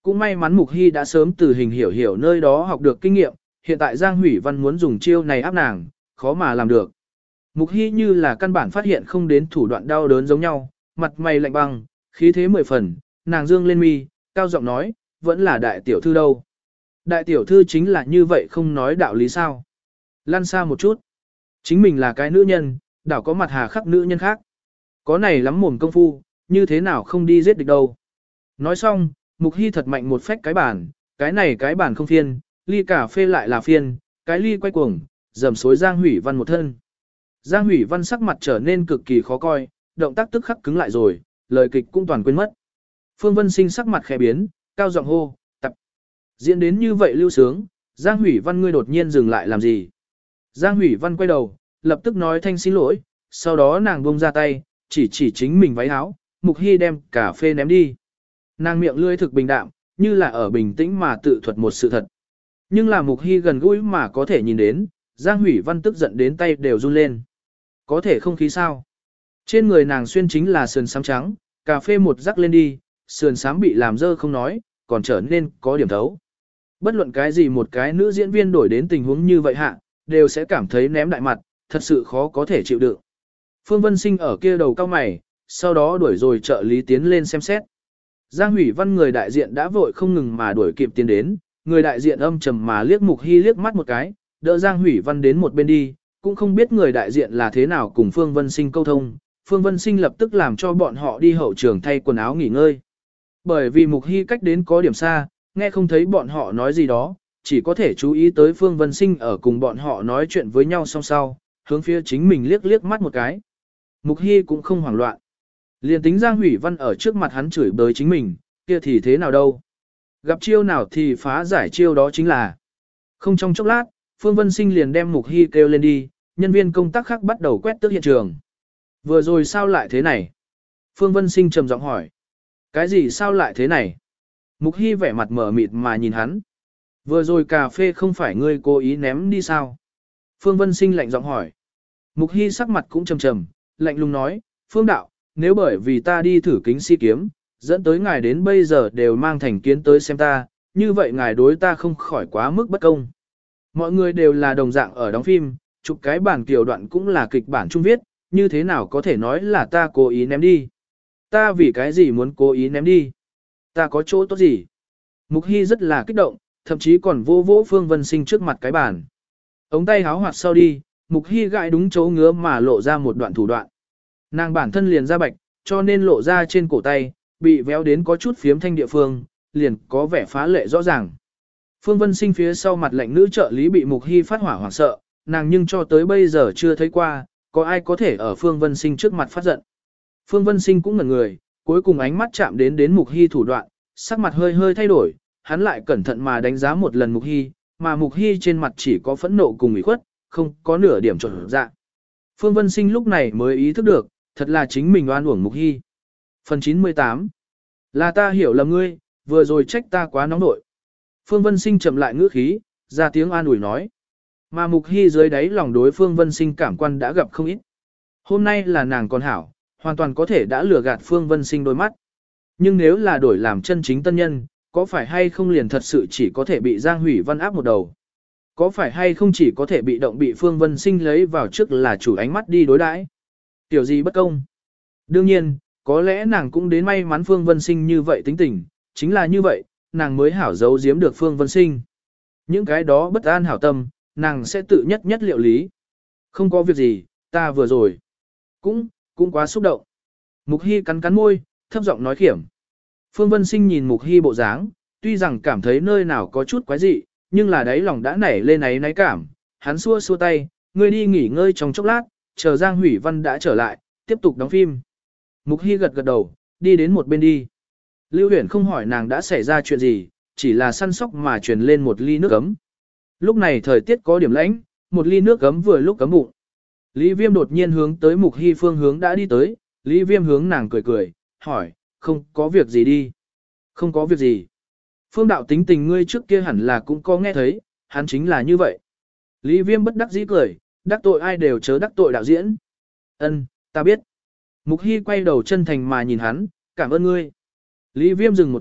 Cũng may mắn Mục Hy đã sớm từ hình hiểu hiểu nơi đó học được kinh nghiệm, hiện tại Giang Hủy Văn muốn dùng chiêu này áp nàng, khó mà làm được. Mục Hy như là căn bản phát hiện không đến thủ đoạn đau đớn giống nhau, mặt mày lạnh băng, khí thế mười phần, nàng dương lên mi, cao giọng nói, vẫn là đại tiểu thư đâu. Đại tiểu thư chính là như vậy không nói đạo lý sao. Lăn xa một chút. Chính mình là cái nữ nhân, đảo có mặt hà khắc nữ nhân khác. Có này lắm mồm công phu, như thế nào không đi giết địch đâu. Nói xong, Mục Hy thật mạnh một phách cái bàn, cái này cái bàn không phiên, ly cà phê lại là phiên, cái ly quay cuồng, dầm xối Giang Hủy Văn một thân. Giang Hủy Văn sắc mặt trở nên cực kỳ khó coi, động tác tức khắc cứng lại rồi, lời kịch cũng toàn quên mất. Phương Vân Sinh sắc mặt khẽ biến, cao giọng hô, tập. Diễn đến như vậy lưu sướng, Giang Hủy Văn ngươi đột nhiên dừng lại làm gì? Giang Hủy Văn quay đầu, lập tức nói thanh xin lỗi, sau đó nàng buông ra tay, chỉ chỉ chính mình váy áo, Mục Hy đem cà phê ném đi. Nàng miệng lưỡi thực bình đạm, như là ở bình tĩnh mà tự thuật một sự thật. Nhưng là Mục Hy gần gũi mà có thể nhìn đến, Giang Hủy Văn tức giận đến tay đều run lên. Có thể không khí sao? Trên người nàng xuyên chính là sườn xám trắng, cà phê một rắc lên đi, sườn xám bị làm dơ không nói, còn trở nên có điểm thấu. Bất luận cái gì một cái nữ diễn viên đổi đến tình huống như vậy hạ, đều sẽ cảm thấy ném đại mặt, thật sự khó có thể chịu đựng. Phương Vân Sinh ở kia đầu cao mày, sau đó đuổi rồi trợ lý tiến lên xem xét. Giang Hủy Văn người đại diện đã vội không ngừng mà đuổi kịp tiến đến, người đại diện âm trầm mà liếc Mục Hy liếc mắt một cái, đỡ Giang Hủy Văn đến một bên đi, cũng không biết người đại diện là thế nào cùng Phương Vân Sinh câu thông. Phương Vân Sinh lập tức làm cho bọn họ đi hậu trường thay quần áo nghỉ ngơi. Bởi vì Mục Hy cách đến có điểm xa, nghe không thấy bọn họ nói gì đó, chỉ có thể chú ý tới Phương Vân Sinh ở cùng bọn họ nói chuyện với nhau song sau, hướng phía chính mình liếc liếc mắt một cái. Mục Hy cũng không hoảng loạn. Liền tính Giang Hủy Văn ở trước mặt hắn chửi bới chính mình, kia thì thế nào đâu. Gặp chiêu nào thì phá giải chiêu đó chính là. Không trong chốc lát, Phương Vân Sinh liền đem Mục Hy kêu lên đi, nhân viên công tác khác bắt đầu quét tước hiện trường. Vừa rồi sao lại thế này? Phương Vân Sinh trầm giọng hỏi. Cái gì sao lại thế này? Mục Hy vẻ mặt mở mịt mà nhìn hắn. Vừa rồi cà phê không phải ngươi cố ý ném đi sao? Phương Vân Sinh lạnh giọng hỏi. Mục Hy sắc mặt cũng trầm trầm, lạnh lùng nói, Phương Đạo, nếu bởi vì ta đi thử kính si kiếm, dẫn tới ngài đến bây giờ đều mang thành kiến tới xem ta, như vậy ngài đối ta không khỏi quá mức bất công. Mọi người đều là đồng dạng ở đóng phim, chụp cái bản kiểu đoạn cũng là kịch bản chung viết, như thế nào có thể nói là ta cố ý ném đi. Ta vì cái gì muốn cố ý ném đi? Ta có chỗ tốt gì? Mục Hy rất là kích động, thậm chí còn vô vỗ Phương Vân Sinh trước mặt cái bàn. Ống tay háo hoạt sau đi, Mục Hy gãi đúng chỗ ngứa mà lộ ra một đoạn thủ đoạn. Nàng bản thân liền ra bạch, cho nên lộ ra trên cổ tay, bị véo đến có chút phiếm thanh địa phương, liền có vẻ phá lệ rõ ràng. Phương Vân Sinh phía sau mặt lệnh nữ trợ lý bị Mục Hy phát hỏa hoảng sợ, nàng nhưng cho tới bây giờ chưa thấy qua, có ai có thể ở Phương Vân Sinh trước mặt phát giận. Phương Vân Sinh cũng ngẩn người, cuối cùng ánh mắt chạm đến đến Mục Hy thủ đoạn, sắc mặt hơi hơi thay đổi, hắn lại cẩn thận mà đánh giá một lần Mục Hy, mà Mục Hy trên mặt chỉ có phẫn nộ cùng ủy khuất, không có nửa điểm trộn dạ. Phương Vân Sinh lúc này mới ý thức được, thật là chính mình oan uổng Mục Hy. Phần chín mươi tám. Là ta hiểu lầm ngươi, vừa rồi trách ta quá nóng nội. Phương Vân Sinh chậm lại ngữ khí, ra tiếng an ủi nói. Mà Mục Hy dưới đáy lòng đối Phương Vân Sinh cảm quan đã gặp không ít. Hôm nay là nàng còn hảo, hoàn toàn có thể đã lừa gạt Phương Vân Sinh đôi mắt. Nhưng nếu là đổi làm chân chính tân nhân, có phải hay không liền thật sự chỉ có thể bị Giang Hủy Văn áp một đầu? Có phải hay không chỉ có thể bị động bị Phương Vân Sinh lấy vào trước là chủ ánh mắt đi đối đãi? Tiểu gì bất công? Đương nhiên, có lẽ nàng cũng đến may mắn Phương Vân Sinh như vậy tính tình, chính là như vậy, nàng mới hảo giấu giếm được Phương Vân Sinh. Những cái đó bất an hảo tâm, nàng sẽ tự nhất nhất liệu lý. Không có việc gì, ta vừa rồi. Cũng, cũng quá xúc động. Mục Hy cắn cắn môi, thấp giọng nói khiểm. Phương Vân Sinh nhìn Mục Hy bộ dáng, tuy rằng cảm thấy nơi nào có chút quái dị, nhưng là đáy lòng đã nảy lên ấy náy cảm. Hắn xua xua tay, ngươi đi nghỉ ngơi trong chốc lát, chờ Giang Hủy Văn đã trở lại, tiếp tục đóng phim. Mục Hy gật gật đầu, đi đến một bên đi. Lưu Huyền không hỏi nàng đã xảy ra chuyện gì, chỉ là săn sóc mà truyền lên một ly nước ấm. Lúc này thời tiết có điểm lạnh, một ly nước ấm vừa lúc cấm bụng. Lý Viêm đột nhiên hướng tới Mục Hy phương hướng đã đi tới, Lý Viêm hướng nàng cười cười, hỏi, không có việc gì đi. Không có việc gì. Phương Đạo tính tình ngươi trước kia hẳn là cũng có nghe thấy, hắn chính là như vậy. Lý Viêm bất đắc dĩ cười, đắc tội ai đều chớ đắc tội đạo diễn. Ân, ta biết. Mục Hy quay đầu chân thành mà nhìn hắn, cảm ơn ngươi. Lý Viêm dừng một chút,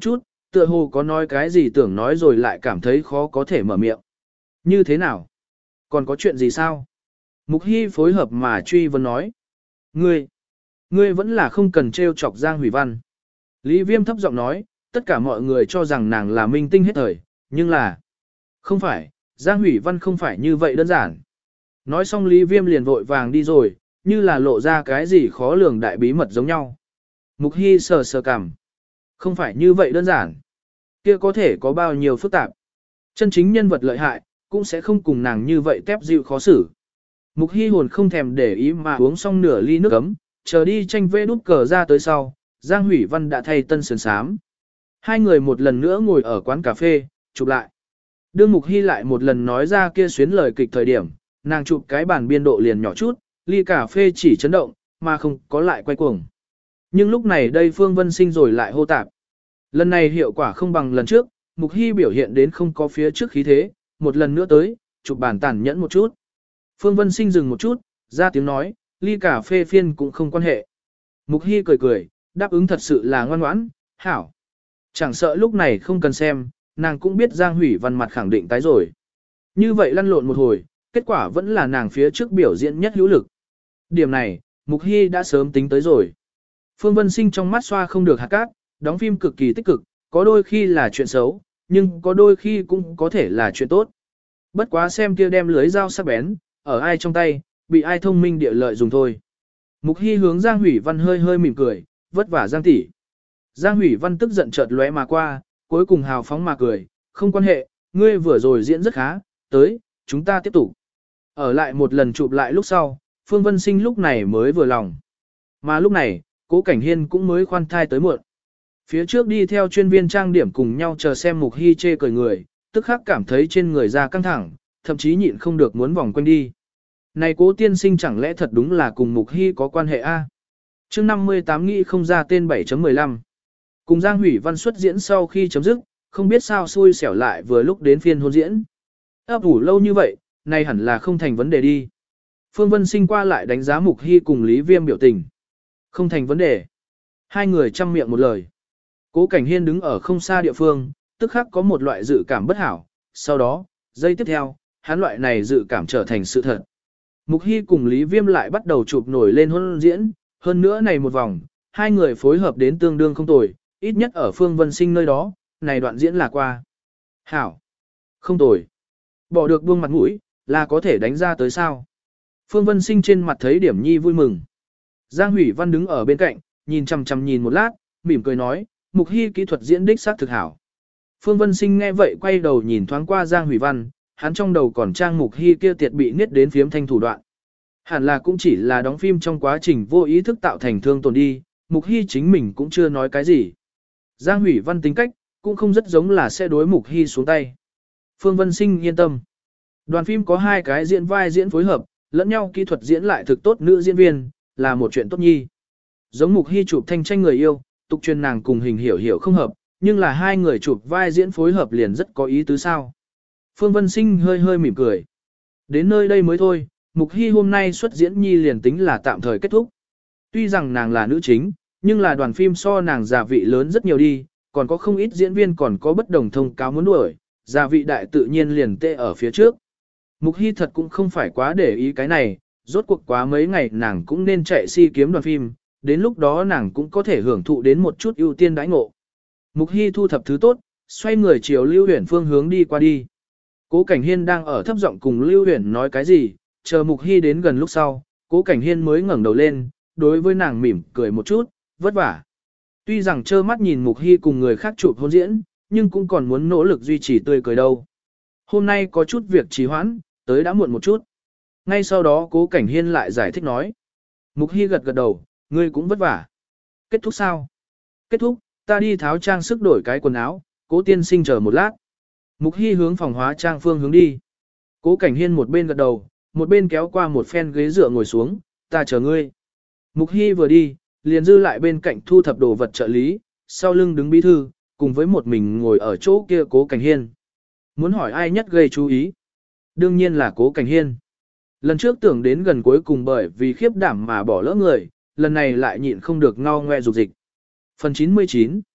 Tựa hồ có nói cái gì tưởng nói rồi lại cảm thấy khó có thể mở miệng. Như thế nào? Còn có chuyện gì sao? Mục Hy phối hợp mà truy vấn nói. Ngươi, ngươi vẫn là không cần trêu chọc Giang Hủy Văn. Lý Viêm thấp giọng nói, tất cả mọi người cho rằng nàng là minh tinh hết thời, nhưng là... Không phải, Giang Hủy Văn không phải như vậy đơn giản. Nói xong Lý Viêm liền vội vàng đi rồi, như là lộ ra cái gì khó lường đại bí mật giống nhau. Mục Hy sờ sờ cằm. Không phải như vậy đơn giản. Kia có thể có bao nhiêu phức tạp. Chân chính nhân vật lợi hại, cũng sẽ không cùng nàng như vậy tép dịu khó xử. Mục Hy hồn không thèm để ý mà uống xong nửa ly nước ấm, chờ đi tranh vê đút cờ ra tới sau, Giang Hủy Văn đã thay tân sườn sám. Hai người một lần nữa ngồi ở quán cà phê, chụp lại. Đương Mục Hy lại một lần nói ra kia xuyến lời kịch thời điểm, nàng chụp cái bàn biên độ liền nhỏ chút, ly cà phê chỉ chấn động, mà không có lại quay cuồng. Nhưng lúc này đây Phương Vân Sinh rồi lại hô tạp. Lần này hiệu quả không bằng lần trước, Mục Hy biểu hiện đến không có phía trước khí thế, một lần nữa tới, chụp bàn tàn nhẫn một chút. Phương Vân Sinh dừng một chút, ra tiếng nói, ly cà phê phiên cũng không quan hệ. Mục Hy cười cười, đáp ứng thật sự là ngoan ngoãn, hảo. Chẳng sợ lúc này không cần xem, nàng cũng biết Giang Hủy Văn mặt khẳng định tái rồi. Như vậy lăn lộn một hồi, kết quả vẫn là nàng phía trước biểu diễn nhất hữu lực. Điểm này, Mục Hy đã sớm tính tới rồi. Phương Vân Sinh trong mắt xoa không được hạt cát, đóng phim cực kỳ tích cực, có đôi khi là chuyện xấu, nhưng có đôi khi cũng có thể là chuyện tốt. Bất quá xem kia đem lưới dao sắc bén, ở ai trong tay, bị ai thông minh địa lợi dùng thôi. Mục Hy hướng Giang Hủy Văn hơi hơi mỉm cười, vất vả Giang tỷ. Giang Hủy Văn tức giận chợt lóe mà qua, cuối cùng hào phóng mà cười, không quan hệ, ngươi vừa rồi diễn rất khá, tới, chúng ta tiếp tục. Ở lại một lần chụp lại lúc sau, Phương Vân Sinh lúc này mới vừa lòng. Mà lúc này, Cố Cảnh Hiên cũng mới khoan thai tới muộn. Phía trước đi theo chuyên viên trang điểm cùng nhau chờ xem Mục Hy chê cười người, tức khắc cảm thấy trên người da căng thẳng, thậm chí nhịn không được muốn vòng quanh đi. Này Cố tiên sinh chẳng lẽ thật đúng là cùng Mục Hy có quan hệ a? Chương năm mươi tám nghĩ không ra tên bảy chấm mười lăm. Cùng Giang Hủy Văn xuất diễn sau khi chấm dứt, không biết sao xui xẻo lại vừa lúc đến phiên hôn diễn. Ấp ủ lâu như vậy, này hẳn là không thành vấn đề đi. Phương Vân Sinh qua lại đánh giá Mục Hy cùng Lý Viêm biểu tình. Không thành vấn đề. Hai người chăm miệng một lời. Cố Cảnh Hiên đứng ở không xa địa phương, tức khắc có một loại dự cảm bất hảo. Sau đó, giây tiếp theo, hắn loại này dự cảm trở thành sự thật. Mục Hy cùng Lý Viêm lại bắt đầu chụp nổi lên hôn diễn, hơn nữa này một vòng, hai người phối hợp đến tương đương không tồi, ít nhất ở Phương Vân Sinh nơi đó, này đoạn diễn là qua. Hảo. Không tồi. Bỏ được buông mặt mũi, là có thể đánh ra tới sao. Phương Vân Sinh trên mặt thấy điểm nhi vui mừng. Giang Hủy Văn đứng ở bên cạnh, nhìn chằm chằm nhìn một lát, mỉm cười nói, Mục Hy kỹ thuật diễn đích xác thực hảo. Phương Vân Sinh nghe vậy quay đầu nhìn thoáng qua Giang Hủy Văn, hắn trong đầu còn trang Mục Hy kia tiệt bị niết đến phiếm thanh thủ đoạn. Hẳn là cũng chỉ là đóng phim trong quá trình vô ý thức tạo thành thương tổn đi, Mục Hy chính mình cũng chưa nói cái gì. Giang Hủy Văn tính cách, cũng không rất giống là sẽ đối Mục Hy xuống tay. Phương Vân Sinh yên tâm. Đoàn phim có hai cái diễn vai diễn phối hợp, lẫn nhau kỹ thuật diễn lại thực tốt nữ diễn viên, là một chuyện tốt nhi. Giống Mục Hy chụp thanh tranh người yêu, tục truyền nàng cùng Hình Hiểu Hiểu không hợp, nhưng là hai người chụp vai diễn phối hợp liền rất có ý tứ sao. Phương Vân Sinh hơi hơi mỉm cười. Đến nơi đây mới thôi, Mục Hy hôm nay xuất diễn nhi liền tính là tạm thời kết thúc. Tuy rằng nàng là nữ chính, nhưng là đoàn phim so nàng già vị lớn rất nhiều đi, còn có không ít diễn viên còn có bất đồng thông cáo muốn đuổi, già vị đại tự nhiên liền tê ở phía trước. Mục Hy thật cũng không phải quá để ý cái này, rốt cuộc quá mấy ngày nàng cũng nên chạy si kiếm đoàn phim, đến lúc đó nàng cũng có thể hưởng thụ đến một chút ưu tiên đãi ngộ. Mục Hy thu thập thứ tốt, xoay người chiều Lưu Huyền phương hướng đi qua đi. Cố Cảnh Hiên đang ở thấp giọng cùng Lưu Huyền nói cái gì, chờ Mục Hy đến gần lúc sau, Cố Cảnh Hiên mới ngẩng đầu lên, đối với nàng mỉm cười một chút, vất vả. Tuy rằng trơ mắt nhìn Mục Hy cùng người khác chụp hôn diễn, nhưng cũng còn muốn nỗ lực duy trì tươi cười đâu. Hôm nay có chút việc trì hoãn, tới đã muộn một chút. Ngay sau đó Cố Cảnh Hiên lại giải thích nói. Mục Hy gật gật đầu, ngươi cũng vất vả. Kết thúc sao? Kết thúc, ta đi tháo trang sức đổi cái quần áo, Cố tiên sinh chờ một lát. Mục Hy hướng phòng hóa trang phương hướng đi. Cố Cảnh Hiên một bên gật đầu, một bên kéo qua một phen ghế dựa ngồi xuống, ta chờ ngươi. Mục Hy vừa đi, liền dư lại bên cạnh thu thập đồ vật trợ lý, sau lưng đứng bí thư, cùng với một mình ngồi ở chỗ kia Cố Cảnh Hiên. Muốn hỏi ai nhất gây chú ý? Đương nhiên là Cố Cảnh Hiên. Lần trước tưởng đến gần cuối cùng bởi vì khiếp đảm mà bỏ lỡ người, lần này lại nhịn không được ngao ngoe dục dịch. Phần chín mươi chín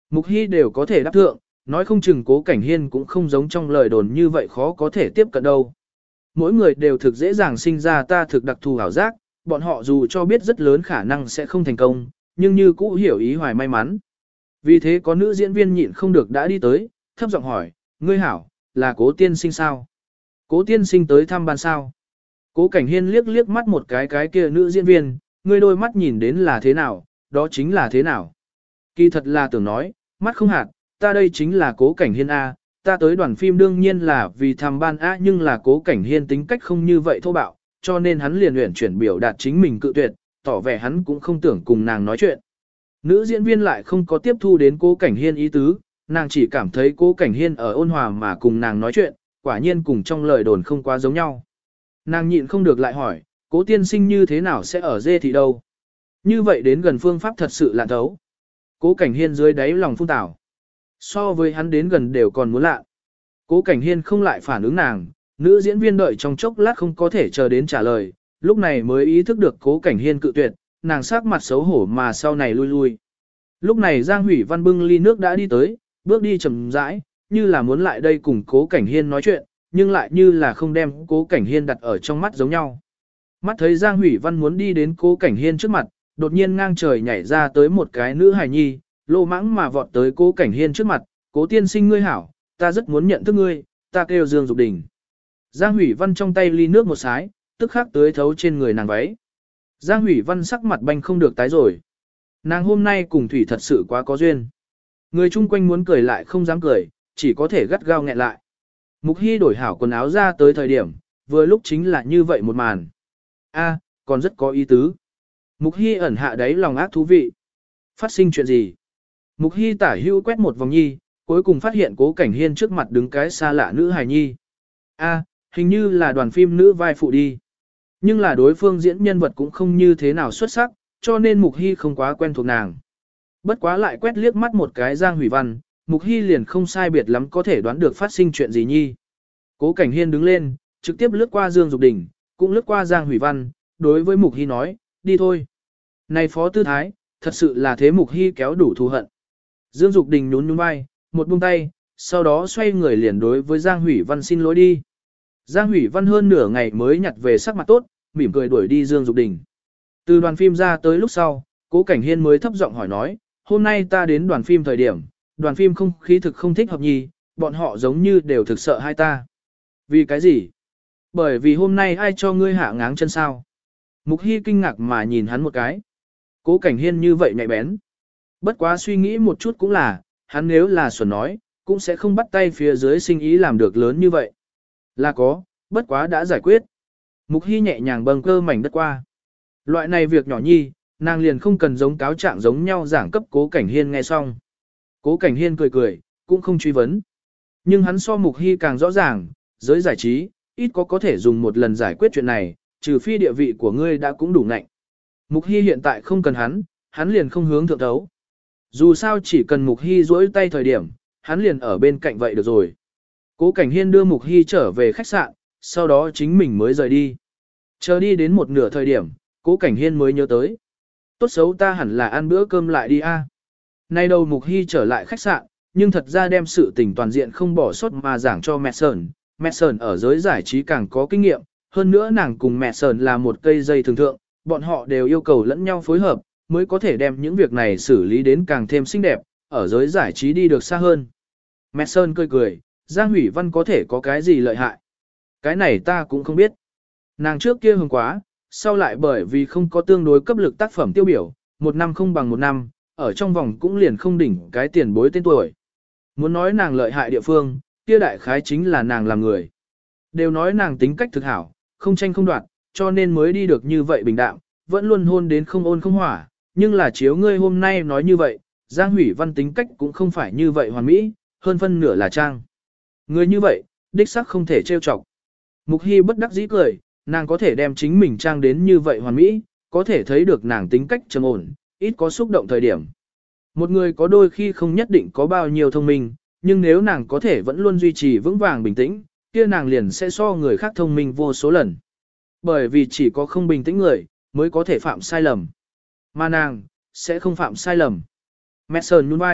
Mục Hy đều có thể đáp thượng, nói không chừng Cố Cảnh Hiên cũng không giống trong lời đồn như vậy khó có thể tiếp cận đâu. Mỗi người đều thực dễ dàng sinh ra ta thực đặc thù ảo giác, bọn họ dù cho biết rất lớn khả năng sẽ không thành công, nhưng như cũ hiểu ý hoài may mắn. Vì thế có nữ diễn viên nhịn không được đã đi tới, thấp giọng hỏi, ngươi hảo, là Cố tiên sinh sao? Cố tiên sinh tới thăm ban sao? Cố Cảnh Hiên liếc liếc mắt một cái cái kia nữ diễn viên, ngươi đôi mắt nhìn đến là thế nào, đó chính là thế nào. Kỳ thật là tưởng nói, mắt không hạt, ta đây chính là Cố Cảnh Hiên A, ta tới đoàn phim đương nhiên là vì thăm ban A, nhưng là Cố Cảnh Hiên tính cách không như vậy thô bạo, cho nên hắn liền luyện chuyển biểu đạt chính mình cự tuyệt, tỏ vẻ hắn cũng không tưởng cùng nàng nói chuyện. Nữ diễn viên lại không có tiếp thu đến Cố Cảnh Hiên ý tứ, nàng chỉ cảm thấy Cố Cảnh Hiên ở ôn hòa mà cùng nàng nói chuyện, quả nhiên cùng trong lời đồn không quá giống nhau. Nàng nhịn không được lại hỏi, Cố tiên sinh như thế nào sẽ ở dê thị đâu? Như vậy đến gần phương pháp thật sự lạ thấu. Cố Cảnh Hiên dưới đáy lòng phun tảo. So với hắn đến gần đều còn muốn lạ. Cố Cảnh Hiên không lại phản ứng nàng, nữ diễn viên đợi trong chốc lát không có thể chờ đến trả lời, lúc này mới ý thức được Cố Cảnh Hiên cự tuyệt, nàng sắc mặt xấu hổ mà sau này lui lui. Lúc này Giang Hủy Văn bưng ly nước đã đi tới, bước đi chậm rãi, như là muốn lại đây cùng Cố Cảnh Hiên nói chuyện, nhưng lại như là không đem Cố Cảnh Hiên đặt ở trong mắt giống nhau. Mắt thấy Giang Hủy Văn muốn đi đến Cố Cảnh Hiên trước mặt, đột nhiên ngang trời nhảy ra tới một cái nữ hài nhi, lô mãng mà vọt tới Cố Cảnh Hiên trước mặt, Cố tiên sinh ngươi hảo, ta rất muốn nhận thức ngươi, ta kêu Dương Dục Đình. Giang Hủy Văn trong tay ly nước một sái, tức khắc tới thấu trên người nàng váy. Giang Hủy Văn sắc mặt banh không được tái rồi. Nàng hôm nay cùng Thủy thật sự quá có duyên. Người chung quanh muốn cười lại không dám cười, chỉ có thể gắt gao nghẹn lại. Mục Hy đổi hảo quần áo ra tới thời điểm, vừa lúc chính là như vậy một màn. A, còn rất có ý tứ. Mục Hy ẩn hạ đáy lòng ác thú vị. Phát sinh chuyện gì? Mục Hy tả hưu quét một vòng nhi, cuối cùng phát hiện Cố Cảnh Hiên trước mặt đứng cái xa lạ nữ hài nhi. A, hình như là đoàn phim nữ vai phụ đi. Nhưng là đối phương diễn nhân vật cũng không như thế nào xuất sắc, cho nên Mục Hy không quá quen thuộc nàng. Bất quá lại quét liếc mắt một cái Giang Hủy Văn, Mục Hy liền không sai biệt lắm có thể đoán được phát sinh chuyện gì nhi. Cố Cảnh Hiên đứng lên, trực tiếp lướt qua Dương Dục Đình, cũng lướt qua Giang Hủy Văn, đối với Mục Hy nói, đi thôi. Này phó tư thái, thật sự là thế Mục Hy kéo đủ thù hận. Dương Dục Đình nhún nhún vai, một buông tay, sau đó xoay người liền đối với Giang Hủy Văn xin lỗi đi. Giang Hủy Văn hơn nửa ngày mới nhặt về sắc mặt tốt, mỉm cười đuổi đi Dương Dục Đình. Từ đoàn phim ra tới lúc sau, Cố Cảnh Hiên mới thấp giọng hỏi nói, hôm nay ta đến đoàn phim thời điểm, đoàn phim không khí thực không thích hợp nhì, bọn họ giống như đều thực sợ hai ta. Vì cái gì? Bởi vì hôm nay ai cho ngươi hạ ngáng chân sao? Mục Hy kinh ngạc mà nhìn hắn một cái. Cố Cảnh Hiên như vậy nhạy bén. Bất quá suy nghĩ một chút cũng là, hắn nếu là xuẩn nói, cũng sẽ không bắt tay phía dưới sinh ý làm được lớn như vậy. Là có, bất quá đã giải quyết. Mục Hy nhẹ nhàng bâng cơ mảnh đất qua. Loại này việc nhỏ nhi, nàng liền không cần giống cáo trạng giống nhau giảng cấp Cố Cảnh Hiên nghe xong. Cố Cảnh Hiên cười cười, cũng không truy vấn. Nhưng hắn so Mục Hy càng rõ ràng, giới giải trí, ít có có thể dùng một lần giải quyết chuyện này, trừ phi địa vị của ngươi đã cũng đủ nạnh. Mục Hy hiện tại không cần hắn, hắn liền không hướng thượng thấu. Dù sao chỉ cần Mục Hy duỗi tay thời điểm, hắn liền ở bên cạnh vậy được rồi. Cố Cảnh Hiên đưa Mục Hy trở về khách sạn, sau đó chính mình mới rời đi. Chờ đi đến một nửa thời điểm, Cố Cảnh Hiên mới nhớ tới. Tốt xấu ta hẳn là ăn bữa cơm lại đi a. Nay đầu Mục Hy trở lại khách sạn, nhưng thật ra đem sự tình toàn diện không bỏ sót mà giảng cho mẹ Sơn. Mẹ Sơn ở giới giải trí càng có kinh nghiệm, hơn nữa nàng cùng mẹ Sơn là một cây dây thường thượng, bọn họ đều yêu cầu lẫn nhau phối hợp, mới có thể đem những việc này xử lý đến càng thêm xinh đẹp, ở giới giải trí đi được xa hơn. Mẹ Sơn cười cười, Giang Hủy Văn có thể có cái gì lợi hại? Cái này ta cũng không biết. Nàng trước kia hưng quá, sau lại bởi vì không có tương đối cấp lực tác phẩm tiêu biểu, một năm không bằng một năm, ở trong vòng cũng liền không đỉnh cái tiền bối tên tuổi. Muốn nói nàng lợi hại địa phương, kia đại khái chính là nàng làm người. Đều nói nàng tính cách thực hảo, không tranh không đoạt, cho nên mới đi được như vậy bình đạm, vẫn luôn hôn đến không ôn không hỏa, nhưng là chiếu ngươi hôm nay nói như vậy, Giang Hủy Văn tính cách cũng không phải như vậy hoàn mỹ, hơn phân nửa là trang. Người như vậy, đích xác không thể trêu chọc. Mục Hy bất đắc dĩ cười, nàng có thể đem chính mình trang đến như vậy hoàn mỹ, có thể thấy được nàng tính cách trầm ổn, ít có xúc động thời điểm. Một người có đôi khi không nhất định có bao nhiêu thông minh, nhưng nếu nàng có thể vẫn luôn duy trì vững vàng bình tĩnh, kia nàng liền sẽ so người khác thông minh vô số lần. Bởi vì chỉ có không bình tĩnh người, mới có thể phạm sai lầm. Mà nàng, sẽ không phạm sai lầm. Mẹ Sơn nhún vai,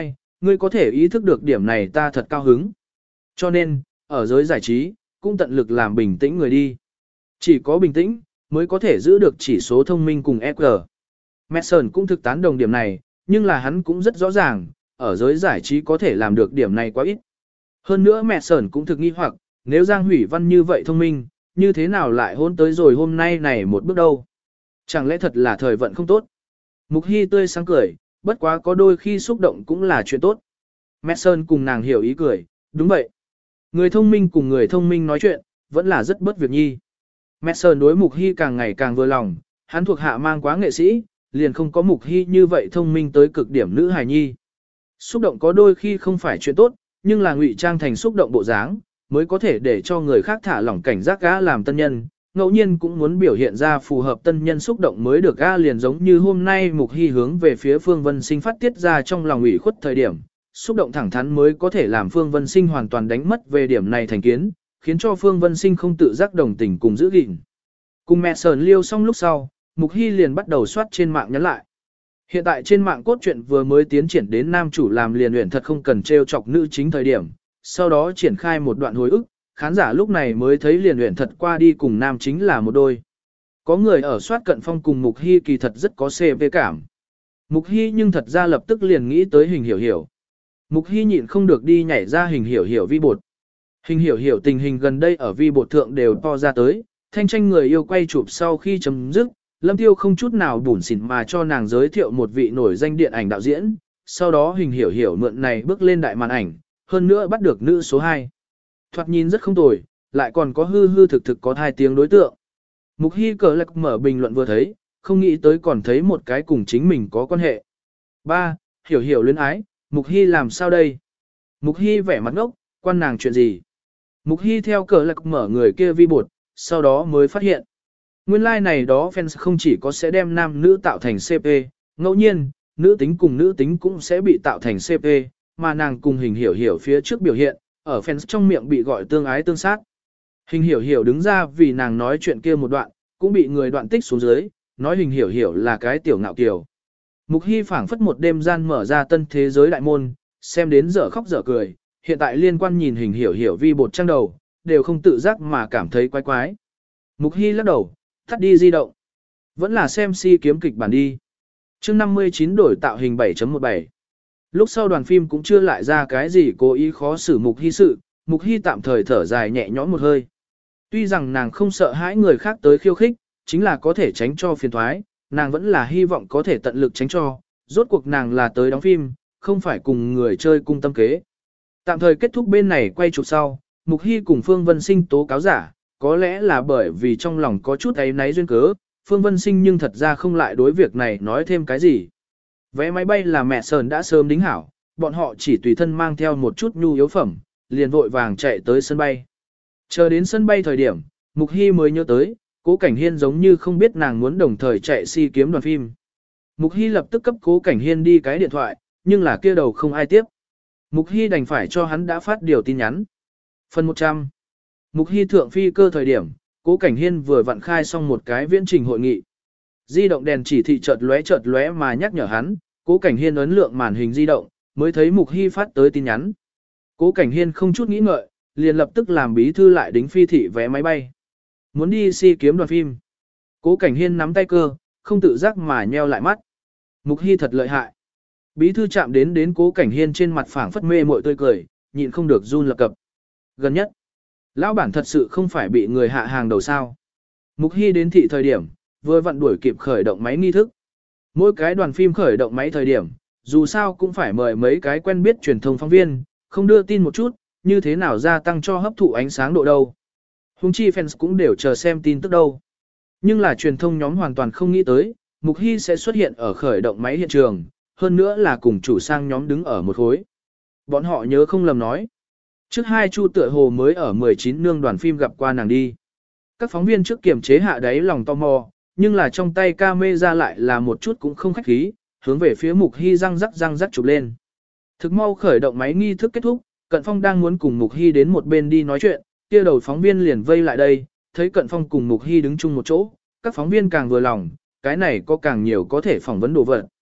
ngươi có thể ý thức được điểm này ta thật cao hứng. Cho nên, ở giới giải trí, cũng tận lực làm bình tĩnh người đi. Chỉ có bình tĩnh, mới có thể giữ được chỉ số thông minh cùng e quy. Mason cũng thực tán đồng điểm này, nhưng là hắn cũng rất rõ ràng, ở giới giải trí có thể làm được điểm này quá ít. Hơn nữa Mason cũng thực nghi hoặc, nếu Giang Hủy Văn như vậy thông minh, như thế nào lại hôn tới rồi hôm nay này một bước đâu? Chẳng lẽ thật là thời vận không tốt? Mục Hy tươi sáng cười, bất quá có đôi khi xúc động cũng là chuyện tốt. Mason cùng nàng hiểu ý cười, đúng vậy. Người thông minh cùng người thông minh nói chuyện, vẫn là rất bất việc nhi. Mason đối Mục Hy càng ngày càng vừa lòng, hắn thuộc hạ mang quá nghệ sĩ, liền không có Mục Hy như vậy thông minh tới cực điểm nữ hài nhi. Xúc động có đôi khi không phải chuyện tốt, nhưng là ngụy trang thành xúc động bộ dáng, mới có thể để cho người khác thả lỏng cảnh giác gã làm tân nhân, ngẫu nhiên cũng muốn biểu hiện ra phù hợp tân nhân xúc động mới được gã liền giống như hôm nay Mục Hy hướng về phía Phương Vân Sinh phát tiết ra trong lòng ủy khuất thời điểm, xúc động thẳng thắn mới có thể làm Phương Vân Sinh hoàn toàn đánh mất về điểm này thành kiến, khiến cho Phương Vân Sinh không tự giác đồng tình cùng giữ gìn. Cùng mẹ sờn liêu xong lúc sau, Mục Hy liền bắt đầu soát trên mạng nhắn lại. Hiện tại trên mạng cốt truyện vừa mới tiến triển đến nam chủ làm liền luyện thật không cần trêu chọc nữ chính thời điểm, sau đó triển khai một đoạn hồi ức, khán giả lúc này mới thấy liền luyện thật qua đi cùng nam chính là một đôi. Có người ở soát Cận Phong cùng Mục Hy kỳ thật rất có xê vê cảm. Mục Hy nhưng thật ra lập tức liền nghĩ tới Hình Hiểu Hiểu. Mục Hy nhịn không được đi nhảy ra Hình Hiểu Hiểu vi bột. Hình Hiểu Hiểu tình hình gần đây ở vi bột thượng đều to ra tới, thanh tranh người yêu quay chụp sau khi chấm dứt, Lâm Tiêu không chút nào bủn xỉn mà cho nàng giới thiệu một vị nổi danh điện ảnh đạo diễn, sau đó Hình Hiểu Hiểu mượn này bước lên đại màn ảnh, hơn nữa bắt được nữ số hai. Thoạt nhìn rất không tồi, lại còn có hư hư thực thực có hai tiếng đối tượng. Mục Hy cờ lạc mở bình luận vừa thấy, không nghĩ tới còn thấy một cái cùng chính mình có quan hệ. ba. Hiểu Hiểu luyến ái, Mục Hy làm sao đây? Mục Hy vẻ mặt ngốc, quan nàng chuyện gì? Mục Hy theo cờ lạc mở người kia vi bột, sau đó mới phát hiện. Nguyên lai like này đó fans không chỉ có sẽ đem nam nữ tạo thành xê pê, ngẫu nhiên, nữ tính cùng nữ tính cũng sẽ bị tạo thành xê pê, mà nàng cùng Hình Hiểu Hiểu phía trước biểu hiện, ở fans trong miệng bị gọi tương ái tương sát. Hình Hiểu Hiểu đứng ra vì nàng nói chuyện kia một đoạn, cũng bị người đoạn tích xuống dưới, nói Hình Hiểu Hiểu là cái tiểu ngạo kiều. Mục Hy phảng phất một đêm gian mở ra tân thế giới đại môn, xem đến dở khóc dở cười, hiện tại liên quan nhìn Hình Hiểu Hiểu vi bột trang đầu, đều không tự giác mà cảm thấy quái quái. Mục Hy lắc đầu, tắt đi di động. Vẫn là xem si kiếm kịch bản đi. chương năm mươi chín đổi tạo hình bảy chấm mười bảy. Lúc sau đoàn phim cũng chưa lại ra cái gì cố ý khó xử Mục Hy sự, Mục Hy tạm thời thở dài nhẹ nhõm một hơi. Tuy rằng nàng không sợ hãi người khác tới khiêu khích, chính là có thể tránh cho phiền thoái, nàng vẫn là hy vọng có thể tận lực tránh cho, rốt cuộc nàng là tới đóng phim, không phải cùng người chơi cung tâm kế. Tạm thời kết thúc bên này quay chụp sau, Mục Hy cùng Phương Vân Sinh tố cáo giả, có lẽ là bởi vì trong lòng có chút ấy náy duyên cớ, Phương Vân Sinh nhưng thật ra không lại đối việc này nói thêm cái gì. Vé máy bay là mẹ sờn đã sớm đính hảo, bọn họ chỉ tùy thân mang theo một chút nhu yếu phẩm, liền vội vàng chạy tới sân bay. Chờ đến sân bay thời điểm, Mục Hy mới nhớ tới, Cố Cảnh Hiên giống như không biết nàng muốn đồng thời chạy si kiếm đoàn phim. Mục Hy lập tức cấp Cố Cảnh Hiên đi cái điện thoại, nhưng là kia đầu không ai tiếp. Mục Hy đành phải cho hắn đã phát điều tin nhắn. Phần một trăm. Mục Hy thượng phi cơ thời điểm, Cố Cảnh Hiên vừa vặn khai xong một cái viễn trình hội nghị. Di động đèn chỉ thị chợt lóe chợt lóe mà nhắc nhở hắn, Cố Cảnh Hiên ấn lượng màn hình di động, mới thấy Mục Hy phát tới tin nhắn. Cố Cảnh Hiên không chút nghĩ ngợi, liền lập tức làm bí thư lại đính phi thị vé máy bay. Muốn đi si kiếm đoàn phim. Cố Cảnh Hiên nắm tay cơ, không tự giác mà nheo lại mắt. Mục Hy thật lợi hại. Bí thư chạm đến đến Cố Cảnh Hiên trên mặt phảng phất mê mội tươi cười, nhịn không được run lập cập. Gần nhất, lão bản thật sự không phải bị người hạ hàng đầu sao. Mục Hy đến thị thời điểm, vừa vặn đuổi kịp khởi động máy nghi thức. Mỗi cái đoàn phim khởi động máy thời điểm, dù sao cũng phải mời mấy cái quen biết truyền thông phóng viên, không đưa tin một chút, như thế nào gia tăng cho hấp thụ ánh sáng độ đâu. Hùng chi fans cũng đều chờ xem tin tức đâu. Nhưng là truyền thông nhóm hoàn toàn không nghĩ tới, Mục Hy sẽ xuất hiện ở khởi động máy hiện trường, hơn nữa là cùng chủ sang nhóm đứng ở một khối. Bọn họ nhớ không lầm nói. Trước hai chu tựa hồ mới ở mười chín nương đoàn phim gặp qua nàng đi. Các phóng viên trước kiềm chế hạ đáy lòng tò mò, nhưng là trong tay camera lại là một chút cũng không khách khí, hướng về phía Mục Hy răng rắc răng rắc chụp lên. Thực mau khởi động máy nghi thức kết thúc, Cận Phong đang muốn cùng Mục Hy đến một bên đi nói chuyện, kia đầu phóng viên liền vây lại đây, thấy Cận Phong cùng Mục Hy đứng chung một chỗ, các phóng viên càng vừa lòng, cái này có càng nhiều có thể phỏng vấn đồ vật.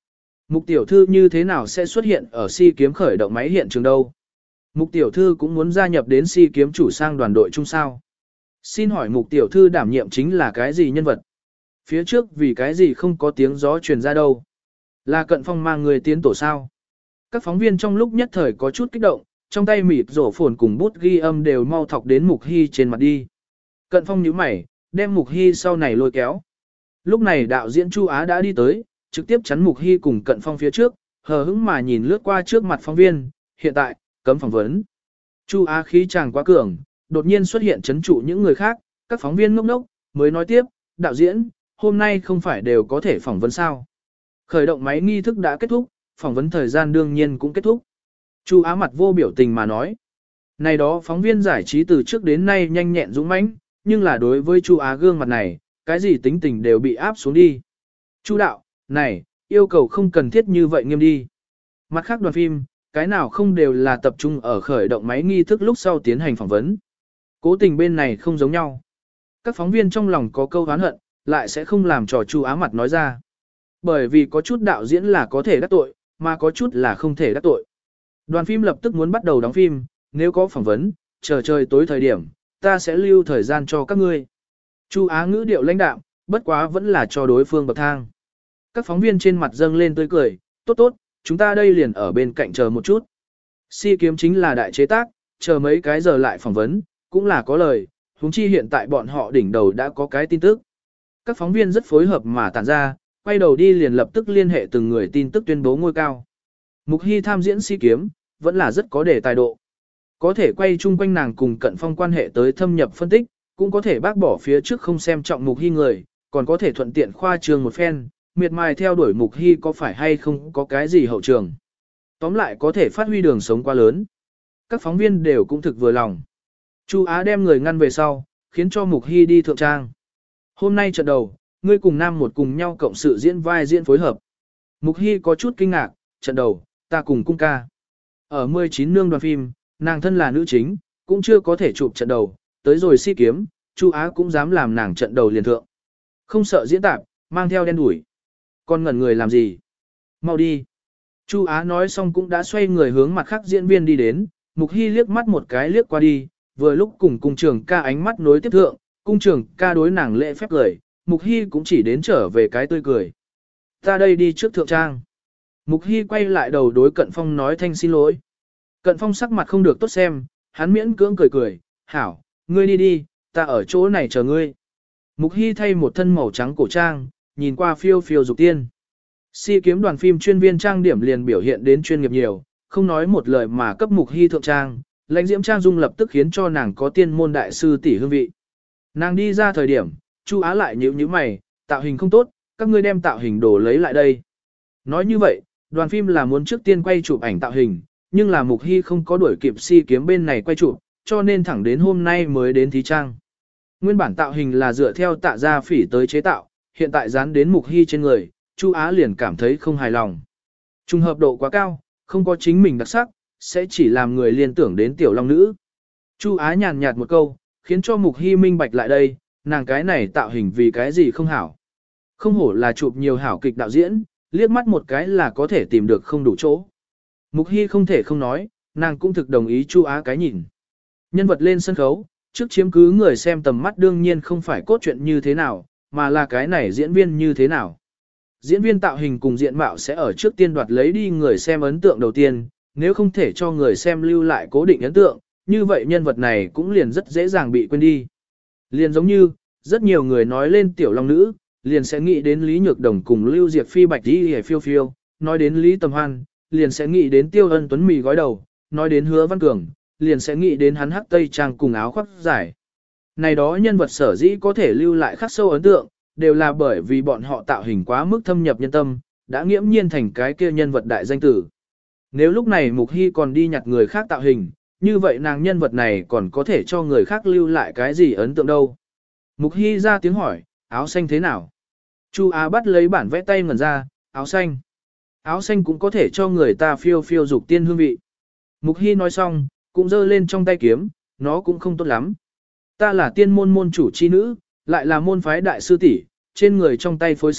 Mục tiểu thư như thế nào sẽ xuất hiện ở si kiếm khởi động máy hiện trường đâu? Mục tiểu thư cũng muốn gia nhập đến si kiếm chủ sang đoàn đội chung sao? Xin hỏi mục tiểu thư đảm nhiệm chính là cái gì nhân vật? Phía trước vì cái gì không có tiếng gió truyền ra đâu? Là Cận Phong mang người tiến tổ sao? Các phóng viên trong lúc nhất thời có chút kích động, trong tay mịt rổ phồn cùng bút ghi âm đều mau thọc đến Mục Hy trên mặt đi. Cận Phong nhíu mày, đem Mục Hy sau này lôi kéo. Lúc này đạo diễn Chu Á đã đi tới, trực tiếp chắn Mục Hy cùng Cận Phong phía trước, hờ hững mà nhìn lướt qua trước mặt phóng viên, hiện tại, cấm phỏng vấn. Chu Á khí chàng quá cường, đột nhiên xuất hiện chấn trụ những người khác, các phóng viên ngốc ngốc, mới nói tiếp, đạo diễn, hôm nay không phải đều có thể phỏng vấn sao. Khởi động máy nghi thức đã kết thúc, phỏng vấn thời gian đương nhiên cũng kết thúc. Chu Á mặt vô biểu tình mà nói. Này đó phóng viên giải trí từ trước đến nay nhanh nhẹn dũng mãnh, nhưng là đối với Chu Á gương mặt này, cái gì tính tình đều bị áp xuống đi. Chu đạo, này, yêu cầu không cần thiết như vậy nghiêm đi. Mặt khác đoàn phim, cái nào không đều là tập trung ở khởi động máy nghi thức lúc sau tiến hành phỏng vấn. Cố tình bên này không giống nhau. Các phóng viên trong lòng có câu oán hận, lại sẽ không làm trò Chu Á mặt nói ra. Bởi vì có chút đạo diễn là có thể đắc tội, mà có chút là không thể đắc tội. Đoàn phim lập tức muốn bắt đầu đóng phim, nếu có phỏng vấn, chờ trời tối thời điểm, ta sẽ lưu thời gian cho các ngươi. Chu Á ngữ điệu lãnh đạm, bất quá vẫn là cho đối phương bậc thang. Các phóng viên trên mặt dâng lên tươi cười, tốt tốt, chúng ta đây liền ở bên cạnh chờ một chút. Si kiếm chính là đại chế tác, chờ mấy cái giờ lại phỏng vấn, cũng là có lời, huống chi hiện tại bọn họ đỉnh đầu đã có cái tin tức. Các phóng viên rất phối hợp mà tản ra, quay đầu đi liền lập tức liên hệ từng người tin tức tuyên bố ngôi cao. Mục Hy tham diễn si kiếm, vẫn là rất có đề tài độ. Có thể quay chung quanh nàng cùng Cận Phong quan hệ tới thâm nhập phân tích, cũng có thể bác bỏ phía trước không xem trọng Mục Hy người, còn có thể thuận tiện khoa trường một phen, miệt mài theo đuổi Mục Hy có phải hay không có cái gì hậu trường. Tóm lại có thể phát huy đường sống quá lớn. Các phóng viên đều cũng thực vừa lòng. Chu Á đem người ngăn về sau, khiến cho Mục Hy đi thượng trang. Hôm nay trận đầu, ngươi cùng nam một cùng nhau cộng sự diễn vai diễn phối hợp. Mục Hy có chút kinh ngạc, trận đầu, ta cùng cung ca. Ở mười chín nương đoàn phim, nàng thân là nữ chính, cũng chưa có thể chụp trận đầu, tới rồi si kiếm, Chu Á cũng dám làm nàng trận đầu liền thượng. Không sợ diễn tạp, mang theo đen đuổi. Con ngẩn người làm gì? Mau đi. Chu Á nói xong cũng đã xoay người hướng mặt khác diễn viên đi đến, Mục Hy liếc mắt một cái liếc qua đi, vừa lúc cùng cung trường ca ánh mắt nối tiếp thượng, cung trường ca đối nàng lễ phép cười, Mục Hy cũng chỉ đến trở về cái tươi cười. Ta đây đi trước thượng trang. Mục Hy quay lại đầu đối Cận Phong nói thanh xin lỗi. Cận Phong sắc mặt không được tốt xem, hắn miễn cưỡng cười cười, hảo, ngươi đi đi, ta ở chỗ này chờ ngươi. Mục Hy thay một thân màu trắng cổ trang, nhìn qua phiêu phiêu dục tiên. Si kiếm đoàn phim chuyên viên trang điểm liền biểu hiện đến chuyên nghiệp nhiều, không nói một lời mà cấp Mục Hy thượng trang, lãnh diễm trang dung lập tức khiến cho nàng có tiên môn đại sư tỷ hương vị. Nàng đi ra thời điểm, Chu Á lại nhíu nhíu mày, tạo hình không tốt, các ngươi đem tạo hình đồ lấy lại đây. Nói như vậy, đoàn phim là muốn trước tiên quay chụp ảnh tạo hình, nhưng là Mục Hy không có đuổi kịp si kiếm bên này quay chụp, cho nên thẳng đến hôm nay mới đến thí trang. Nguyên bản tạo hình là dựa theo Tạ Gia Phỉ tới chế tạo, hiện tại dán đến Mục Hy trên người, Chu Á liền cảm thấy không hài lòng. Trùng hợp độ quá cao, không có chính mình đặc sắc, sẽ chỉ làm người liên tưởng đến tiểu long nữ. Chu Á nhàn nhạt một câu, khiến cho Mục Hy minh bạch lại đây, nàng cái này tạo hình vì cái gì không hảo. Không hổ là chụp nhiều hảo kịch đạo diễn, liếc mắt một cái là có thể tìm được không đủ chỗ. Mục Hy không thể không nói, nàng cũng thực đồng ý Chu Á cái nhìn. Nhân vật lên sân khấu, trước chiếm cứ người xem tầm mắt đương nhiên không phải cốt truyện như thế nào, mà là cái này diễn viên như thế nào. Diễn viên tạo hình cùng diện mạo sẽ ở trước tiên đoạt lấy đi người xem ấn tượng đầu tiên, nếu không thể cho người xem lưu lại cố định ấn tượng, như vậy nhân vật này cũng liền rất dễ dàng bị quên đi. Liền giống như, rất nhiều người nói lên tiểu long nữ, liền sẽ nghĩ đến Lý Nhược Đồng cùng Lưu Diệp Phi bạch đi hề phiêu phiêu, nói đến Lý Tầm Hoan, liền sẽ nghĩ đến Tiêu Ân Tuấn mì gói đầu, nói đến Hứa Văn Cường, liền sẽ nghĩ đến hắn hắc tây trang cùng áo khoác dài. Này đó nhân vật sở dĩ có thể lưu lại khắc sâu ấn tượng, đều là bởi vì bọn họ tạo hình quá mức thâm nhập nhân tâm, đã nghiễm nhiên thành cái kia nhân vật đại danh tử. Nếu lúc này Mục Hy còn đi nhặt người khác tạo hình, như vậy nàng nhân vật này còn có thể cho người khác lưu lại cái gì ấn tượng đâu. Mục Hy ra tiếng hỏi, áo xanh thế nào? Chu Á bắt lấy bản vẽ tay ngẩn ra, áo xanh. Áo xanh cũng có thể cho người ta phiêu phiêu dục tiên hương vị. Mục Hy nói xong, cũng giơ lên trong tay kiếm, nó cũng không tốt lắm. Ta là tiên môn môn chủ chi nữ, lại là môn phái đại sư tỷ, trên người trong tay phối sức,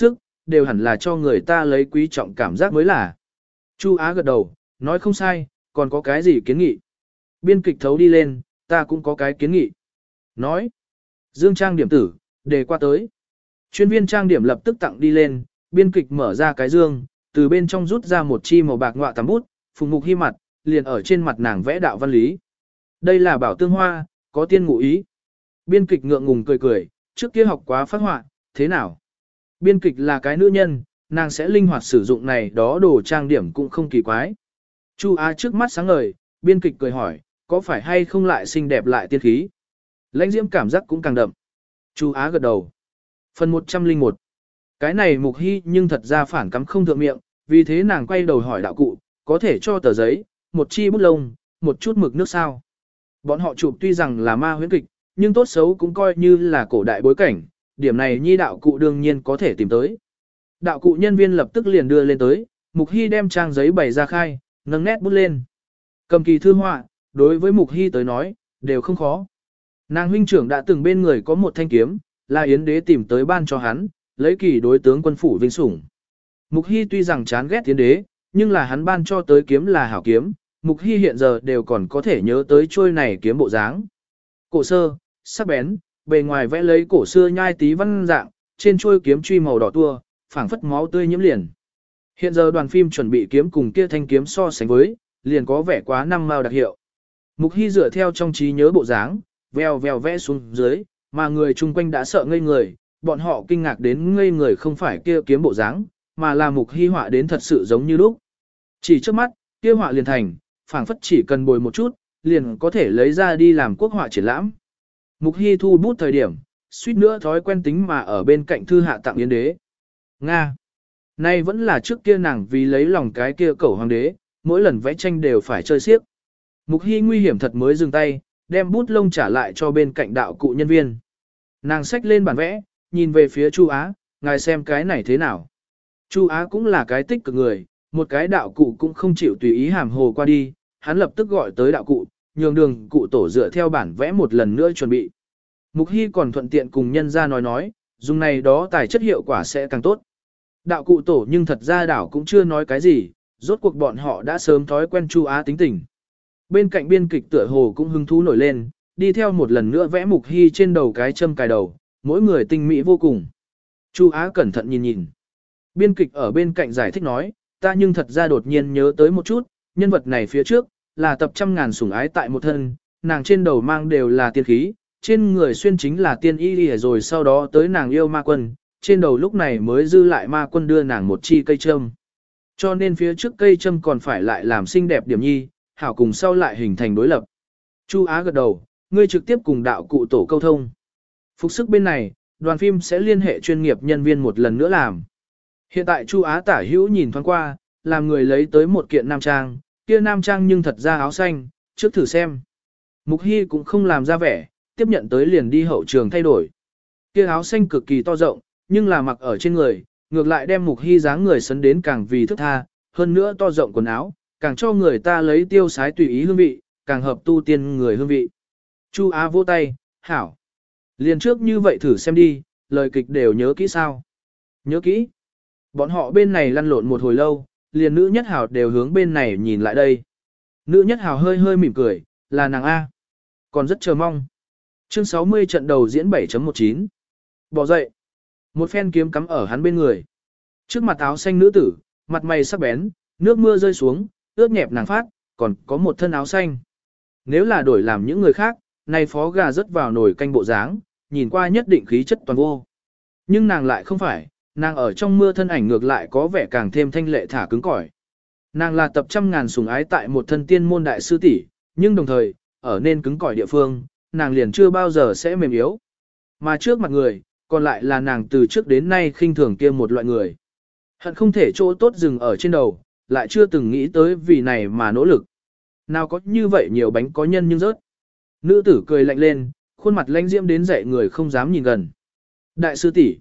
đều hẳn là cho người ta lấy quý trọng cảm giác mới là. Chu Á gật đầu, nói không sai, còn có cái gì kiến nghị. Biên kịch thấu đi lên, ta cũng có cái kiến nghị. Nói, Dương trang điểm tử, đề qua tới. Chuyên viên trang điểm lập tức tặng đi lên, biên kịch mở ra cái dương, từ bên trong rút ra một chi màu bạc ngọa tắm bút, Phùng Mục Hi mặt, liền ở trên mặt nàng vẽ đạo văn lý. Đây là bảo tương hoa, có tiên ngụ ý. Biên kịch ngượng ngùng cười cười, trước kia học quá phát họa, thế nào? Biên kịch là cái nữ nhân, nàng sẽ linh hoạt sử dụng này đó đồ trang điểm cũng không kỳ quái. Chu Á trước mắt sáng ngời, biên kịch cười hỏi, có phải hay không lại xinh đẹp lại tiên khí? Lãnh diễm cảm giác cũng càng đậm. Chu Á gật đầu. Phần một trăm lẻ một. Cái này Mục Hy nhưng thật ra phản cắm không thượng miệng, vì thế nàng quay đầu hỏi đạo cụ, có thể cho tờ giấy, một chi bút lông, một chút mực nước sao. Bọn họ chụp tuy rằng là ma huyễn kịch, nhưng tốt xấu cũng coi như là cổ đại bối cảnh, điểm này nhi đạo cụ đương nhiên có thể tìm tới. Đạo cụ nhân viên lập tức liền đưa lên tới, Mục Hy đem trang giấy bày ra khai, nâng nét bút lên. Cầm kỳ thư họa, đối với Mục Hy tới nói, đều không khó. Nàng huynh trưởng đã từng bên người có một thanh kiếm, là Yến đế tìm tới ban cho hắn, lấy kỳ đối tướng quân phủ vinh sủng. Mục Hy tuy rằng chán ghét Yến đế, nhưng là hắn ban cho tới kiếm là hảo kiếm, Mục Hy hiện giờ đều còn có thể nhớ tới trôi này kiếm bộ dáng. Cổ sơ, sắc bén, bề ngoài vẽ lấy cổ xưa nhai tí văn dạng, trên trôi kiếm truy màu đỏ tua, phảng phất máu tươi nhiễm liền. Hiện giờ đoàn phim chuẩn bị kiếm cùng kia thanh kiếm so sánh với, liền có vẻ quá năm mao đặc hiệu. Mục Hy dựa theo trong trí nhớ bộ dáng, vèo vèo vẽ xuống dưới, mà người chung quanh đã sợ ngây người, bọn họ kinh ngạc đến ngây người không phải kia kiếm bộ dáng, mà là Mục Hy họa đến thật sự giống như lúc. Chỉ trước mắt, kia họa liền thành, phảng phất chỉ cần bồi một chút, liền có thể lấy ra đi làm quốc họa triển lãm. Mục Hy thu bút thời điểm, suýt nữa thói quen tính mà ở bên cạnh thư hạ tặng Yến đế. Nga. Nay vẫn là trước kia nàng vì lấy lòng cái kia cẩu hoàng đế, mỗi lần vẽ tranh đều phải chơi xiếc. Mục Hy nguy hiểm thật mới dừng tay, đem bút lông trả lại cho bên cạnh đạo cụ nhân viên. Nàng xách lên bản vẽ, nhìn về phía Chu Á, ngài xem cái này thế nào. Chu Á cũng là cái tích cực người, một cái đạo cụ cũng không chịu tùy ý hàm hồ qua đi, hắn lập tức gọi tới đạo cụ, nhường đường cụ tổ dựa theo bản vẽ một lần nữa chuẩn bị. Mục Hy còn thuận tiện cùng nhân ra nói nói, dùng này đó tài chất hiệu quả sẽ càng tốt. Đạo cụ tổ nhưng thật ra đảo cũng chưa nói cái gì, rốt cuộc bọn họ đã sớm thói quen Chu Á tính tình. Bên cạnh biên kịch tựa hồ cũng hứng thú nổi lên, đi theo một lần nữa vẽ Mục Hy trên đầu cái châm cài đầu, mỗi người tinh mỹ vô cùng. Chu Á cẩn thận nhìn nhìn. Biên kịch ở bên cạnh giải thích nói, ta nhưng thật ra đột nhiên nhớ tới một chút, nhân vật này phía trước, là tập trăm ngàn sủng ái tại một thân, nàng trên đầu mang đều là tiên khí, trên người xuyên chính là tiên y đi rồi sau đó tới nàng yêu ma quân, trên đầu lúc này mới dư lại ma quân đưa nàng một chi cây châm. Cho nên phía trước cây châm còn phải lại làm xinh đẹp điểm nhi, hảo cùng sau lại hình thành đối lập. Chu Á gật đầu, ngươi trực tiếp cùng đạo cụ tổ câu thông. Phục sức bên này, đoàn phim sẽ liên hệ chuyên nghiệp nhân viên một lần nữa làm. Hiện tại Chu Á tả hữu nhìn thoáng qua, làm người lấy tới một kiện nam trang, kia nam trang nhưng thật ra áo xanh, trước thử xem. Mục Hy cũng không làm ra vẻ, tiếp nhận tới liền đi hậu trường thay đổi. Kia áo xanh cực kỳ to rộng, nhưng là mặc ở trên người, ngược lại đem Mục Hy dáng người sấn đến càng vì thức tha, hơn nữa to rộng quần áo, càng cho người ta lấy tiêu sái tùy ý hương vị, càng hợp tu tiên người hương vị. Chu Á vỗ tay, hảo. Liền trước như vậy thử xem đi, lời kịch đều nhớ kỹ sao. Nhớ kỹ. Bọn họ bên này lăn lộn một hồi lâu, liền nữ nhất hào đều hướng bên này nhìn lại đây. Nữ nhất hào hơi hơi mỉm cười, là nàng A. Còn rất chờ mong. Chương sáu mươi trận đầu diễn bảy chấm một chín. Bỏ dậy. Một phen kiếm cắm ở hắn bên người. Trước mặt áo xanh nữ tử, mặt mày sắc bén, nước mưa rơi xuống, ướt nhẹp nàng phát, còn có một thân áo xanh. Nếu là đổi làm những người khác, này phó gà rớt vào nồi canh bộ dáng, nhìn qua nhất định khí chất toàn vô. Nhưng nàng lại không phải, nàng ở trong mưa thân ảnh ngược lại có vẻ càng thêm thanh lệ thả cứng cỏi. Nàng là tập trăm ngàn sủng ái tại một thân tiên môn đại sư tỷ, nhưng đồng thời, ở nên cứng cỏi địa phương, nàng liền chưa bao giờ sẽ mềm yếu. Mà trước mặt người, còn lại là nàng từ trước đến nay khinh thường kia một loại người. Hận không thể chỗ tốt dừng ở trên đầu, lại chưa từng nghĩ tới vì này mà nỗ lực. Nào có như vậy nhiều bánh có nhân nhưng rớt. Nữ tử cười lạnh lên, khuôn mặt lãnh diễm đến dậy người không dám nhìn gần. Đại sư tỷ,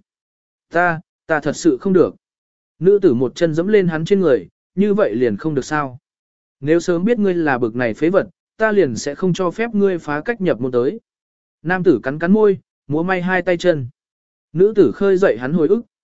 ta, ta thật sự không được. Nữ tử một chân giẫm lên hắn trên người, như vậy liền không được sao. Nếu sớm biết ngươi là bực này phế vật, ta liền sẽ không cho phép ngươi phá cách nhập môn tới. Nam tử cắn cắn môi, múa may hai tay chân. Nữ tử khơi dậy hắn hồi ức,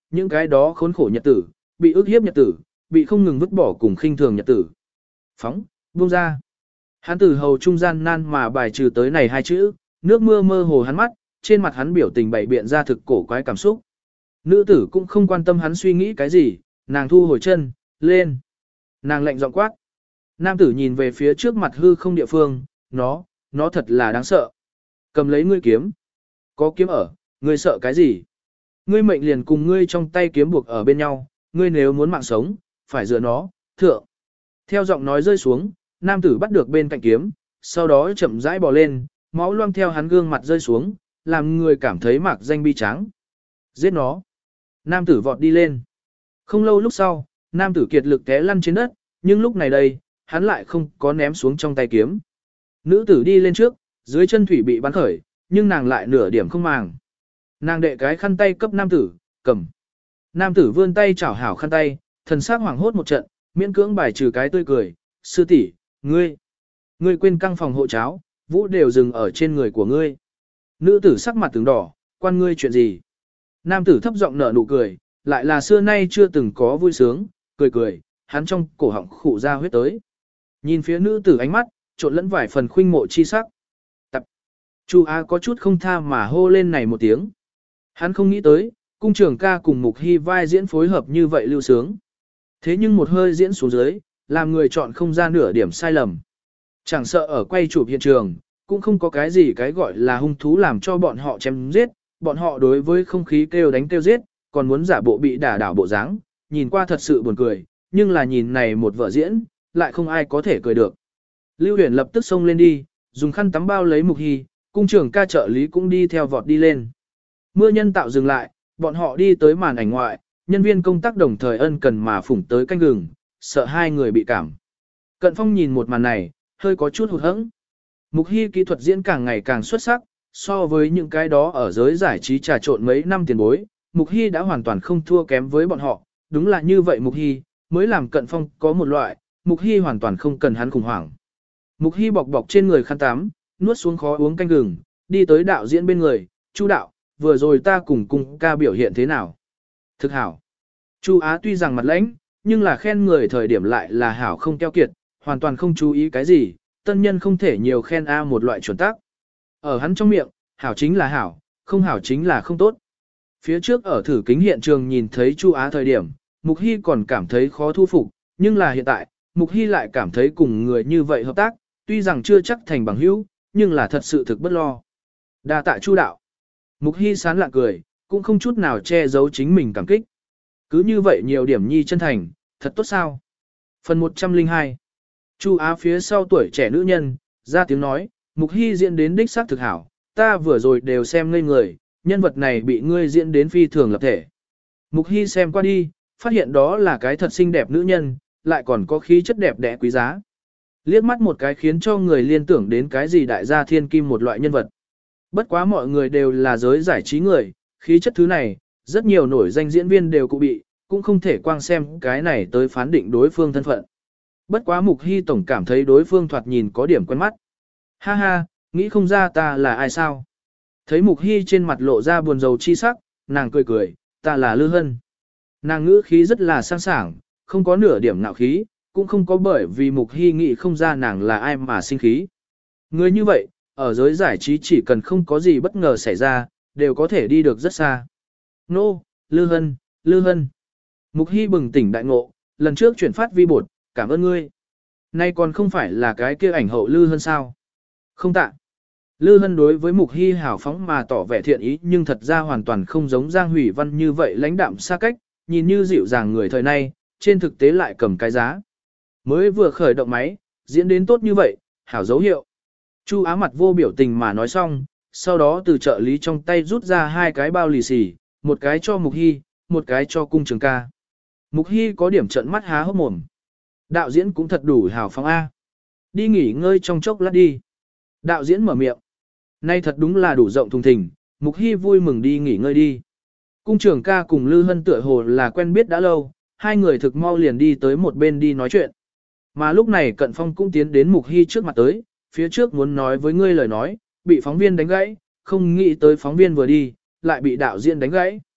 những cái đó khốn khổ nhật tử, bị ức hiếp nhật tử, bị không ngừng vứt bỏ cùng khinh thường nhật tử. Phóng, buông ra. Hắn từ hầu trung gian nan mà bài trừ tới này hai chữ, nước mưa mơ hồ hắn mắt, trên mặt hắn biểu tình bày biện ra thực cổ quái cảm xúc. Nữ tử cũng không quan tâm hắn suy nghĩ cái gì, nàng thu hồi chân, lên. Nàng lạnh giọng quát. Nam tử nhìn về phía trước mặt hư không địa phương, nó, nó thật là đáng sợ. Cầm lấy ngươi kiếm. Có kiếm ở, ngươi sợ cái gì? Ngươi mệnh liền cùng ngươi trong tay kiếm buộc ở bên nhau, ngươi nếu muốn mạng sống, phải dựa nó, thượng. Theo giọng nói rơi xuống, nam tử bắt được bên cạnh kiếm, sau đó chậm rãi bò lên, máu loang theo hắn gương mặt rơi xuống, làm người cảm thấy mạc danh bi tráng. Giết nó. Nam tử vọt đi lên. Không lâu lúc sau, nam tử kiệt lực té lăn trên đất, nhưng lúc này đây, hắn lại không có ném xuống trong tay kiếm. Nữ tử đi lên trước, dưới chân thủy bị bắn khởi, nhưng nàng lại nửa điểm không màng. Nàng đệ cái khăn tay cấp nam tử, cầm. Nam tử vươn tay chảo hảo khăn tay, thần sắc hoảng hốt một trận, miễn cưỡng bài trừ cái tươi cười. Sư tỷ, ngươi, ngươi quên căng phòng hộ cháo, vũ đều dừng ở trên người của ngươi. Nữ tử sắc mặt tướng đỏ, quan ngươi chuyện gì? Nam tử thấp giọng nở nụ cười, lại là xưa nay chưa từng có vui sướng, cười cười, hắn trong cổ họng khụ ra huyết tới. Nhìn phía nữ tử ánh mắt, trộn lẫn vài phần khuynh mộ chi sắc. Tập. Chu Á có chút không tha mà hô lên này một tiếng. Hắn không nghĩ tới, cung trưởng ca cùng Mục Hy vai diễn phối hợp như vậy lưu sướng. Thế nhưng một hơi diễn xuống dưới, làm người chọn không ra nửa điểm sai lầm. Chẳng sợ ở quay chụp hiện trường, cũng không có cái gì cái gọi là hung thú làm cho bọn họ chém giết, bọn họ đối với không khí kêu đánh kêu giết, còn muốn giả bộ bị đả đảo bộ dáng, nhìn qua thật sự buồn cười, nhưng là nhìn này một vở diễn, lại không ai có thể cười được. Lưu Huyền lập tức xông lên đi, dùng khăn tắm bao lấy Mục Hy, cung trưởng ca trợ lý cũng đi theo vọt đi lên. Mưa nhân tạo dừng lại, bọn họ đi tới màn ảnh ngoại, nhân viên công tác đồng thời ân cần mà phủng tới canh gừng, sợ hai người bị cảm. Cận Phong nhìn một màn này, hơi có chút hụt hẫng. Mục Hy kỹ thuật diễn càng ngày càng xuất sắc, so với những cái đó ở giới giải trí trà trộn mấy năm tiền bối, Mục Hy đã hoàn toàn không thua kém với bọn họ, đúng là như vậy Mục Hy, mới làm Cận Phong có một loại, Mục Hy hoàn toàn không cần hắn khủng hoảng. Mục Hy bọc bọc trên người khăn tắm, nuốt xuống khó uống canh gừng, đi tới đạo diễn bên người, Chu đạo, vừa rồi ta cùng cung ca biểu hiện thế nào? Thực hảo. Chu Á tuy rằng mặt lãnh, nhưng là khen người thời điểm lại là hảo không keo kiệt, hoàn toàn không chú ý cái gì, tân nhân không thể nhiều khen A một loại chuẩn tắc. Ở hắn trong miệng, hảo chính là hảo, không hảo chính là không tốt. Phía trước ở thử kính hiện trường nhìn thấy Chu Á thời điểm, Mục Hy còn cảm thấy khó thu phục, nhưng là hiện tại, Mục Hy lại cảm thấy cùng người như vậy hợp tác, tuy rằng chưa chắc thành bằng hữu, nhưng là thật sự thực bất lo. Đa tạ Chu đạo. Mục Hy sán lạ cười, cũng không chút nào che giấu chính mình cảm kích. Cứ như vậy nhiều điểm nhi chân thành, thật tốt sao? Phần một trăm lẻ hai. Chu Á phía sau tuổi trẻ nữ nhân, ra tiếng nói, Mục Hy diễn đến đích xác thực hảo, ta vừa rồi đều xem ngây người, nhân vật này bị ngươi diễn đến phi thường lập thể. Mục Hy xem qua đi, phát hiện đó là cái thật xinh đẹp nữ nhân, lại còn có khí chất đẹp đẽ quý giá. Liếc mắt một cái khiến cho người liên tưởng đến cái gì đại gia thiên kim một loại nhân vật. Bất quá mọi người đều là giới giải trí người, khí chất thứ này, rất nhiều nổi danh diễn viên đều cụ bị, cũng không thể quang xem cái này tới phán định đối phương thân phận. Bất quá Mục Hy tổng cảm thấy đối phương thoạt nhìn có điểm quen mắt. Ha ha, nghĩ không ra ta là ai sao? Thấy Mục Hy trên mặt lộ ra buồn rầu chi sắc, nàng cười cười, ta là Lư Hân. Nàng ngữ khí rất là sang sảng, không có nửa điểm nạo khí, cũng không có bởi vì Mục Hy nghĩ không ra nàng là ai mà sinh khí. Người như vậy, ở giới giải trí chỉ cần không có gì bất ngờ xảy ra, đều có thể đi được rất xa. Nô, no, Lư Hân, Lư Hân. Mục Hy bừng tỉnh đại ngộ, lần trước chuyển phát vi bột, cảm ơn ngươi. Nay còn không phải là cái kia ảnh hậu Lư Hân sao? Không tạ. Lư Hân đối với Mục Hy hào phóng mà tỏ vẻ thiện ý nhưng thật ra hoàn toàn không giống Giang Hủy Văn như vậy lãnh đạm xa cách, nhìn như dịu dàng người thời nay, trên thực tế lại cầm cái giá. Mới vừa khởi động máy, diễn đến tốt như vậy, hảo dấu hiệu. Chu Á mặt vô biểu tình mà nói xong, sau đó từ trợ lý trong tay rút ra hai cái bao lì xì, một cái cho Mục Hy, một cái cho cung trường ca. Mục Hy có điểm trận mắt há hốc mồm. Đạo diễn cũng thật đủ hào phóng A. Đi nghỉ ngơi trong chốc lát đi. Đạo diễn mở miệng. Nay thật đúng là đủ rộng thùng thình, Mục Hy vui mừng đi nghỉ ngơi đi. Cung trưởng ca cùng Lư Hân tựa hồ là quen biết đã lâu, hai người thực mau liền đi tới một bên đi nói chuyện. Mà lúc này Cận Phong cũng tiến đến Mục Hy trước mặt tới, phía trước muốn nói với ngươi lời nói, bị phóng viên đánh gãy, không nghĩ tới phóng viên vừa đi, lại bị đạo diễn đánh gãy.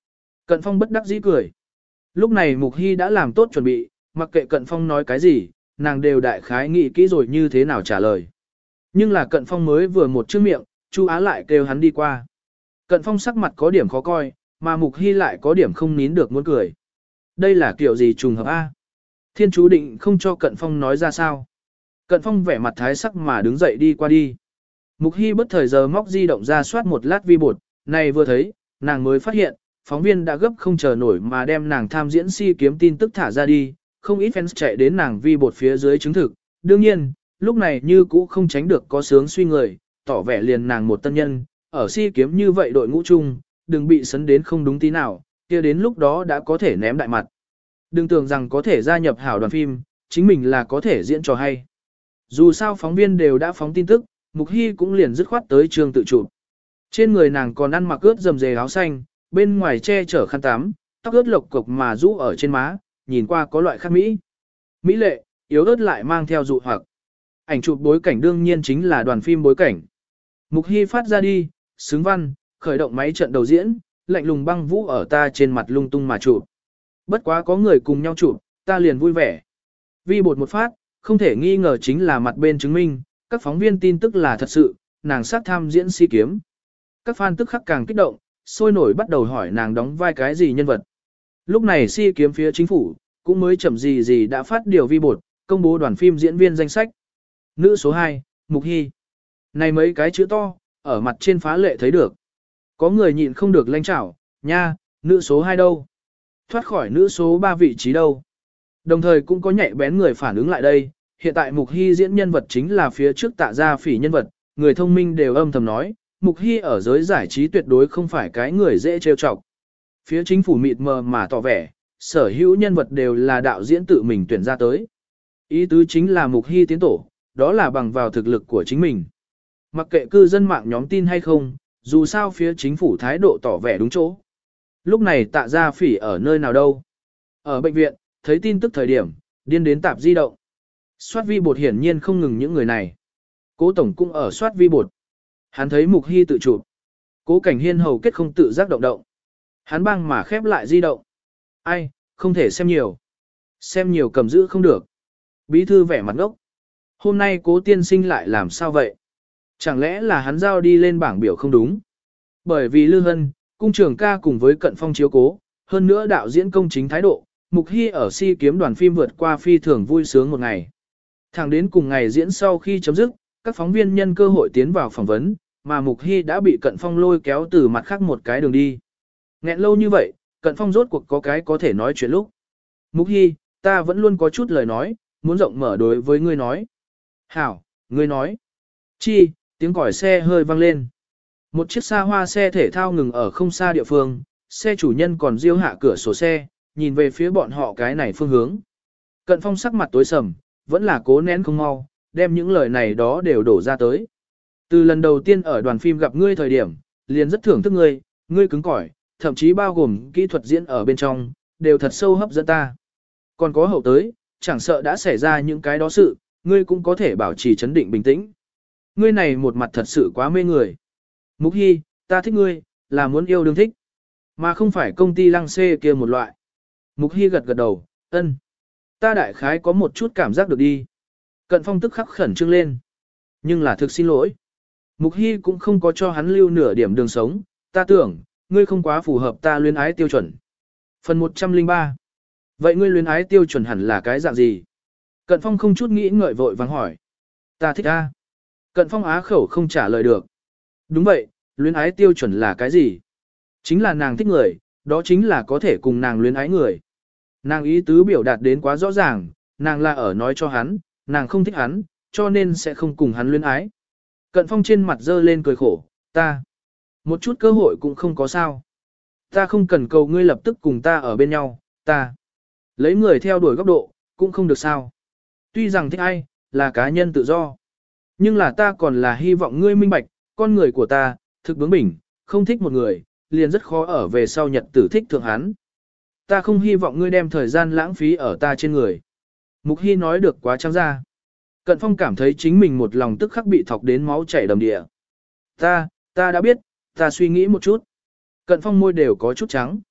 Cận Phong bất đắc dĩ cười. Lúc này Mục Hy đã làm tốt chuẩn bị, mặc kệ Cận Phong nói cái gì, nàng đều đại khái nghĩ kỹ rồi như thế nào trả lời. Nhưng là Cận Phong mới vừa một chữ miệng, Chu Á lại kêu hắn đi qua. Cận Phong sắc mặt có điểm khó coi, mà Mục Hy lại có điểm không nín được muốn cười. Đây là kiểu gì trùng hợp A? Thiên chú định không cho Cận Phong nói ra sao. Cận Phong vẻ mặt thái sắc mà đứng dậy đi qua đi. Mục Hy bất thời giờ móc di động ra soát một lát vi bột, này vừa thấy, nàng mới phát hiện, phóng viên đã gấp không chờ nổi mà đem nàng tham diễn si kiếm tin tức thả ra đi, không ít fans chạy đến nàng vi bột phía dưới chứng thực. Đương nhiên, lúc này như cũ không tránh được có sướng suy người, tỏ vẻ liền nàng một tân nhân, ở si kiếm như vậy đội ngũ chung, đừng bị sấn đến không đúng tí nào, kia đến lúc đó đã có thể ném đại mặt. Đừng tưởng rằng có thể gia nhập hảo đoàn phim, chính mình là có thể diễn trò hay. Dù sao phóng viên đều đã phóng tin tức, Mục Hy cũng liền dứt khoát tới trường tự chụp. Trên người nàng còn ăn mặc ướt dầm dề áo xanh, bên ngoài che chở khăn tắm, tóc ướt lộc cục mà rũ ở trên má, nhìn qua có loại khác mỹ. Mỹ lệ, yếu ớt lại mang theo dụ hoặc. Ảnh chụp bối cảnh đương nhiên chính là đoàn phim bối cảnh. Mục Hy phát ra đi, xứng văn, khởi động máy trận đầu diễn, lạnh lùng băng vũ ở ta trên mặt lung tung mà chụp. Bất quá có người cùng nhau chụp, ta liền vui vẻ. Vi bột một phát, không thể nghi ngờ chính là mặt bên chứng minh, các phóng viên tin tức là thật sự, nàng sát tham diễn si kiếm. Các fan tức khắc càng kích động, sôi nổi bắt đầu hỏi nàng đóng vai cái gì nhân vật. Lúc này si kiếm phía chính phủ, cũng mới chậm gì gì đã phát điều vi bột, công bố đoàn phim diễn viên danh sách. Nữ số hai, Mục Hy. Này mấy cái chữ to, ở mặt trên phá lệ thấy được. Có người nhịn không được lanh chảo, nha, nữ số hai đâu? Thoát khỏi nữ số ba vị trí đâu? Đồng thời cũng có nhạy bén người phản ứng lại đây, hiện tại Mục Hy diễn nhân vật chính là phía trước Tạ Gia Phỉ nhân vật, người thông minh đều âm thầm nói, Mục Hy ở giới giải trí tuyệt đối không phải cái người dễ trêu chọc. Phía chính phủ mịt mờ mà tỏ vẻ, sở hữu nhân vật đều là đạo diễn tự mình tuyển ra tới. Ý tứ chính là Mục Hy tiến tổ, đó là bằng vào thực lực của chính mình. Mặc kệ cư dân mạng nhóm tin hay không, dù sao phía chính phủ thái độ tỏ vẻ đúng chỗ. Lúc này Tạ Gia Phỉ ở nơi nào đâu? Ở bệnh viện, thấy tin tức thời điểm, điên đến tạp di động. Soát vi bột hiển nhiên không ngừng những người này. Cố Tổng cũng ở soát vi bột. Hắn thấy Mục Hy tự chụp. Cố Cảnh Hiên hầu kết không tự giác động động. Hắn băng mà khép lại di động. Ai, không thể xem nhiều. Xem nhiều cầm giữ không được. Bí thư vẻ mặt ngốc. Hôm nay Cố tiên sinh lại làm sao vậy? Chẳng lẽ là hắn giao đi lên bảng biểu không đúng? Bởi vì Lư Hân, cung trưởng ca cùng với Cận Phong chiếu cố, hơn nữa đạo diễn công chính thái độ, Mục Hy ở si kiếm đoàn phim vượt qua phi thường vui sướng một ngày. Thẳng đến cùng ngày diễn sau khi chấm dứt, các phóng viên nhân cơ hội tiến vào phỏng vấn, mà Mục Hy đã bị Cận Phong lôi kéo từ mặt khác một cái đường đi. Nghẹn lâu như vậy, Cận Phong rốt cuộc có cái có thể nói chuyện lúc. Mục Hy, ta vẫn luôn có chút lời nói, muốn rộng mở đối với ngươi nói. Hảo, ngươi nói. Chi, tiếng còi xe hơi vang lên. Một chiếc xa hoa xe thể thao ngừng ở không xa địa phương, xe chủ nhân còn riêu hạ cửa sổ xe, nhìn về phía bọn họ cái này phương hướng. Cận Phong sắc mặt tối sầm, vẫn là cố nén không mau, đem những lời này đó đều đổ ra tới. Từ lần đầu tiên ở đoàn phim gặp ngươi thời điểm, liền rất thưởng thức ngươi, ngươi cứng cỏi, thậm chí bao gồm kỹ thuật diễn ở bên trong, đều thật sâu hấp dẫn ta. Còn có hậu tới, chẳng sợ đã xảy ra những cái đó sự, ngươi cũng có thể bảo trì chấn định bình tĩnh. Ngươi này một mặt thật sự quá mê người. Mục Hy, ta thích ngươi, là muốn yêu đương thích, mà không phải công ty lăng xê kia một loại. Mục Hy gật gật đầu, ân. Ta đại khái có một chút cảm giác được đi. Cận Phong tức khắc khẩn trương lên. Nhưng là thực xin lỗi. Mục Hy cũng không có cho hắn lưu nửa điểm đường sống, ta tưởng, ngươi không quá phù hợp ta luyến ái tiêu chuẩn. Phần một trăm lẻ ba. Vậy ngươi luyến ái tiêu chuẩn hẳn là cái dạng gì? Cận Phong không chút nghĩ ngợi vội vàng hỏi. Ta thích ta. Cận Phong á khẩu không trả lời được. Đúng vậy, luyến ái tiêu chuẩn là cái gì? Chính là nàng thích người, đó chính là có thể cùng nàng luyến ái người. Nàng ý tứ biểu đạt đến quá rõ ràng, nàng là ở nói cho hắn, nàng không thích hắn, cho nên sẽ không cùng hắn luyến ái. Cận Phong trên mặt dơ lên cười khổ, ta. Một chút cơ hội cũng không có sao. Ta không cần cầu ngươi lập tức cùng ta ở bên nhau, ta. Lấy người theo đuổi góc độ, cũng không được sao. Tuy rằng thích ai, là cá nhân tự do. Nhưng là ta còn là hy vọng ngươi minh bạch, con người của ta, thực bướng bỉnh, không thích một người, liền rất khó ở về sau nhật tử thích thượng hắn. Ta không hy vọng ngươi đem thời gian lãng phí ở ta trên người. Mục Hy nói được quá trắng ra. Cận Phong cảm thấy chính mình một lòng tức khắc bị thọc đến máu chảy đầm địa. Ta, ta đã biết, ta suy nghĩ một chút. Cận Phong môi đều có chút trắng.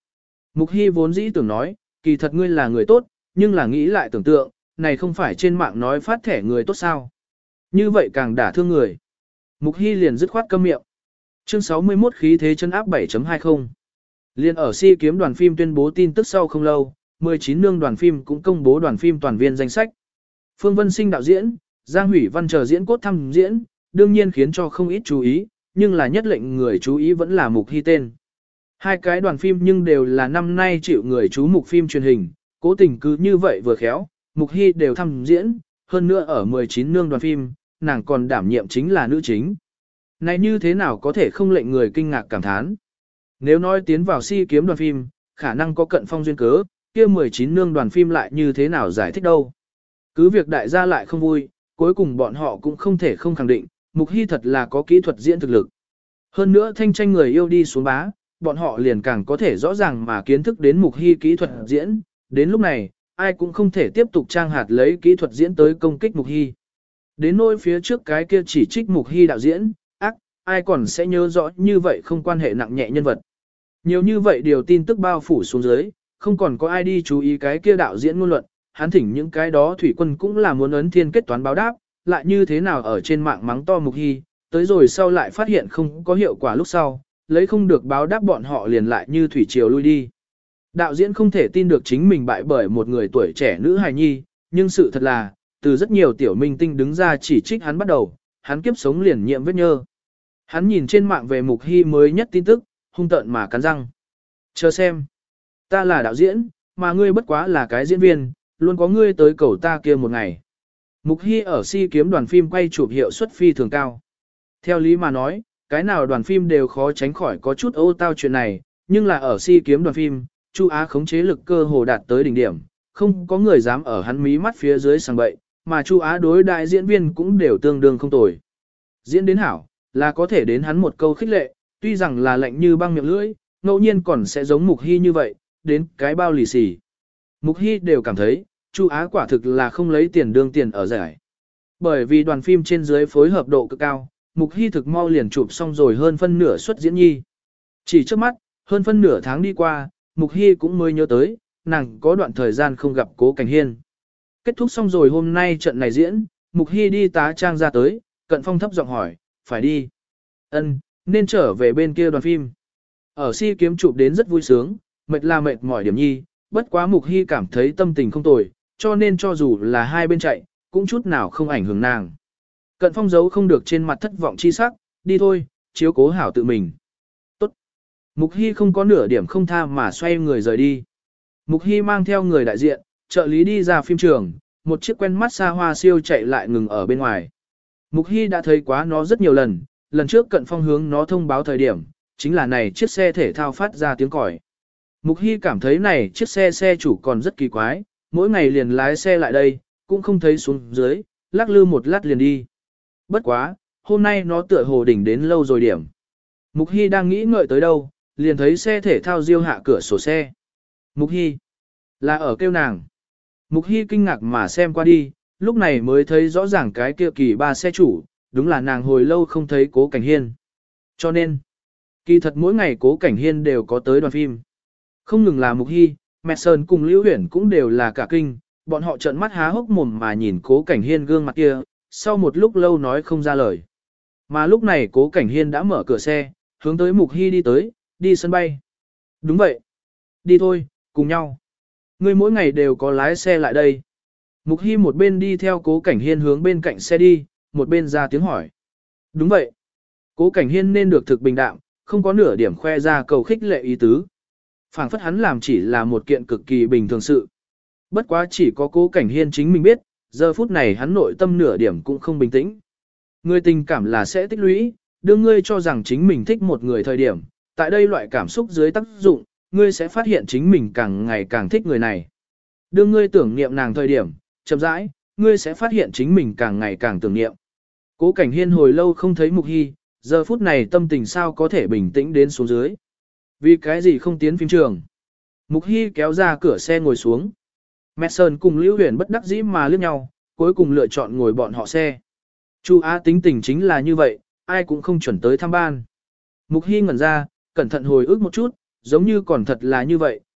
Mục Hy vốn dĩ tưởng nói, kỳ thật ngươi là người tốt, nhưng là nghĩ lại tưởng tượng, này không phải trên mạng nói phát thẻ người tốt sao. Như vậy càng đả thương người. Mục Hy liền dứt khoát câm miệng. Chương sáu mươi mốt khí thế chân áp bảy chấm hai không. Liên ở Si kiếm đoàn phim tuyên bố tin tức sau không lâu, mười chín nương đoàn phim cũng công bố đoàn phim toàn viên danh sách. Phương Vân Sinh đạo diễn, Giang Hủy Văn chờ diễn cốt thăm diễn, đương nhiên khiến cho không ít chú ý, nhưng là nhất lệnh người chú ý vẫn là Mục Hy tên. Hai cái đoàn phim nhưng đều là năm nay chịu người chú mục phim truyền hình, cố tình cứ như vậy vừa khéo, Mục Hy đều thăm diễn, hơn nữa ở mười chín nương đoàn phim, nàng còn đảm nhiệm chính là nữ chính. Này như thế nào có thể không lệnh người kinh ngạc cảm thán. Nếu nói tiến vào Si kiếm đoàn phim, khả năng có cận phong duyên cớ, kia mười chín nương đoàn phim lại như thế nào giải thích đâu. Cứ việc đại gia lại không vui, cuối cùng bọn họ cũng không thể không khẳng định, Mục Hy thật là có kỹ thuật diễn thực lực. Hơn nữa thanh tranh người yêu đi xuống bá, bọn họ liền càng có thể rõ ràng mà kiến thức đến Mục Hy kỹ thuật diễn, đến lúc này, ai cũng không thể tiếp tục trang hạt lấy kỹ thuật diễn tới công kích Mục Hy. Đến nỗi phía trước cái kia chỉ trích Mục Hy đạo diễn, ác, ai còn sẽ nhớ rõ như vậy không quan hệ nặng nhẹ nhân vật. Nhiều như vậy điều tin tức bao phủ xuống dưới, không còn có ai đi chú ý cái kia đạo diễn ngôn luận, hắn thỉnh những cái đó thủy quân cũng là muốn ấn thiên kết toán báo đáp, lại như thế nào ở trên mạng mắng to Mục Hy, tới rồi sau lại phát hiện không có hiệu quả lúc sau, lấy không được báo đáp bọn họ liền lại như thủy triều lui đi. Đạo diễn không thể tin được chính mình bại bởi một người tuổi trẻ nữ hài nhi, nhưng sự thật là, từ rất nhiều tiểu minh tinh đứng ra chỉ trích hắn bắt đầu, hắn kiếp sống liền nhiễm vết nhơ. Hắn nhìn trên mạng về Mục Hy mới nhất tin tức, hung tợn mà cắn răng. Chờ xem. Ta là đạo diễn, mà ngươi bất quá là cái diễn viên, luôn có ngươi tới cầu ta kia một ngày. Mục Hy ở Si kiếm đoàn phim quay chụp hiệu suất phi thường cao. Theo lý mà nói, cái nào đoàn phim đều khó tránh khỏi có chút ô tao chuyện này, nhưng là ở Si kiếm đoàn phim, Chu Á khống chế lực cơ hồ đạt tới đỉnh điểm, không có người dám ở hắn mí mắt phía dưới sàng bậy, mà Chu Á đối đại diễn viên cũng đều tương đương không tồi. Diễn đến hảo, là có thể đến hắn một câu khích lệ, tuy rằng là lạnh như băng miệng lưỡi, ngẫu nhiên còn sẽ giống Mục Hy như vậy, đến cái bao lì xì. Mục Hy đều cảm thấy, Chu Á quả thực là không lấy tiền đương tiền ở giải. Bởi vì đoàn phim trên dưới phối hợp độ cực cao, Mục Hy thực mau liền chụp xong rồi hơn phân nửa suất diễn nhi. Chỉ trước mắt, hơn phân nửa tháng đi qua, Mục Hy cũng mới nhớ tới, nàng có đoạn thời gian không gặp Cố Cảnh Hiên. Kết thúc xong rồi hôm nay trận này diễn, Mục Hy đi tá trang ra tới, Cận Phong thấp giọng hỏi, phải đi. Ân, nên trở về bên kia đoàn phim. Ở Si kiếm chụp đến rất vui sướng, mệt là mệt mỏi điểm nhi, bất quá Mục Hy cảm thấy tâm tình không tồi, cho nên cho dù là hai bên chạy, cũng chút nào không ảnh hưởng nàng. Cận Phong giấu không được trên mặt thất vọng chi sắc, đi thôi, chiếu cố hảo tự mình. Tốt. Mục Hy không có nửa điểm không tha mà xoay người rời đi. Mục Hy mang theo người đại diện, trợ lý đi ra phim trường, một chiếc quen mắt xa hoa siêu chạy lại ngừng ở bên ngoài. Mục Hy đã thấy quá nó rất nhiều lần, lần trước Cận Phong hướng nó thông báo thời điểm, chính là này chiếc xe thể thao phát ra tiếng còi. Mục Hy cảm thấy này chiếc xe xe chủ còn rất kỳ quái, mỗi ngày liền lái xe lại đây, cũng không thấy xuống dưới, lắc lư một lát liền đi. Bất quá, hôm nay nó tựa hồ đỉnh đến lâu rồi điểm. Mục Hy đang nghĩ ngợi tới đâu, liền thấy xe thể thao riêu hạ cửa sổ xe. Mục Hy, là ở kêu nàng. Mục Hy kinh ngạc mà xem qua đi, lúc này mới thấy rõ ràng cái kia kỳ ba xe chủ, đúng là nàng hồi lâu không thấy Cố Cảnh Hiên. Cho nên, kỳ thật mỗi ngày Cố Cảnh Hiên đều có tới đoàn phim. Không ngừng là Mục Hy, Mẹ Sơn cùng Lưu Huyển cũng đều là cả kinh, bọn họ trợn mắt há hốc mồm mà nhìn Cố Cảnh Hiên gương mặt kia, sau một lúc lâu nói không ra lời. Mà lúc này Cố Cảnh Hiên đã mở cửa xe, hướng tới Mục Hy đi tới, đi sân bay. Đúng vậy. Đi thôi, cùng nhau. Ngươi mỗi ngày đều có lái xe lại đây. Mục Hy một bên đi theo Cố Cảnh Hiên hướng bên cạnh xe đi, một bên ra tiếng hỏi. Đúng vậy. Cố Cảnh Hiên nên được thực bình đạm, không có nửa điểm khoe ra cầu khích lệ ý tứ. Phảng phất hắn làm chỉ là một kiện cực kỳ bình thường sự. Bất quá chỉ có Cố Cảnh Hiên chính mình biết, giờ phút này hắn nội tâm nửa điểm cũng không bình tĩnh. Người tình cảm là sẽ tích lũy, đương ngươi cho rằng chính mình thích một người thời điểm, tại đây loại cảm xúc dưới tác dụng, ngươi sẽ phát hiện chính mình càng ngày càng thích người này. Đương ngươi tưởng niệm nàng thời điểm, chậm rãi, ngươi sẽ phát hiện chính mình càng ngày càng tưởng niệm. Cố Cảnh Hiên hồi lâu không thấy Mục Hy, giờ phút này tâm tình sao có thể bình tĩnh đến xuống dưới. Vì cái gì không tiến phim trường? Mục Hy kéo ra cửa xe ngồi xuống. Mẹ Sơn cùng Lưu Huyền bất đắc dĩ mà liếc nhau, cuối cùng lựa chọn ngồi bọn họ xe. Chu Á tính tình chính là như vậy, ai cũng không chuẩn tới thăm ban. Mục Hy ngẩn ra, cẩn thận hồi ức một chút, giống như còn thật là như vậy,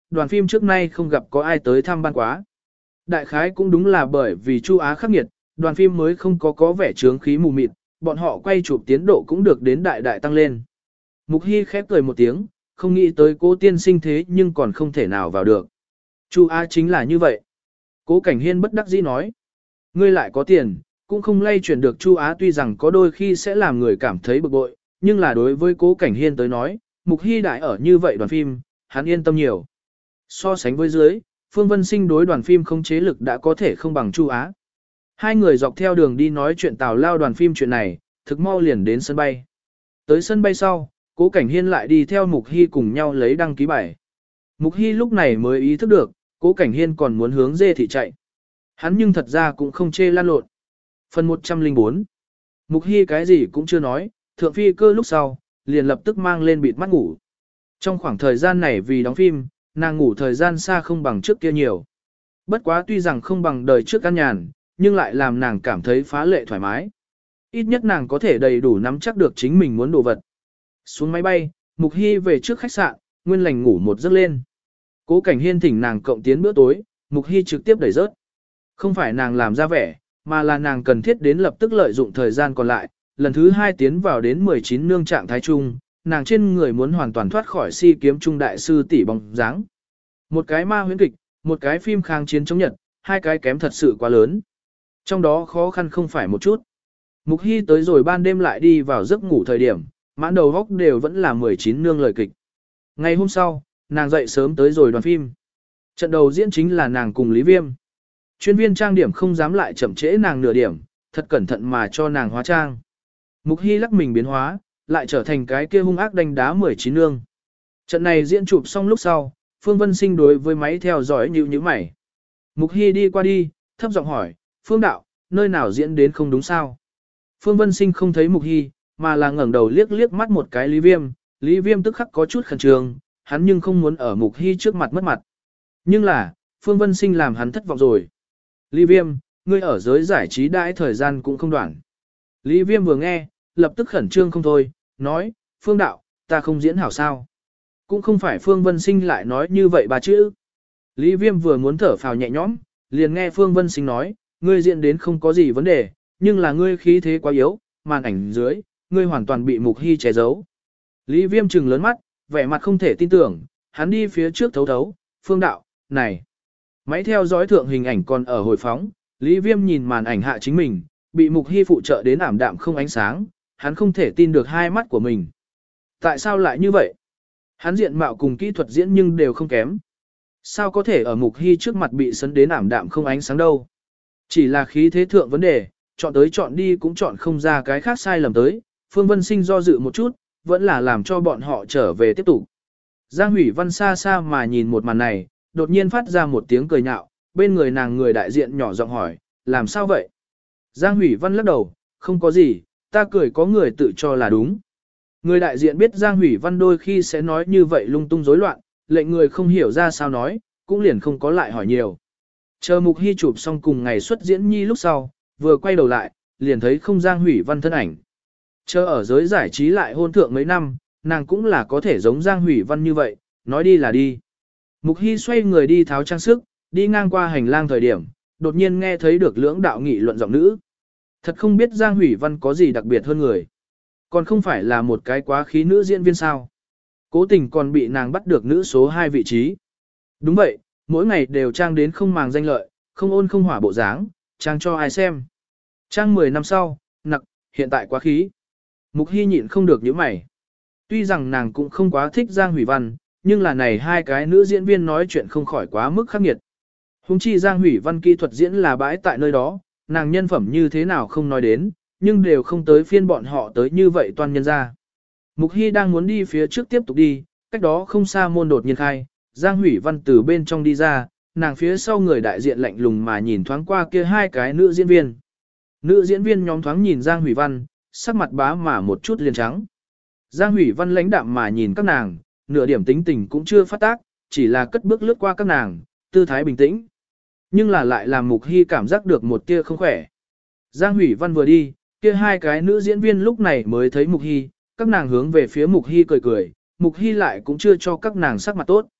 đoàn phim trước nay không gặp có ai tới thăm ban quá. Đại khái cũng đúng là bởi vì Chu Á khắc nghiệt, đoàn phim mới không có có vẻ trướng khí mù mịt, bọn họ quay chụp tiến độ cũng được đến đại đại tăng lên. Mục Hy khép cười một tiếng, không nghĩ tới Cố tiên sinh thế nhưng còn không thể nào vào được. Chu Á chính là như vậy. Cố Cảnh Hiên bất đắc dĩ nói. Ngươi lại có tiền, cũng không lay chuyển được Chu Á, tuy rằng có đôi khi sẽ làm người cảm thấy bực bội, nhưng là đối với Cố Cảnh Hiên tới nói, Mục Hy đại ở như vậy đoàn phim, hắn yên tâm nhiều. So sánh với dưới, Phương Vân Sinh đối đoàn phim không chế lực đã có thể không bằng Chu Á. Hai người dọc theo đường đi nói chuyện tào lao đoàn phim chuyện này, thực mau liền đến sân bay. Tới sân bay sau, Cố Cảnh Hiên lại đi theo Mục Hy cùng nhau lấy đăng ký bài. Mục Hy lúc này mới ý thức được, Cố Cảnh Hiên còn muốn hướng Dê Thị chạy. Hắn nhưng thật ra cũng không chê lan lộn. Phần một trăm lẻ bốn. Mục Hy cái gì cũng chưa nói, thượng phi cơ lúc sau, liền lập tức mang lên bịt mắt ngủ. Trong khoảng thời gian này vì đóng phim, nàng ngủ thời gian xa không bằng trước kia nhiều. Bất quá tuy rằng không bằng đời trước căn nhàn, nhưng lại làm nàng cảm thấy phá lệ thoải mái. Ít nhất nàng có thể đầy đủ nắm chắc được chính mình muốn đồ vật. Xuống máy bay, Mục Hy về trước khách sạn, nguyên lành ngủ một giấc lên. Cố Cảnh Hiên thỉnh nàng cộng tiến bữa tối, Mục Hy trực tiếp đẩy rớt. Không phải nàng làm ra vẻ, mà là nàng cần thiết đến lập tức lợi dụng thời gian còn lại, lần thứ hai tiến vào đến mười chín nương trạng thái trung, nàng trên người muốn hoàn toàn thoát khỏi si kiếm trung đại sư tỷ bóng dáng. Một cái ma huyễn kịch, một cái phim kháng chiến chống Nhật, hai cái kém thật sự quá lớn. Trong đó khó khăn không phải một chút. Mục Hy tới rồi ban đêm lại đi vào giấc ngủ thời điểm, mãn đầu góc đều vẫn là mười chín nương lời kịch. Ngày hôm sau, nàng dậy sớm tới rồi đoàn phim. Trận đầu diễn chính là nàng cùng Lý Viêm. Chuyên viên trang điểm không dám lại chậm trễ nàng nửa điểm, thật cẩn thận mà cho nàng hóa trang. Mục Hy lắc mình biến hóa, lại trở thành cái kia hung ác đánh đá mười chín nương. Trận này diễn chụp xong lúc sau, Phương Vân Sinh đối với máy theo dõi nhíu nhíu mày. Mục Hy đi qua đi, thấp giọng hỏi, Phương đạo, nơi nào diễn đến không đúng sao? Phương Vân Sinh không thấy Mục Hy, mà là ngẩng đầu liếc liếc mắt một cái Lý Viêm, Lý Viêm tức khắc có chút khẩn trương, hắn nhưng không muốn ở Mục Hy trước mặt mất mặt. Nhưng là, Phương Vân Sinh làm hắn thất vọng rồi. Lý Viêm, ngươi ở giới giải trí đãi thời gian cũng không đoạn. Lý Viêm vừa nghe, lập tức khẩn trương không thôi, nói, Phương đạo, ta không diễn hảo sao. Cũng không phải Phương Vân Sinh lại nói như vậy bà chữ. Lý Viêm vừa muốn thở phào nhẹ nhõm, liền nghe Phương Vân Sinh nói, ngươi diễn đến không có gì vấn đề, nhưng là ngươi khí thế quá yếu, màn ảnh dưới, ngươi hoàn toàn bị Mục Hy che giấu. Lý Viêm trừng lớn mắt, vẻ mặt không thể tin tưởng, hắn đi phía trước thấu thấu, Phương đạo, này. Máy theo dõi thượng hình ảnh còn ở hồi phóng, Lý Viêm nhìn màn ảnh hạ chính mình, bị Mục Hy phụ trợ đến ảm đạm không ánh sáng, hắn không thể tin được hai mắt của mình. Tại sao lại như vậy? Hắn diện mạo cùng kỹ thuật diễn nhưng đều không kém. Sao có thể ở Mục Hy trước mặt bị sấn đến ảm đạm không ánh sáng đâu? Chỉ là khí thế thượng vấn đề, chọn tới chọn đi cũng chọn không ra cái khác sai lầm tới, Phương Vân Sinh do dự một chút, vẫn là làm cho bọn họ trở về tiếp tục. Giang Hủy Văn xa xa mà nhìn một màn này, đột nhiên phát ra một tiếng cười nhạo, bên người nàng người đại diện nhỏ giọng hỏi, làm sao vậy? Giang Hủy Văn lắc đầu, không có gì, ta cười có người tự cho là đúng. Người đại diện biết Giang Hủy Văn đôi khi sẽ nói như vậy lung tung rối loạn, lệnh người không hiểu ra sao nói, cũng liền không có lại hỏi nhiều. Chờ Mục Hy chụp xong cùng ngày xuất diễn nhi lúc sau, vừa quay đầu lại, liền thấy không Giang Hủy Văn thân ảnh. Chờ ở giới giải trí lại hôn thượng mấy năm, nàng cũng là có thể giống Giang Hủy Văn như vậy, nói đi là đi. Mục Hy xoay người đi tháo trang sức, đi ngang qua hành lang thời điểm, đột nhiên nghe thấy được lưỡng đạo nghị luận giọng nữ. Thật không biết Giang Hủy Văn có gì đặc biệt hơn người. Còn không phải là một cái quá khí nữ diễn viên sao. Cố tình còn bị nàng bắt được nữ số hai vị trí. Đúng vậy, mỗi ngày đều trang đến không màng danh lợi, không ôn không hỏa bộ dáng, trang cho ai xem. Trang mười năm sau, nặc, hiện tại quá khí. Mục Hy nhịn không được những mày. Tuy rằng nàng cũng không quá thích Giang Hủy Văn, nhưng là này hai cái nữ diễn viên nói chuyện không khỏi quá mức khắc nghiệt. Hùng chi Giang Hủy Văn kỹ thuật diễn là bãi tại nơi đó, nàng nhân phẩm như thế nào không nói đến, nhưng đều không tới phiên bọn họ tới như vậy toàn nhân ra. Mục Hy đang muốn đi phía trước tiếp tục đi, cách đó không xa môn đột nhiên khai, Giang Hủy Văn từ bên trong đi ra, nàng phía sau người đại diện lạnh lùng mà nhìn thoáng qua kia hai cái nữ diễn viên. Nữ diễn viên nhóm thoáng nhìn Giang Hủy Văn, sắc mặt bá mà một chút liền trắng. Giang Hủy Văn lãnh đạm mà nhìn các nàng, nửa điểm tính tình cũng chưa phát tác, chỉ là cất bước lướt qua các nàng, tư thái bình tĩnh. Nhưng là lại làm Mục Hy cảm giác được một tia không khỏe. Giang Hủy Văn vừa đi, kia hai cái nữ diễn viên lúc này mới thấy Mục Hy, các nàng hướng về phía Mục Hy cười cười, Mục Hy lại cũng chưa cho các nàng sắc mặt tốt.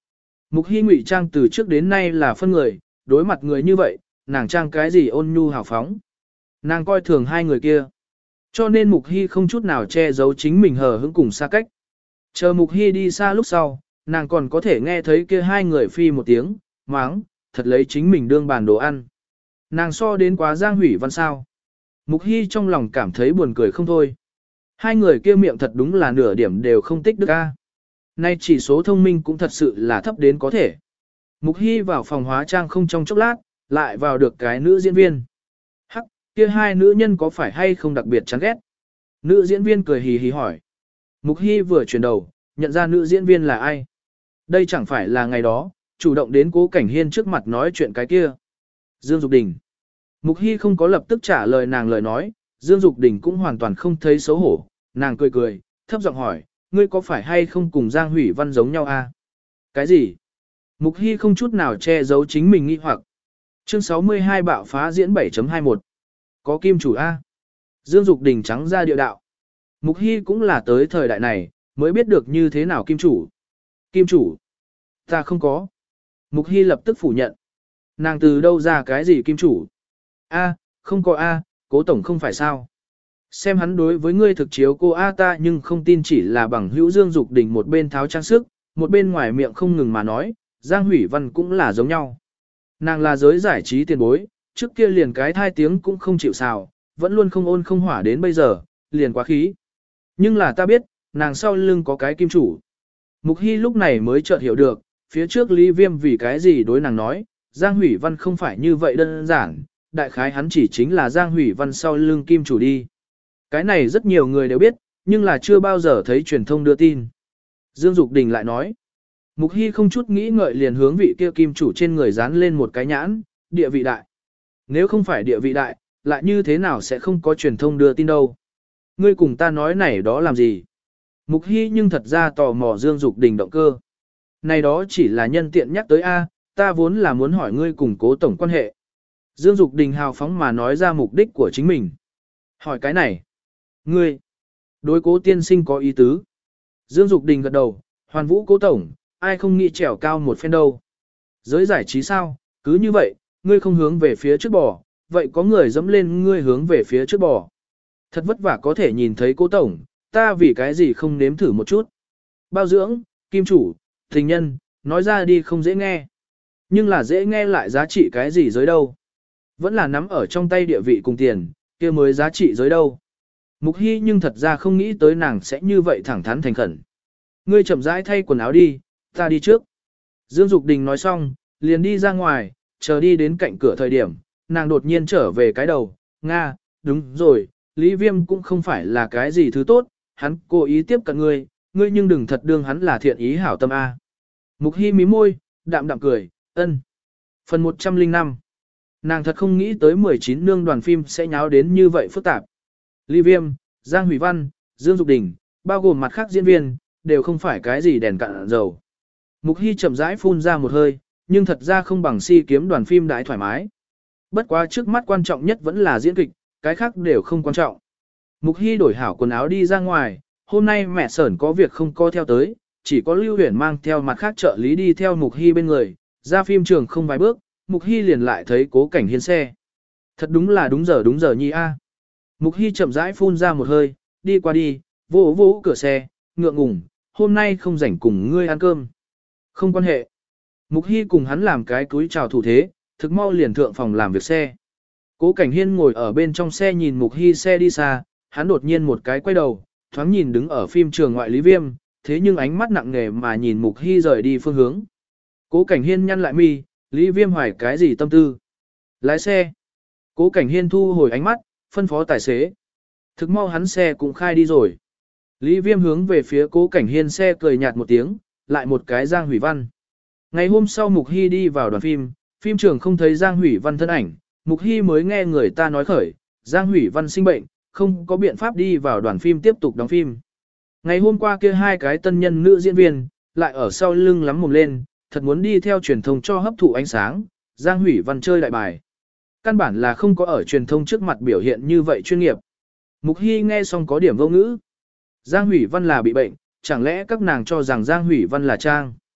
Mục Hi ngụy trang từ trước đến nay là phân người, đối mặt người như vậy, nàng trang cái gì ôn nhu hào phóng. Nàng coi thường hai người kia. Cho nên Mục Hi không chút nào che giấu chính mình hờ hững cùng xa cách. Chờ Mục Hi đi xa lúc sau, nàng còn có thể nghe thấy kia hai người phi một tiếng, máng, thật lấy chính mình đương bàn đồ ăn. Nàng so đến quá Giang Hủy Văn sao. Mục Hi trong lòng cảm thấy buồn cười không thôi. Hai người kia miệng thật đúng là nửa điểm đều không tích đức a. Nay chỉ số thông minh cũng thật sự là thấp đến có thể. Mục Hi vào phòng hóa trang không trong chốc lát, lại vào được cái nữ diễn viên. Hắc, kia hai nữ nhân có phải hay không đặc biệt chán ghét? Nữ diễn viên cười hì hì hỏi. Mục Hi vừa chuyển đầu, nhận ra nữ diễn viên là ai. Đây chẳng phải là ngày đó, chủ động đến Cố Cảnh Hiên trước mặt nói chuyện cái kia. Dương Dục Đình. Mục Hi không có lập tức trả lời nàng lời nói, Dương Dục Đình cũng hoàn toàn không thấy xấu hổ, nàng cười cười, thấp giọng hỏi, ngươi có phải hay không cùng Giang Hủy Văn giống nhau a? Cái gì? Mục Hi không chút nào che giấu chính mình nghi hoặc. Chương sáu mươi hai bạo phá diễn bảy chấm hai một. Có kim chủ a? Dương Dục Đình trắng ra địa đạo. Mục Hi cũng là tới thời đại này, mới biết được như thế nào kim chủ. Kim chủ? Ta không có. Mục Hi lập tức phủ nhận. Nàng từ đâu ra cái gì kim chủ? A, không có A, Cố tổng không phải sao. Xem hắn đối với ngươi thực chiếu cô A ta nhưng không tin chỉ là bằng hữu Dương Dục Đình một bên tháo trang sức, một bên ngoài miệng không ngừng mà nói, Giang Hủy Văn cũng là giống nhau. Nàng là giới giải trí tiền bối, trước kia liền cái thai tiếng cũng không chịu xào, vẫn luôn không ôn không hỏa đến bây giờ, liền quá khí. Nhưng là ta biết, nàng sau lưng có cái kim chủ. Mục Hy lúc này mới chợt hiểu được, phía trước Lý Viêm vì cái gì đối nàng nói, Giang Hủy Văn không phải như vậy đơn giản, đại khái hắn chỉ chính là Giang Hủy Văn sau lưng kim chủ đi. Cái này rất nhiều người đều biết, nhưng là chưa bao giờ thấy truyền thông đưa tin. Dương Dục Đình lại nói, Mục Hy không chút nghĩ ngợi liền hướng vị kia kim chủ trên người dán lên một cái nhãn, địa vị đại. Nếu không phải địa vị đại, lại như thế nào sẽ không có truyền thông đưa tin đâu. Ngươi cùng ta nói này đó làm gì? Mục Hy nhưng thật ra tò mò Dương Dục Đình động cơ. Này đó chỉ là nhân tiện nhắc tới A, ta vốn là muốn hỏi ngươi cùng Cố tổng quan hệ. Dương Dục Đình hào phóng mà nói ra mục đích của chính mình. Hỏi cái này. Ngươi, đối Cố tiên sinh có ý tứ. Dương Dục Đình gật đầu, hoàn vũ Cố tổng, ai không nghĩ trèo cao một phen đâu. Giới giải trí sao, cứ như vậy, ngươi không hướng về phía trước bò, vậy có người dẫm lên ngươi hướng về phía trước bò. Thật vất vả có thể nhìn thấy Cố tổng, ta vì cái gì không nếm thử một chút. Bao dưỡng, kim chủ, tình nhân, nói ra đi không dễ nghe. Nhưng là dễ nghe lại giá trị cái gì giới đâu. Vẫn là nắm ở trong tay địa vị cùng tiền, kia mới giá trị giới đâu. Mục Hy nhưng thật ra không nghĩ tới nàng sẽ như vậy thẳng thắn thành khẩn. Ngươi chậm rãi thay quần áo đi, ta đi trước. Dương Dục Đình nói xong, liền đi ra ngoài, chờ đi đến cạnh cửa thời điểm, nàng đột nhiên trở về cái đầu, Nga, đúng rồi, Lý Viêm cũng không phải là cái gì thứ tốt, hắn cố ý tiếp cận ngươi, ngươi nhưng đừng thật đương hắn là thiện ý hảo tâm A. Mục Hy mím môi, đạm đạm cười, ân. Phần một trăm lẻ năm. Nàng thật không nghĩ tới mười chín nương đoàn phim sẽ nháo đến như vậy phức tạp. Lý Viêm, Giang Hủy Văn, Dương Dục Đình, bao gồm mặt khác diễn viên, đều không phải cái gì đèn cạn dầu. Mục Hy chậm rãi phun ra một hơi, nhưng thật ra không bằng si kiếm đoàn phim đãi thoải mái. Bất quá trước mắt quan trọng nhất vẫn là diễn kịch, cái khác đều không quan trọng. Mục Hy đổi hảo quần áo đi ra ngoài, hôm nay mẹ Sởn có việc không co theo tới, chỉ có Lưu Huyền mang theo mặt khác trợ lý đi theo Mục Hy bên người, ra phim trường không vài bước, Mục Hy liền lại thấy Cố Cảnh Hiên xe. Thật đúng là đúng giờ đúng giờ nhi a. Mục Hy chậm rãi phun ra một hơi, đi qua đi, vỗ vỗ cửa xe, ngượng ngùng, hôm nay không rảnh cùng ngươi ăn cơm. Không quan hệ. Mục Hy cùng hắn làm cái túi chào thủ thế, thực mau liền thượng phòng làm việc xe. Cố Cảnh Hiên ngồi ở bên trong xe nhìn Mục Hy xe đi xa, hắn đột nhiên một cái quay đầu, thoáng nhìn đứng ở phim trường ngoại Lý Viêm, thế nhưng ánh mắt nặng nề mà nhìn Mục Hy rời đi phương hướng. Cố Cảnh Hiên nhăn lại mi, Lý Viêm hỏi cái gì tâm tư. Lái xe. Cố Cảnh Hiên thu hồi ánh mắt, phân phó tài xế. Thực mau hắn xe cũng khai đi rồi. Lý Viêm hướng về phía Cố Cảnh Hiên xe cười nhạt một tiếng, lại một cái Giang Hủy Văn. Ngày hôm sau Mục Hy đi vào đoàn phim, phim trường không thấy Giang Hủy Văn thân ảnh, Mục Hy mới nghe người ta nói khởi, Giang Hủy Văn sinh bệnh, không có biện pháp đi vào đoàn phim tiếp tục đóng phim. Ngày hôm qua kia hai cái tân nhân nữ diễn viên, lại ở sau lưng lắm mồm lên, thật muốn đi theo truyền thông cho hấp thụ ánh sáng, Giang Hủy Văn chơi đại bài. Căn bản là không có ở truyền thông trước mặt biểu hiện như vậy chuyên nghiệp. Mục Hy nghe xong có điểm vô ngữ. Giang Hủy Văn là bị bệnh, chẳng lẽ các nàng cho rằng Giang Hủy Văn là trang.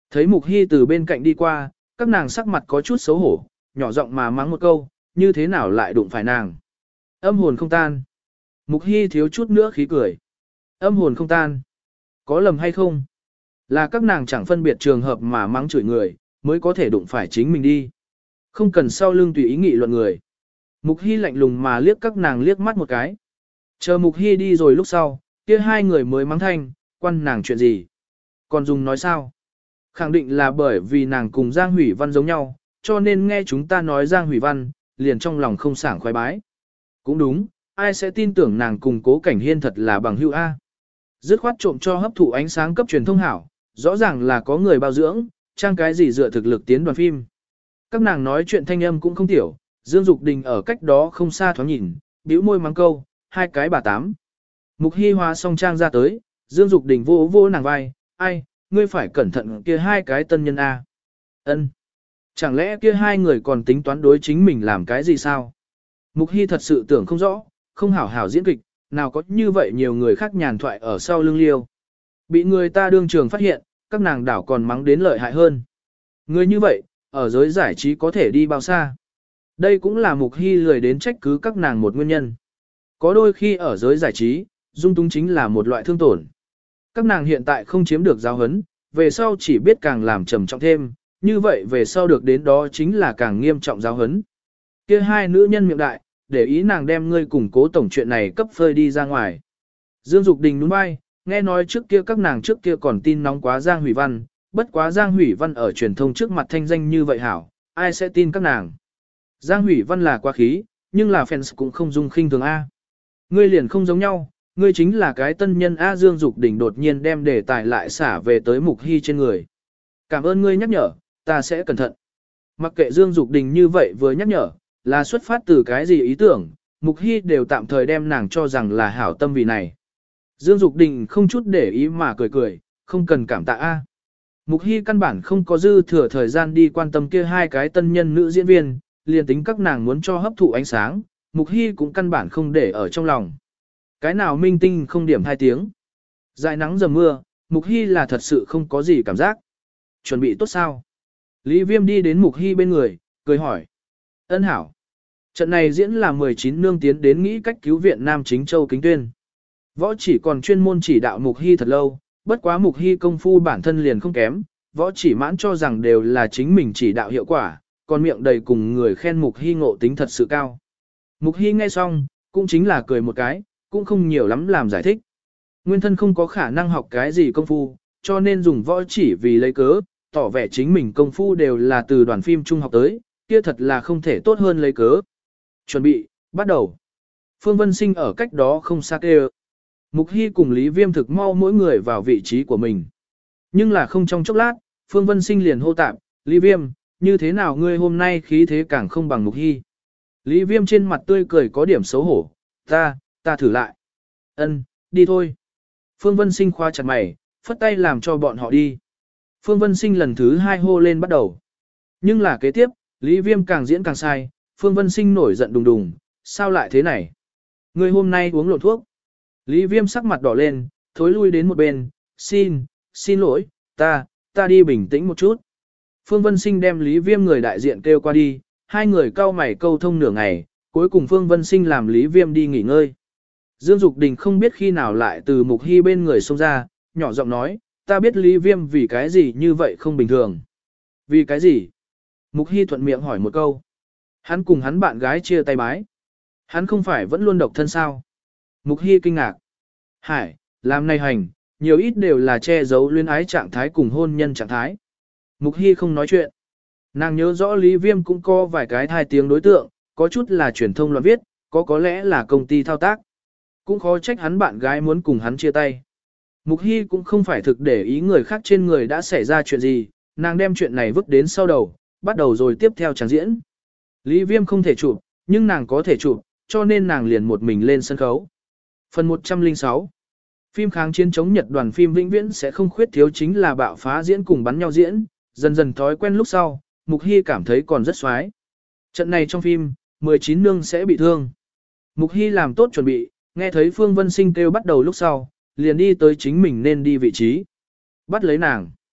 Thấy Mục Hy từ bên cạnh đi qua, các nàng sắc mặt có chút xấu hổ, nhỏ giọng mà mắng một câu, như thế nào lại đụng phải nàng. Âm hồn không tan. Mục Hy thiếu chút nữa khí cười. Âm hồn không tan. Có lầm hay không? Là các nàng chẳng phân biệt trường hợp mà mắng chửi người, mới có thể đụng phải chính mình đi. Không cần sau lưng tùy ý nghị luận người. Mục Hy lạnh lùng mà liếc các nàng liếc mắt một cái. Chờ Mục Hy đi rồi lúc sau, kia hai người mới mắng thanh, quan nàng chuyện gì? Còn dùng nói sao? Khẳng định là bởi vì nàng cùng Giang Hủy Văn giống nhau, cho nên nghe chúng ta nói Giang Hủy Văn, liền trong lòng không sảng khoái bái. Cũng đúng, ai sẽ tin tưởng nàng cùng Cố Cảnh Hiên thật là bằng hữu A. Dứt khoát trộm cho hấp thụ ánh sáng cấp truyền thông hảo, rõ ràng là có người bao dưỡng, trang cái gì dựa thực lực tiến đoàn phim. Các nàng nói chuyện thanh âm cũng không tiểu, Dương Dục Đình ở cách đó không xa thoáng nhìn, bĩu môi mắng câu, hai cái bà tám. Mục Hi Hoa xong trang ra tới, Dương Dục Đình vô vô nàng vai, ai, ngươi phải cẩn thận kia hai cái tân nhân A. Ân, chẳng lẽ kia hai người còn tính toán đối chính mình làm cái gì sao? Mục Hi thật sự tưởng không rõ, không hảo hảo diễn kịch, nào có như vậy nhiều người khác nhàn thoại ở sau lưng liêu. Bị người ta đương trường phát hiện, các nàng đảo còn mắng đến lợi hại hơn. Người như vậy, ở giới giải trí có thể đi bao xa? Đây cũng là Mục Hi lười đến trách cứ các nàng một nguyên nhân. Có đôi khi ở giới giải trí, dung túng chính là một loại thương tổn. Các nàng hiện tại không chiếm được giáo huấn, về sau chỉ biết càng làm trầm trọng thêm, như vậy về sau được đến đó chính là càng nghiêm trọng giáo huấn. Kia hai nữ nhân miệng đại, để ý nàng đem ngươi cùng Cố tổng chuyện này cấp phơi đi ra ngoài. Dương Dục Đình nhún vai, nghe nói trước kia các nàng trước kia còn tin nóng quá Giang Hủy Văn, bất quá Giang Hủy Văn ở truyền thông trước mặt thanh danh như vậy hảo, ai sẽ tin các nàng. Giang Hủy Văn là quá khí, nhưng là fans cũng không dung khinh thường A. Ngươi liền không giống nhau, ngươi chính là cái tân nhân A. Dương Dục Đình đột nhiên đem đề tài lại xả về tới Mục Hy trên người. Cảm ơn ngươi nhắc nhở, ta sẽ cẩn thận. Mặc kệ Dương Dục Đình như vậy vừa nhắc nhở, là xuất phát từ cái gì ý tưởng, Mục Hy đều tạm thời đem nàng cho rằng là hảo tâm vì này. Dương Dục Đình không chút để ý mà cười cười, không cần cảm tạ A. Mục Hy căn bản không có dư thừa thời gian đi quan tâm kia hai cái tân nhân nữ diễn viên, liền tính các nàng muốn cho hấp thụ ánh sáng, Mục Hy cũng căn bản không để ở trong lòng. Cái nào minh tinh không điểm hai tiếng. Dài nắng dầm mưa, Mục Hy là thật sự không có gì cảm giác. Chuẩn bị tốt sao? Lý Viêm đi đến Mục Hy bên người, cười hỏi. Ân hảo. Trận này diễn là mười chín nương tiến đến nghĩ cách cứu viện Nam Chính Châu Kính Tuyên. Võ chỉ còn chuyên môn chỉ đạo Mục Hy thật lâu, bất quá Mục Hy công phu bản thân liền không kém, võ chỉ mãn cho rằng đều là chính mình chỉ đạo hiệu quả, còn miệng đầy cùng người khen Mục Hy ngộ tính thật sự cao. Mục Hy nghe xong, cũng chính là cười một cái, cũng không nhiều lắm làm giải thích. Nguyên thân không có khả năng học cái gì công phu, cho nên dùng võ chỉ vì lấy cớ, tỏ vẻ chính mình công phu đều là từ đoàn phim trung học tới, kia thật là không thể tốt hơn lấy cớ. Chuẩn bị, bắt đầu. Phương Vân Sinh ở cách đó không xa kêu. Mục Hy cùng Lý Viêm thực mau mỗi người vào vị trí của mình. Nhưng là không trong chốc lát, Phương Vân Sinh liền hô tạm, Lý Viêm, như thế nào ngươi hôm nay khí thế càng không bằng Mục Hy. Lý Viêm trên mặt tươi cười có điểm xấu hổ, ta, ta thử lại. Ân, đi thôi. Phương Vân Sinh khoa chặt mày, phất tay làm cho bọn họ đi. Phương Vân Sinh lần thứ hai hô lên bắt đầu. Nhưng là kế tiếp, Lý Viêm càng diễn càng sai, Phương Vân Sinh nổi giận đùng đùng, sao lại thế này? Ngươi hôm nay uống lộn thuốc. Lý Viêm sắc mặt đỏ lên, thối lui đến một bên, xin, xin lỗi, ta, ta đi bình tĩnh một chút. Phương Vân Sinh đem Lý Viêm người đại diện kêu qua đi, hai người cau mày câu thông nửa ngày, cuối cùng Phương Vân Sinh làm Lý Viêm đi nghỉ ngơi. Dương Dục Đình không biết khi nào lại từ Mục Hy bên người xông ra, nhỏ giọng nói, ta biết Lý Viêm vì cái gì như vậy không bình thường. Vì cái gì? Mục Hy thuận miệng hỏi một câu. Hắn cùng hắn bạn gái chia tay bái. Hắn không phải vẫn luôn độc thân sao? Mục Hy kinh ngạc. Hải, làm này hành, nhiều ít đều là che giấu luyến ái trạng thái cùng hôn nhân trạng thái. Mục Hy không nói chuyện. Nàng nhớ rõ Lý Viêm cũng có vài cái thai tiếng đối tượng, có chút là truyền thông loạn viết, có có lẽ là công ty thao tác. Cũng khó trách hắn bạn gái muốn cùng hắn chia tay. Mục Hy cũng không phải thực để ý người khác trên người đã xảy ra chuyện gì, nàng đem chuyện này vứt đến sau đầu, bắt đầu rồi tiếp theo tràng diễn. Lý Viêm không thể chụp, nhưng nàng có thể chụp, cho nên nàng liền một mình lên sân khấu. Phần một trăm lẻ sáu. Phim kháng chiến chống Nhật đoàn phim vĩnh viễn sẽ không khuyết thiếu chính là bạo phá diễn cùng bắn nhau diễn, dần dần thói quen lúc sau, Mục Hy cảm thấy còn rất xoái. Trận này trong phim, mười chín nương sẽ bị thương. Mục Hy làm tốt chuẩn bị, nghe thấy Phương Vân Sinh kêu bắt đầu lúc sau, liền đi tới chính mình nên đi vị trí. Bắt lấy nàng.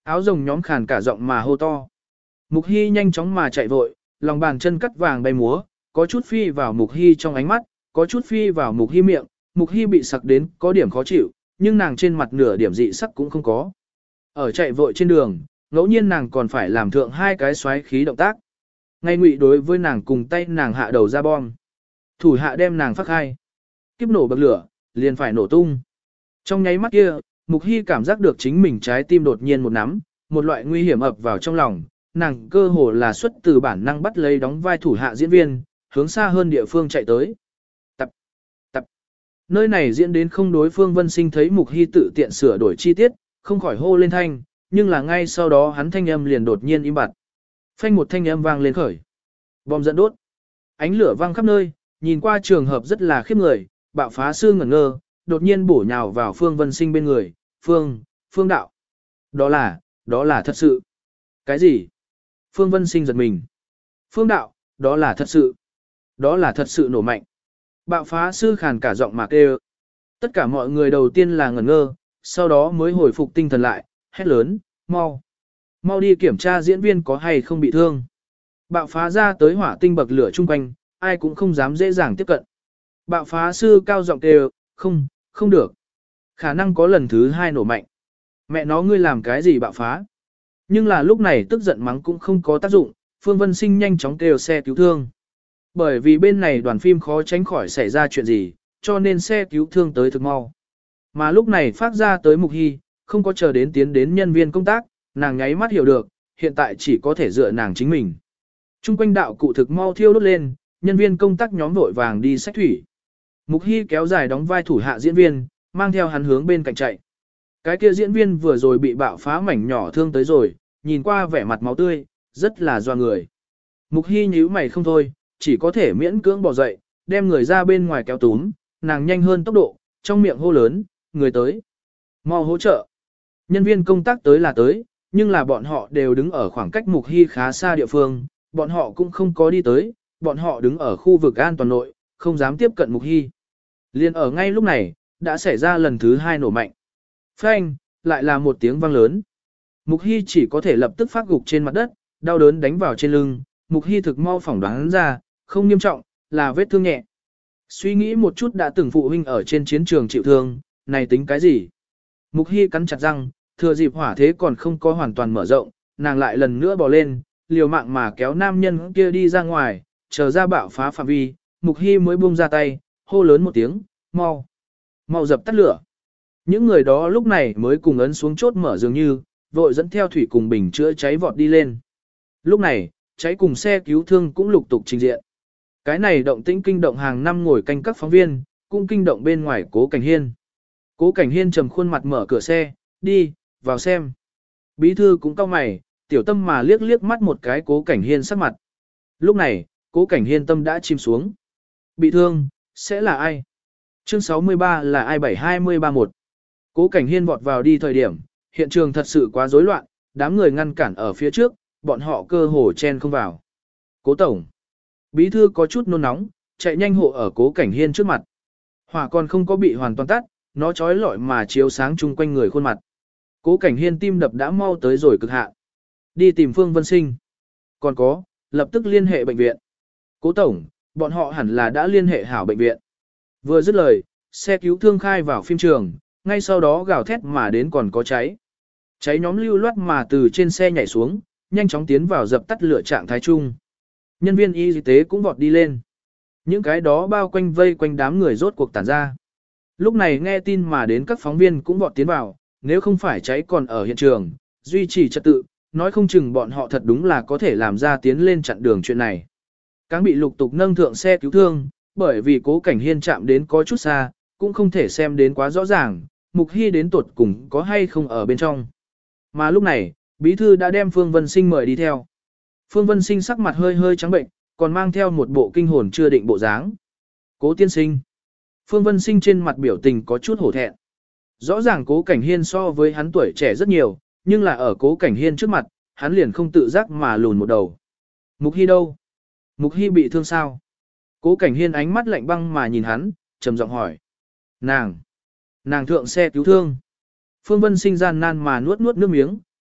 Áo rồng nhóm khàn cả giọng mà hô to. Mục Hy nhanh chóng mà chạy vội, lòng bàn chân cắt vàng bay múa, có chút phi vào Mục Hy trong ánh mắt, có chút phi vào Mục Hy miệng, Mục Hy bị sặc đến có điểm khó chịu, nhưng nàng trên mặt nửa điểm dị sắc cũng không có. Ở chạy vội trên đường, ngẫu nhiên nàng còn phải làm thượng hai cái xoáy khí động tác. Ngay ngụy đối với nàng cùng tay nàng hạ đầu ra bom. Thủ hạ đem nàng phát hai. Kiếp nổ bậc lửa, liền phải nổ tung. Trong nháy mắt kia, Mục Hy cảm giác được chính mình trái tim đột nhiên một nắm, một loại nguy hiểm ập vào trong lòng, nàng cơ hồ là xuất từ bản năng bắt lấy đóng vai thủ hạ diễn viên, hướng xa hơn địa phương chạy tới. Tập, tập. Nơi này diễn đến không đối phương Vân Sinh thấy Mục Hy tự tiện sửa đổi chi tiết, không khỏi hô lên thanh, nhưng là ngay sau đó hắn thanh âm liền đột nhiên im bặt. Phanh một thanh âm vang lên khởi. Bom dẫn đốt. Ánh lửa vang khắp nơi, nhìn qua trường hợp rất là khiếp người, bạo phá sư ngẩn ngơ, đột nhiên bổ nhào vào Phương Vân Sinh bên người, Phương, Phương đạo. Đó là, đó là thật sự. Cái gì? Phương Vân Sinh giật mình. Phương đạo, đó là thật sự. Đó là thật sự nổ mạnh. Bạo phá sư khàn cả giọng mà kêu. Tất cả mọi người đầu tiên là ngẩn ngơ, sau đó mới hồi phục tinh thần lại, hét lớn, mau. Mau đi kiểm tra diễn viên có hay không bị thương. Bạo phá ra tới hỏa tinh bậc lửa chung quanh, ai cũng không dám dễ dàng tiếp cận. Bạo phá sư cao giọng kêu, không, không được. Khả năng có lần thứ hai nổ mạnh. Mẹ nó ngươi làm cái gì bạo phá? Nhưng là lúc này tức giận mắng cũng không có tác dụng, Phương Vân Sinh nhanh chóng kêu xe cứu thương. Bởi vì bên này đoàn phim khó tránh khỏi xảy ra chuyện gì, cho nên xe cứu thương tới thực mau. Mà lúc này phát ra tới Mục Hy, không có chờ đến tiến đến nhân viên công tác, nàng nháy mắt hiểu được, hiện tại chỉ có thể dựa nàng chính mình. Trung quanh đạo cụ thực mau thiêu đốt lên, nhân viên công tác nhóm vội vàng đi xách thủy. Mục Hy kéo dài đóng vai thủ hạ diễn viên, mang theo hắn hướng bên cạnh chạy. Cái kia diễn viên vừa rồi bị bạo phá mảnh nhỏ thương tới rồi, nhìn qua vẻ mặt máu tươi, rất là doa người. Mục Hy nhíu mày không thôi, chỉ có thể miễn cưỡng bỏ dậy, đem người ra bên ngoài kéo túm, nàng nhanh hơn tốc độ, trong miệng hô lớn, người tới. Mau hỗ trợ. Nhân viên công tác tới là tới, nhưng là bọn họ đều đứng ở khoảng cách Mục Hy khá xa địa phương, bọn họ cũng không có đi tới, bọn họ đứng ở khu vực an toàn nội, không dám tiếp cận Mục Hy. Liên ở ngay lúc này, đã xảy ra lần thứ hai nổ mạnh. Phanh, lại là một tiếng vang lớn. Mục Hy chỉ có thể lập tức phát gục trên mặt đất, đau đớn đánh vào trên lưng, Mục Hy thực mau phỏng đoán ra, không nghiêm trọng, là vết thương nhẹ. Suy nghĩ một chút đã từng phụ huynh ở trên chiến trường chịu thương, này tính cái gì? Mục Hy cắn chặt răng, thừa dịp hỏa thế còn không có hoàn toàn mở rộng, nàng lại lần nữa bò lên, liều mạng mà kéo nam nhân kia đi ra ngoài, chờ ra bạo phá phạm vi, Mục Hy mới buông ra tay, hô lớn một tiếng, mau, mau dập tắt lửa. Những người đó lúc này mới cùng ấn xuống chốt mở dường như, vội dẫn theo thủy cùng bình chữa cháy vọt đi lên. Lúc này, cháy cùng xe cứu thương cũng lục tục trình diện. Cái này động tĩnh kinh động hàng năm ngồi canh các phóng viên, cũng kinh động bên ngoài Cố Cảnh Hiên. Cố Cảnh Hiên trầm khuôn mặt mở cửa xe, đi, vào xem. Bí thư cũng cau mày, tiểu tâm mà liếc liếc mắt một cái Cố Cảnh Hiên sắc mặt. Lúc này, Cố Cảnh Hiên tâm đã chìm xuống. Bị thương, sẽ là ai? Chương sáu mươi ba là ai bảy hai mươi ba một. Cố Cảnh Hiên vọt vào đi thời điểm, hiện trường thật sự quá rối loạn, đám người ngăn cản ở phía trước, bọn họ cơ hồ chen không vào. Cố Tổng. Bí thư có chút nôn nóng, chạy nhanh hộ ở Cố Cảnh Hiên trước mặt. Hỏa còn không có bị hoàn toàn tắt, nó chói lọi mà chiếu sáng chung quanh người khuôn mặt. Cố Cảnh Hiên tim đập đã mau tới rồi cực hạn. Đi tìm Phương Vân Sinh. Còn có, lập tức liên hệ bệnh viện. Cố Tổng, bọn họ hẳn là đã liên hệ hảo bệnh viện. Vừa dứt lời, xe cứu thương khai vào phim trường, ngay sau đó gào thét mà đến còn có cháy. Cháy nhóm lưu loát mà từ trên xe nhảy xuống, nhanh chóng tiến vào dập tắt lửa trạng thái chung. Nhân viên y tế cũng vọt đi lên. Những cái đó bao quanh vây quanh đám người rốt cuộc tản ra. Lúc này nghe tin mà đến các phóng viên cũng vọt tiến vào, nếu không phải cháy còn ở hiện trường, duy trì trật tự, nói không chừng bọn họ thật đúng là có thể làm ra tiến lên chặn đường chuyện này. Càng bị lục tục nâng thượng xe cứu thương, bởi vì Cố Cảnh Hiên chạm đến có chút xa, cũng không thể xem đến quá rõ ràng, Mục Hy đến tuột cùng có hay không ở bên trong. Mà lúc này, bí thư đã đem Phương Vân Sinh mời đi theo. Phương Vân Sinh sắc mặt hơi hơi trắng bệnh, còn mang theo một bộ kinh hồn chưa định bộ dáng. Cố tiên sinh. Phương Vân Sinh trên mặt biểu tình có chút hổ thẹn. Rõ ràng Cố Cảnh Hiên so với hắn tuổi trẻ rất nhiều, nhưng là ở Cố Cảnh Hiên trước mặt, hắn liền không tự giác mà lùn một đầu. Mục Hy đâu? Mục Hy bị thương sao? Cố Cảnh Hiên ánh mắt lạnh băng mà nhìn hắn, trầm giọng hỏi. Nàng! Nàng thượng xe cứu thương. Phương Vân Sinh gian nan mà nuốt nuốt nước miếng,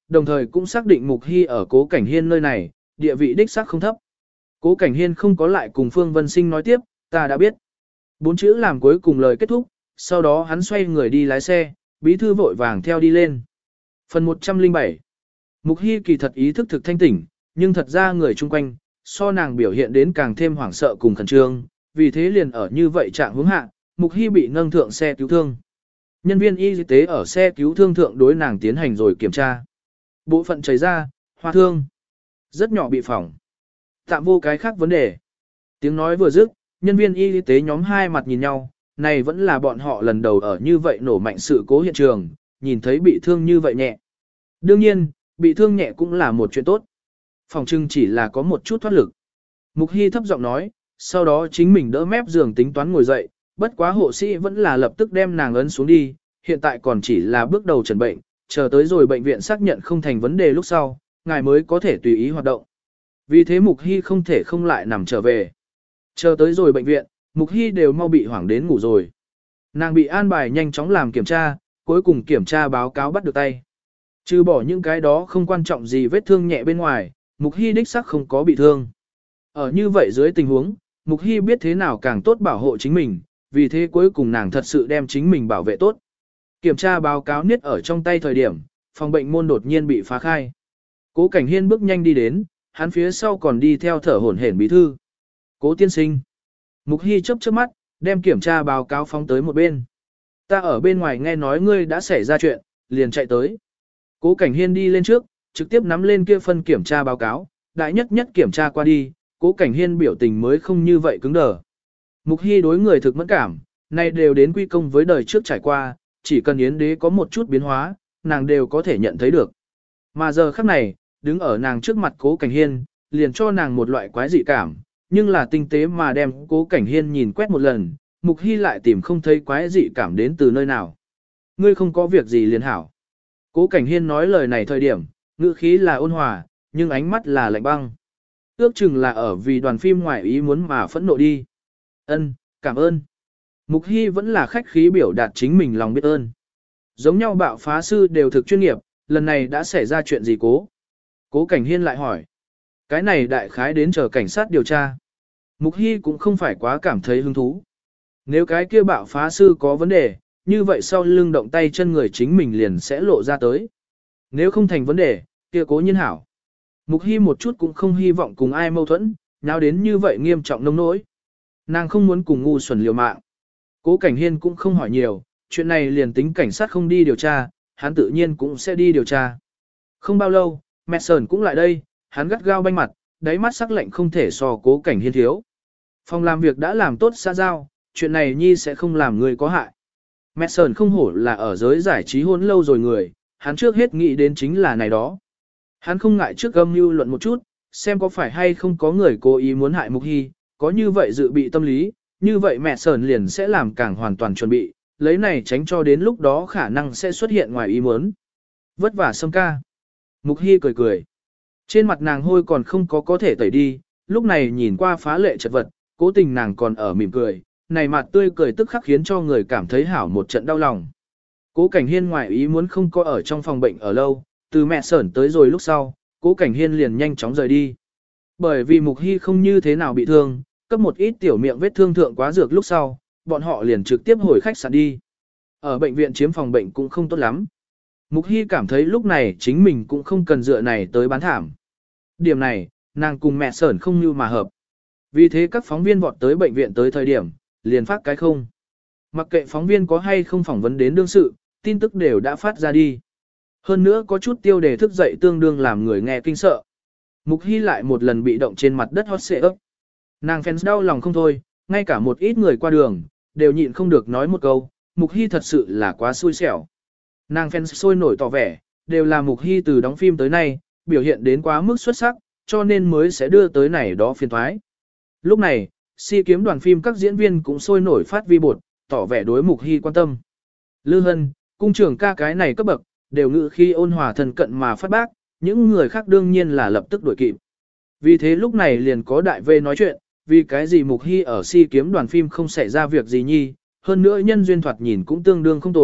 đồng thời cũng xác định Mục Hy ở Cố Cảnh Hiên nơi này, địa vị đích xác không thấp. Cố Cảnh Hiên không có lại cùng Phương Vân Sinh nói tiếp, ta đã biết. Bốn chữ làm cuối cùng lời kết thúc, sau đó hắn xoay người đi lái xe, bí thư vội vàng theo đi lên. Phần một trăm lẻ bảy. Mục Hy kỳ thật ý thức thực thanh tỉnh, nhưng thật ra người chung quanh, so nàng biểu hiện đến càng thêm hoảng sợ cùng khẩn trương, vì thế liền ở như vậy trạng hướng hạ, Mục Hy bị nâng thượng xe cứu thương. Nhân viên y tế ở xe cứu thương thượng đối nàng tiến hành rồi kiểm tra. Bộ phận chảy ra, hoa thương, rất nhỏ bị phỏng. Tạm vô cái khác vấn đề. Tiếng nói vừa dứt, nhân viên y tế nhóm hai mặt nhìn nhau, này vẫn là bọn họ lần đầu ở như vậy nổ mạnh sự cố hiện trường, nhìn thấy bị thương như vậy nhẹ. Đương nhiên, bị thương nhẹ cũng là một chuyện tốt. Phòng trưng chỉ là có một chút thoát lực. Mục Hy thấp giọng nói, sau đó chính mình đỡ mép giường tính toán ngồi dậy, bất quá hộ sĩ vẫn là lập tức đem nàng ấn xuống đi, hiện tại còn chỉ là bước đầu trần bệnh, chờ tới rồi bệnh viện xác nhận không thành vấn đề lúc sau, ngài mới có thể tùy ý hoạt động. Vì thế Mục Hy không thể không lại nằm trở về. Chờ tới rồi bệnh viện, Mục Hy đều mau bị hoảng đến ngủ rồi. Nàng bị an bài nhanh chóng làm kiểm tra, cuối cùng kiểm tra báo cáo bắt được tay. Trừ bỏ những cái đó không quan trọng gì vết thương nhẹ bên ngoài, Mục Hy đích xác không có bị thương. Ở như vậy dưới tình huống, Mục Hy biết thế nào càng tốt bảo hộ chính mình, vì thế cuối cùng nàng thật sự đem chính mình bảo vệ tốt. Kiểm tra báo cáo niết ở trong tay thời điểm, phòng bệnh môn đột nhiên bị phá khai. Cố Cảnh Hiên bước nhanh đi đến, hắn phía sau còn đi theo thở hổn hển bí thư. Cố tiên sinh. Mục Hy chớp chớp mắt, đem kiểm tra báo cáo phóng tới một bên. Ta ở bên ngoài nghe nói ngươi đã xảy ra chuyện, liền chạy tới. Cố Cảnh Hiên đi lên trước, trực tiếp nắm lên kia phân kiểm tra báo cáo, đại nhất nhất kiểm tra qua đi, Cố Cảnh Hiên biểu tình mới không như vậy cứng đờ. Mục Hy đối người thực mẫn cảm, này đều đến quy công với đời trước trải qua, chỉ cần Yến Đế có một chút biến hóa, nàng đều có thể nhận thấy được. Mà giờ khắc này, đứng ở nàng trước mặt Cố Cảnh Hiên, liền cho nàng một loại quái dị cảm, nhưng là tinh tế mà đem Cố Cảnh Hiên nhìn quét một lần, Mục Hy lại tìm không thấy quái dị cảm đến từ nơi nào. Ngươi không có việc gì liền hảo. Cố Cảnh Hiên nói lời này thời điểm, ngữ khí là ôn hòa, nhưng ánh mắt là lạnh băng. Ước chừng là ở vì đoàn phim ngoài ý muốn mà phẫn nộ đi. Ân, cảm ơn. Mục Hy vẫn là khách khí biểu đạt chính mình lòng biết ơn. Giống nhau bạo phá sư đều thực chuyên nghiệp, lần này đã xảy ra chuyện gì cố? Cố Cảnh Hiên lại hỏi. Cái này đại khái đến chờ cảnh sát điều tra. Mục Hy cũng không phải quá cảm thấy hứng thú. Nếu cái kia bạo phá sư có vấn đề, như vậy sau lưng động tay chân người chính mình liền sẽ lộ ra tới. Nếu không thành vấn đề, kia cố nhiên hảo. Mục Hy một chút cũng không hy vọng cùng ai mâu thuẫn, nào đến như vậy nghiêm trọng nông nỗi. Nàng không muốn cùng ngu xuẩn liều mạng. Cố Cảnh Hiên cũng không hỏi nhiều, chuyện này liền tính cảnh sát không đi điều tra, hắn tự nhiên cũng sẽ đi điều tra. Không bao lâu, mẹ Sờn cũng lại đây, hắn gắt gao banh mặt, đáy mắt sắc lạnh không thể so Cố Cảnh Hiên thiếu. Phòng làm việc đã làm tốt xã giao, chuyện này nhi sẽ không làm người có hại. Mẹ Sờn không hổ là ở giới giải trí hôn lâu rồi người, hắn trước hết nghĩ đến chính là này đó. Hắn không ngại trước âm mưu luận một chút, xem có phải hay không có người cố ý muốn hại Mục Hy, có như vậy dự bị tâm lý, như vậy mẹ Sờn liền sẽ làm càng hoàn toàn chuẩn bị, lấy này tránh cho đến lúc đó khả năng sẽ xuất hiện ngoài ý muốn. Vất vả Sâm ca. Mục Hy cười cười. Trên mặt nàng hôi còn không có có thể tẩy đi, lúc này nhìn qua phá lệ chật vật, cố tình nàng còn ở mỉm cười, này mặt tươi cười tức khắc khiến cho người cảm thấy hảo một trận đau lòng. Cố Cảnh Hiên ngoài ý muốn không có ở trong phòng bệnh ở lâu, từ mẹ Sởn tới rồi lúc sau, Cố Cảnh Hiên liền nhanh chóng rời đi. Bởi vì Mục Hy không như thế nào bị thương, cấp một ít tiểu miệng vết thương thượng quá dược lúc sau, bọn họ liền trực tiếp hồi khách sạn đi. Ở bệnh viện chiếm phòng bệnh cũng không tốt lắm. Mục Hy cảm thấy lúc này chính mình cũng không cần dựa này tới bán thảm. Điểm này, nàng cùng mẹ Sởn không như mà hợp. Vì thế các phóng viên vọt tới bệnh viện tới thời điểm, liền phát cái không. Mặc kệ phóng viên có hay không phỏng vấn đến đương sự, tin tức đều đã phát ra đi. Hơn nữa có chút tiêu đề thức dậy tương đương làm người nghe kinh sợ. Mục Hy lại một lần bị động trên mặt đất hot xệ ấp. Nàng fans đau lòng không thôi, ngay cả một ít người qua đường, đều nhịn không được nói một câu, Mục Hy thật sự là quá xui xẻo. Nàng fans sôi nổi tỏ vẻ, đều là Mục Hy từ đóng phim tới nay, biểu hiện đến quá mức xuất sắc, cho nên mới sẽ đưa tới này đó phiền thoái. Lúc này, si kiếm đoàn phim các diễn viên cũng sôi nổi phát vi bột, tỏ vẻ đối Mục Hy quan tâm. Lư Hân, cung trưởng ca cái này cấp bậc, đều ngự khi ôn hòa thân cận mà phát bác, những người khác đương nhiên là lập tức đuổi kịp. Vì thế lúc này liền có đại vê nói chuyện, vì cái gì Mục Hy ở si kiếm đoàn phim không xảy ra việc gì nhi, hơn nữa nhân duyên thoạt nhìn cũng tương đương không tồi,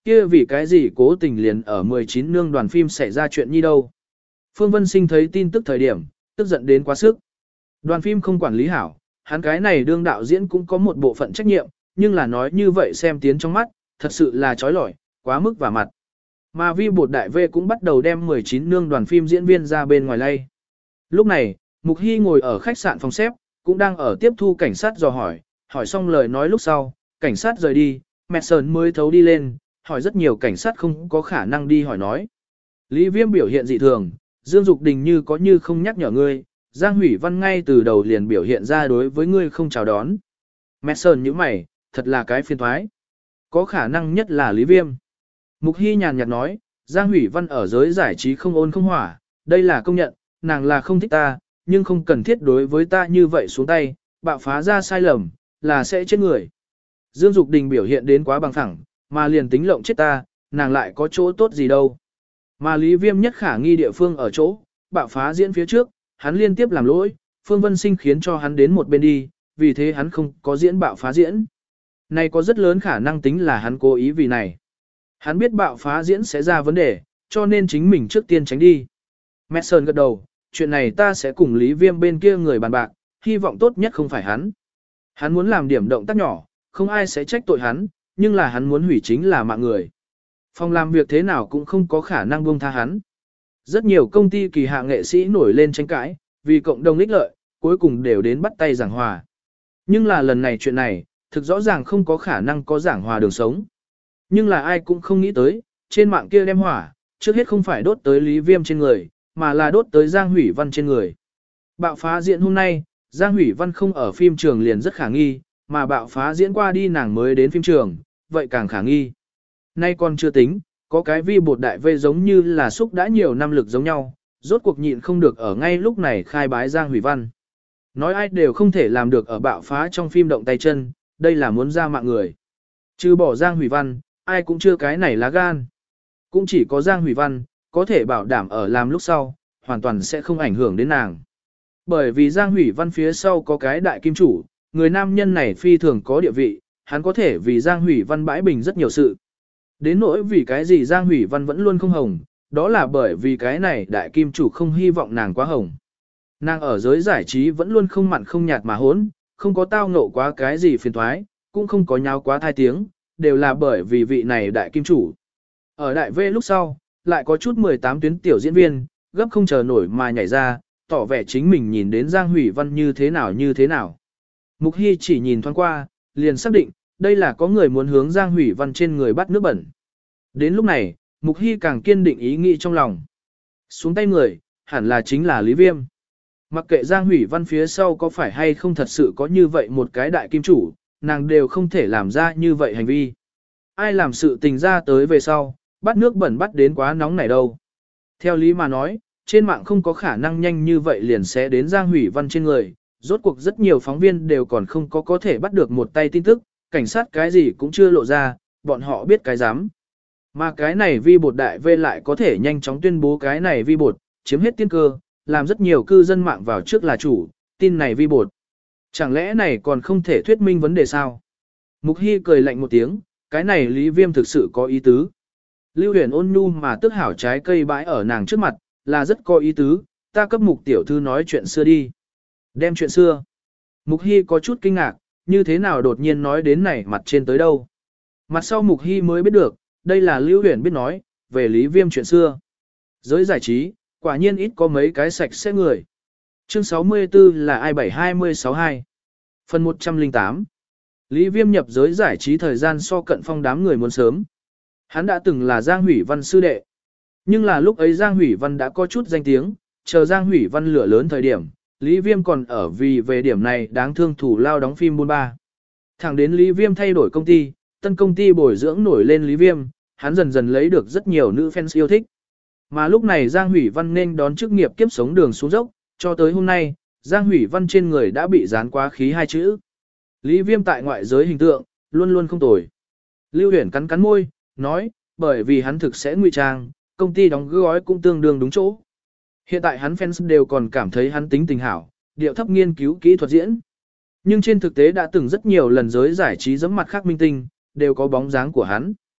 kia vì cái gì cố tình liền ở mười chín nương đoàn phim xảy ra chuyện như đâu. Phương Vân Sinh thấy tin tức thời điểm, tức giận đến quá sức. Đoàn phim không quản lý hảo, hắn cái này đương đạo diễn cũng có một bộ phận trách nhiệm, nhưng là nói như vậy xem tiến trong mắt, thật sự là trói lọi, quá mức và mặt. Mà vi bột đại V cũng bắt đầu đem mười chín nương đoàn phim diễn viên ra bên ngoài lay. Lúc này, Mục Hy ngồi ở khách sạn phòng xếp, cũng đang ở tiếp thu cảnh sát dò hỏi, hỏi xong lời nói lúc sau, cảnh sát rời đi, mẹ sờn mới thấu đi lên, hỏi rất nhiều cảnh sát không có khả năng đi hỏi nói. Lý Viêm biểu hiện dị thường, Dương Dục Đình như có như không nhắc nhở ngươi, Giang Hủy Văn ngay từ đầu liền biểu hiện ra đối với ngươi không chào đón. Mẹ sờn như mày, thật là cái phiền thoái. Có khả năng nhất là Lý Viêm. Mục Hy nhàn nhạt nói, Giang Hủy Văn ở giới giải trí không ôn không hỏa, đây là công nhận, nàng là không thích ta, nhưng không cần thiết đối với ta như vậy xuống tay, bạo phá ra sai lầm, là sẽ chết người. Dương Dục Đình biểu hiện đến quá bằng phẳng, mà liền tính lộng chết ta, nàng lại có chỗ tốt gì đâu. Mà Lý Viêm nhất khả nghi địa phương ở chỗ, bạo phá diễn phía trước, hắn liên tiếp làm lỗi, Phương Vân Sinh khiến cho hắn đến một bên đi, vì thế hắn không có diễn bạo phá diễn. Này có rất lớn khả năng tính là hắn cố ý vì này. Hắn biết bạo phá diễn sẽ ra vấn đề, cho nên chính mình trước tiên tránh đi. Madison gật đầu, chuyện này ta sẽ cùng Lý Viêm bên kia người bàn bạc, hy vọng tốt nhất không phải hắn. Hắn muốn làm điểm động tác nhỏ, không ai sẽ trách tội hắn, nhưng là hắn muốn hủy chính là mạng người. Phòng làm việc thế nào cũng không có khả năng buông tha hắn. Rất nhiều công ty kỳ hạ nghệ sĩ nổi lên tranh cãi, vì cộng đồng ích lợi, cuối cùng đều đến bắt tay giảng hòa. Nhưng là lần này chuyện này, thực rõ ràng không có khả năng có giảng hòa đường sống. Nhưng là ai cũng không nghĩ tới, trên mạng kia đem hỏa, trước hết không phải đốt tới Lý Viêm trên người, mà là đốt tới Giang Hủy Văn trên người. Bạo phá diễn hôm nay, Giang Hủy Văn không ở phim trường liền rất khả nghi, mà bạo phá diễn qua đi nàng mới đến phim trường, vậy càng khả nghi. Nay còn chưa tính, có cái vi bột đại vây giống như là xúc đã nhiều năm lực giống nhau, rốt cuộc nhịn không được ở ngay lúc này khai bái Giang Hủy Văn. Nói ai đều không thể làm được ở bạo phá trong phim động tay chân, đây là muốn ra mạng người. Trừ bỏ Giang Hủy Văn, ai cũng chưa cái này lá gan. Cũng chỉ có Giang Hủy Văn, có thể bảo đảm ở làm lúc sau, hoàn toàn sẽ không ảnh hưởng đến nàng. Bởi vì Giang Hủy Văn phía sau có cái đại kim chủ, người nam nhân này phi thường có địa vị, hắn có thể vì Giang Hủy Văn bãi bình rất nhiều sự. Đến nỗi vì cái gì Giang Hủy Văn vẫn luôn không hồng, đó là bởi vì cái này đại kim chủ không hy vọng nàng quá hồng. Nàng ở giới giải trí vẫn luôn không mặn không nhạt mà hốn, không có tao ngộ quá cái gì phiền thoái, cũng không có nháo quá thai tiếng, đều là bởi vì vị này đại kim chủ. Ở đại V lúc sau, lại có chút mười tám tuyến tiểu diễn viên, gấp không chờ nổi mà nhảy ra, tỏ vẻ chính mình nhìn đến Giang Hủy Văn như thế nào như thế nào. Mục Hy chỉ nhìn thoáng qua, liền xác định, đây là có người muốn hướng Giang Hủy Văn trên người bắt nước bẩn. Đến lúc này, Mục Hy càng kiên định ý nghĩ trong lòng. Xuống tay người, hẳn là chính là Lý Viêm. Mặc kệ Giang Hủy Văn phía sau có phải hay không thật sự có như vậy một cái đại kim chủ, nàng đều không thể làm ra như vậy hành vi. Ai làm sự tình ra tới về sau, bắt nước bẩn bắt đến quá nóng này đâu. Theo lý mà nói, trên mạng không có khả năng nhanh như vậy liền sẽ đến Giang Hủy Văn trên người, rốt cuộc rất nhiều phóng viên đều còn không có có thể bắt được một tay tin tức, cảnh sát cái gì cũng chưa lộ ra, bọn họ biết cái dám. Mà cái này vi bột đại V lại có thể nhanh chóng tuyên bố cái này vi bột, chiếm hết tiên cơ, làm rất nhiều cư dân mạng vào trước là chủ, tin này vi bột. Chẳng lẽ này còn không thể thuyết minh vấn đề sao? Mục Hy cười lạnh một tiếng, cái này Lý Viêm thực sự có ý tứ. Lưu Huyền ôn nhu mà tức hảo trái cây bãi ở nàng trước mặt, là rất có ý tứ, ta cấp Mục tiểu thư nói chuyện xưa đi. Đem chuyện xưa. Mục Hy có chút kinh ngạc, như thế nào đột nhiên nói đến này mặt trên tới đâu. Mặt sau Mục Hy mới biết được, đây là Lưu Huyền biết nói, về Lý Viêm chuyện xưa. Giới giải trí, quả nhiên ít có mấy cái sạch sẽ người. Chương sáu mươi tư là ai bảy hai mươi sáu hai. Phần một trăm lẻ tám. Lý Viêm nhập giới giải trí thời gian so Cận Phong đám người muốn sớm. Hắn đã từng là Giang Hủy Văn sư đệ. Nhưng là lúc ấy Giang Hủy Văn đã có chút danh tiếng, chờ Giang Hủy Văn lửa lớn thời điểm, Lý Viêm còn ở vì về điểm này đáng thương thủ lao đóng phim buôn ba. Thẳng đến Lý Viêm thay đổi công ty, tân công ty bồi dưỡng nổi lên Lý Viêm, hắn dần dần lấy được rất nhiều nữ fans yêu thích. Mà lúc này Giang Hủy Văn nên đón chức nghiệp kiếp sống đường xuống dốc, cho tới hôm nay, Giang Hủy Văn trên người đã bị dán quá khí hai chữ. Lý Viêm tại ngoại giới hình tượng, luôn luôn không tồi. Lưu Huyền cắn cắn môi, nói, bởi vì hắn thực sẽ ngụy trang, công ty đóng gói cũng tương đương đúng chỗ. Hiện tại hắn fans đều còn cảm thấy hắn tính tình hảo, điệu thấp nghiên cứu kỹ thuật diễn. Nhưng trên thực tế đã từng rất nhiều lần giới giải trí giẫm mặt khác minh tinh, đều có bóng dáng của hắn.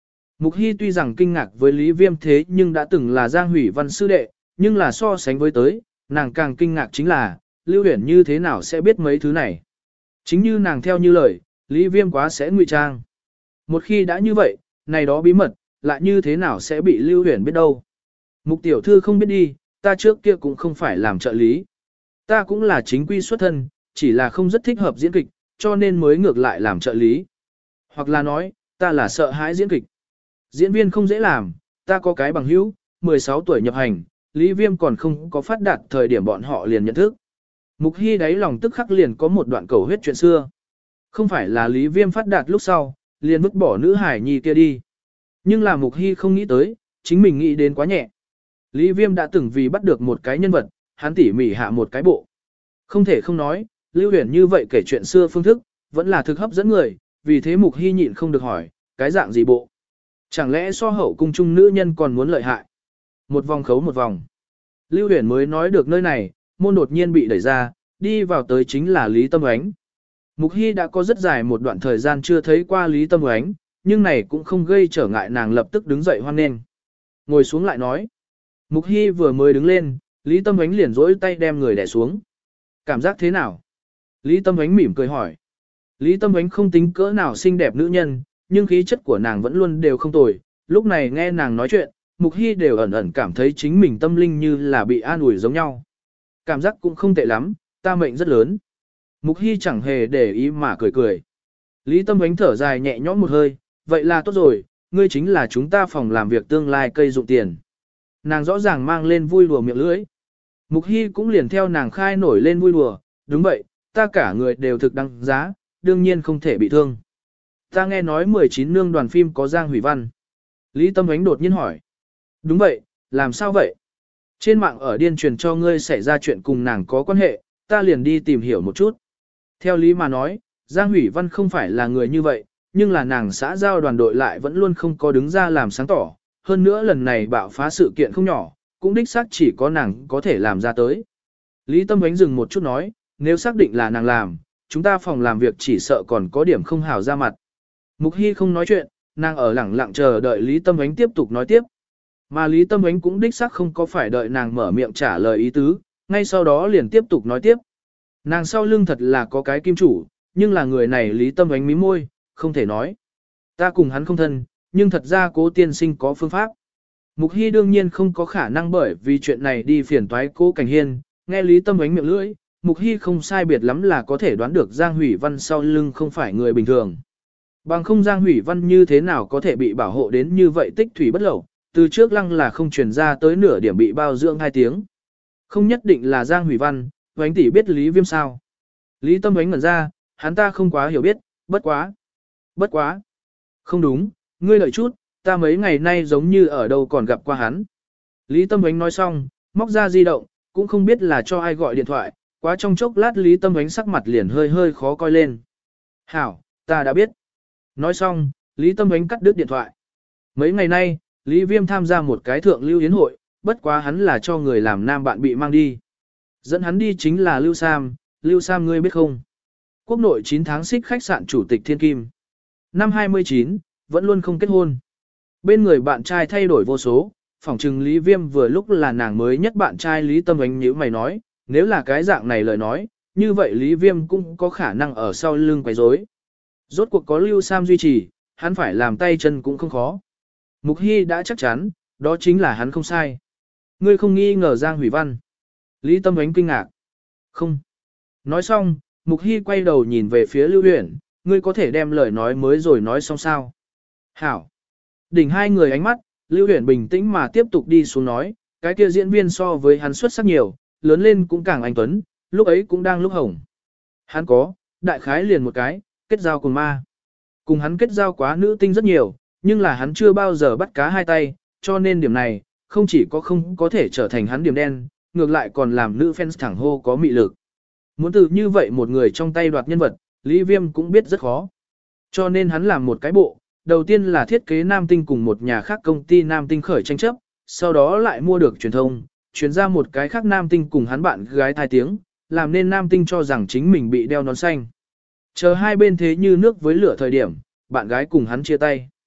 Mục Hy tuy rằng kinh ngạc với Lý Viêm thế nhưng đã từng là Giang Hủy Văn sư đệ, nhưng là so sánh với tới, nàng càng kinh ngạc chính là, Lưu Huyền như thế nào sẽ biết mấy thứ này. Chính như nàng theo như lời, Lý Viêm quá sẽ ngụy trang. Một khi đã như vậy, này đó bí mật, lại như thế nào sẽ bị Lưu Huyền biết đâu. Mục tiểu thư không biết đi, ta trước kia cũng không phải làm trợ lý. Ta cũng là chính quy xuất thân, chỉ là không rất thích hợp diễn kịch, cho nên mới ngược lại làm trợ lý. Hoặc là nói, ta là sợ hãi diễn kịch. Diễn viên không dễ làm, ta có cái bằng hữu, mười sáu tuổi nhập hành, Lý Viêm còn không có phát đạt thời điểm bọn họ liền nhận thức. Mục Hy đáy lòng tức khắc liền có một đoạn cầu huyết chuyện xưa. Không phải là Lý Viêm phát đạt lúc sau, liền vứt bỏ nữ hải nhi kia đi. Nhưng là Mục Hy không nghĩ tới, chính mình nghĩ đến quá nhẹ. Lý Viêm đã từng vì bắt được một cái nhân vật, hắn tỉ mỉ hạ một cái bộ. Không thể không nói, Lưu Huyền như vậy kể chuyện xưa phương thức, vẫn là thực hấp dẫn người, vì thế Mục Hy nhịn không được hỏi, cái dạng gì bộ? Chẳng lẽ so hậu cung trung nữ nhân còn muốn lợi hại? Một vòng khấu một vòng. Lưu Huyền mới nói được nơi này, môn đột nhiên bị đẩy ra, đi vào tới chính là Lý Tâm Oánh. Mục Hy đã có rất dài một đoạn thời gian chưa thấy qua Lý Tâm Oánh, nhưng này cũng không gây trở ngại nàng lập tức đứng dậy hoan nghênh. Ngồi xuống lại nói. Mục Hy vừa mới đứng lên, Lý Tâm Oánh liền rỗi tay đem người đè xuống. Cảm giác thế nào? Lý Tâm Oánh mỉm cười hỏi. Lý Tâm Oánh không tính cỡ nào xinh đẹp nữ nhân, nhưng khí chất của nàng vẫn luôn đều không tồi. Lúc này nghe nàng nói chuyện, Mục Hy đều ẩn ẩn cảm thấy chính mình tâm linh như là bị an ủi giống nhau. Cảm giác cũng không tệ lắm, ta mệnh rất lớn. Mục Hy chẳng hề để ý mà cười cười. Lý Tâm Oánh thở dài nhẹ nhõm một hơi, vậy là tốt rồi, ngươi chính là chúng ta phòng làm việc tương lai cây dụng tiền. Nàng rõ ràng mang lên vui đùa miệng lưỡi. Mục Hy cũng liền theo nàng khai nổi lên vui đùa, đúng vậy, ta cả người đều thực đăng giá, đương nhiên không thể bị thương. Ta nghe nói mười chín nương đoàn phim có Giang Hủy Văn. Lý Tâm Oánh đột nhiên hỏi. Đúng vậy, làm sao vậy? Trên mạng ở điên truyền cho ngươi xảy ra chuyện cùng nàng có quan hệ, ta liền đi tìm hiểu một chút. Theo lý mà nói, Giang Hủy Văn không phải là người như vậy, nhưng là nàng xã giao đoàn đội lại vẫn luôn không có đứng ra làm sáng tỏ. Hơn nữa lần này bạo phá sự kiện không nhỏ, cũng đích xác chỉ có nàng có thể làm ra tới. Lý Tâm Oánh dừng một chút nói, nếu xác định là nàng làm, chúng ta phòng làm việc chỉ sợ còn có điểm không hào ra mặt. Mục Hy không nói chuyện, nàng ở lẳng lặng chờ đợi Lý Tâm Oánh tiếp tục nói tiếp. Mà Lý Tâm Oánh cũng đích xác không có phải đợi nàng mở miệng trả lời ý tứ, ngay sau đó liền tiếp tục nói tiếp. Nàng sau lưng thật là có cái kim chủ, nhưng là người này Lý Tâm Oánh mím môi, không thể nói. Ta cùng hắn không thân, nhưng thật ra Cố tiên sinh có phương pháp. Mục Hy đương nhiên không có khả năng bởi vì chuyện này đi phiền toái Cố Cảnh Hiên, nghe Lý Tâm Oánh miệng lưỡi, Mục Hy không sai biệt lắm là có thể đoán được Giang Hủy Văn sau lưng không phải người bình thường. Bằng không Giang Hủy Văn như thế nào có thể bị bảo hộ đến như vậy tích thủy bất lậu, từ trước lăng là không truyền ra tới nửa điểm bị bao dưỡng hai tiếng. Không nhất định là Giang Hủy Văn, Oánh tỷ biết Lý Viêm sao. Lý Tâm Oánh ngẩn ra, hắn ta không quá hiểu biết, bất quá. Bất quá. Không đúng, ngươi đợi chút, ta mấy ngày nay giống như ở đâu còn gặp qua hắn. Lý Tâm Oánh nói xong, móc ra di động, cũng không biết là cho ai gọi điện thoại, quá trong chốc lát Lý Tâm Oánh sắc mặt liền hơi hơi khó coi lên. Hảo, ta đã biết. Nói xong, Lý Tâm Oánh cắt đứt điện thoại. Mấy ngày nay, Lý Viêm tham gia một cái thượng lưu yến hội, bất quá hắn là cho người làm nam bạn bị mang đi. Dẫn hắn đi chính là Lưu Sam, Lưu Sam ngươi biết không? Quốc nội chín tháng xích khách sạn chủ tịch Thiên Kim. Năm hai mươi chín, vẫn luôn không kết hôn. Bên người bạn trai thay đổi vô số, phỏng chừng Lý Viêm vừa lúc là nàng mới nhất bạn trai Lý Tâm Oánh nhíu mày nói, nếu là cái dạng này lời nói, như vậy Lý Viêm cũng có khả năng ở sau lưng quấy rối. Rốt cuộc có Lưu Sam duy trì, hắn phải làm tay chân cũng không khó. Mục Hy đã chắc chắn, đó chính là hắn không sai. Ngươi không nghi ngờ Giang Hủy Văn. Lý Tâm Oánh kinh ngạc. Không. Nói xong, Mục Hy quay đầu nhìn về phía Lưu Huyền, ngươi có thể đem lời nói mới rồi nói xong sao. Hảo. Đỉnh hai người ánh mắt, Lưu Huyền bình tĩnh mà tiếp tục đi xuống nói, cái kia diễn viên so với hắn xuất sắc nhiều, lớn lên cũng càng anh tuấn, lúc ấy cũng đang lúc hồng. Hắn có, đại khái liền một cái, kết giao cùng ma. Cùng hắn kết giao quá nữ tinh rất nhiều, nhưng là hắn chưa bao giờ bắt cá hai tay, cho nên điểm này, không chỉ có không có thể trở thành hắn điểm đen, ngược lại còn làm nữ fans thẳng hô có mị lực. Muốn từ như vậy một người trong tay đoạt nhân vật, Lý Viêm cũng biết rất khó. Cho nên hắn làm một cái bộ, đầu tiên là thiết kế nam tinh cùng một nhà khác công ty nam tinh khởi tranh chấp, sau đó lại mua được truyền thông, chuyển ra một cái khác nam tinh cùng hắn bạn gái thai tiếng, làm nên nam tinh cho rằng chính mình bị đeo nón xanh. Chờ hai bên thế như nước với lửa thời điểm, bạn gái cùng hắn chia tay.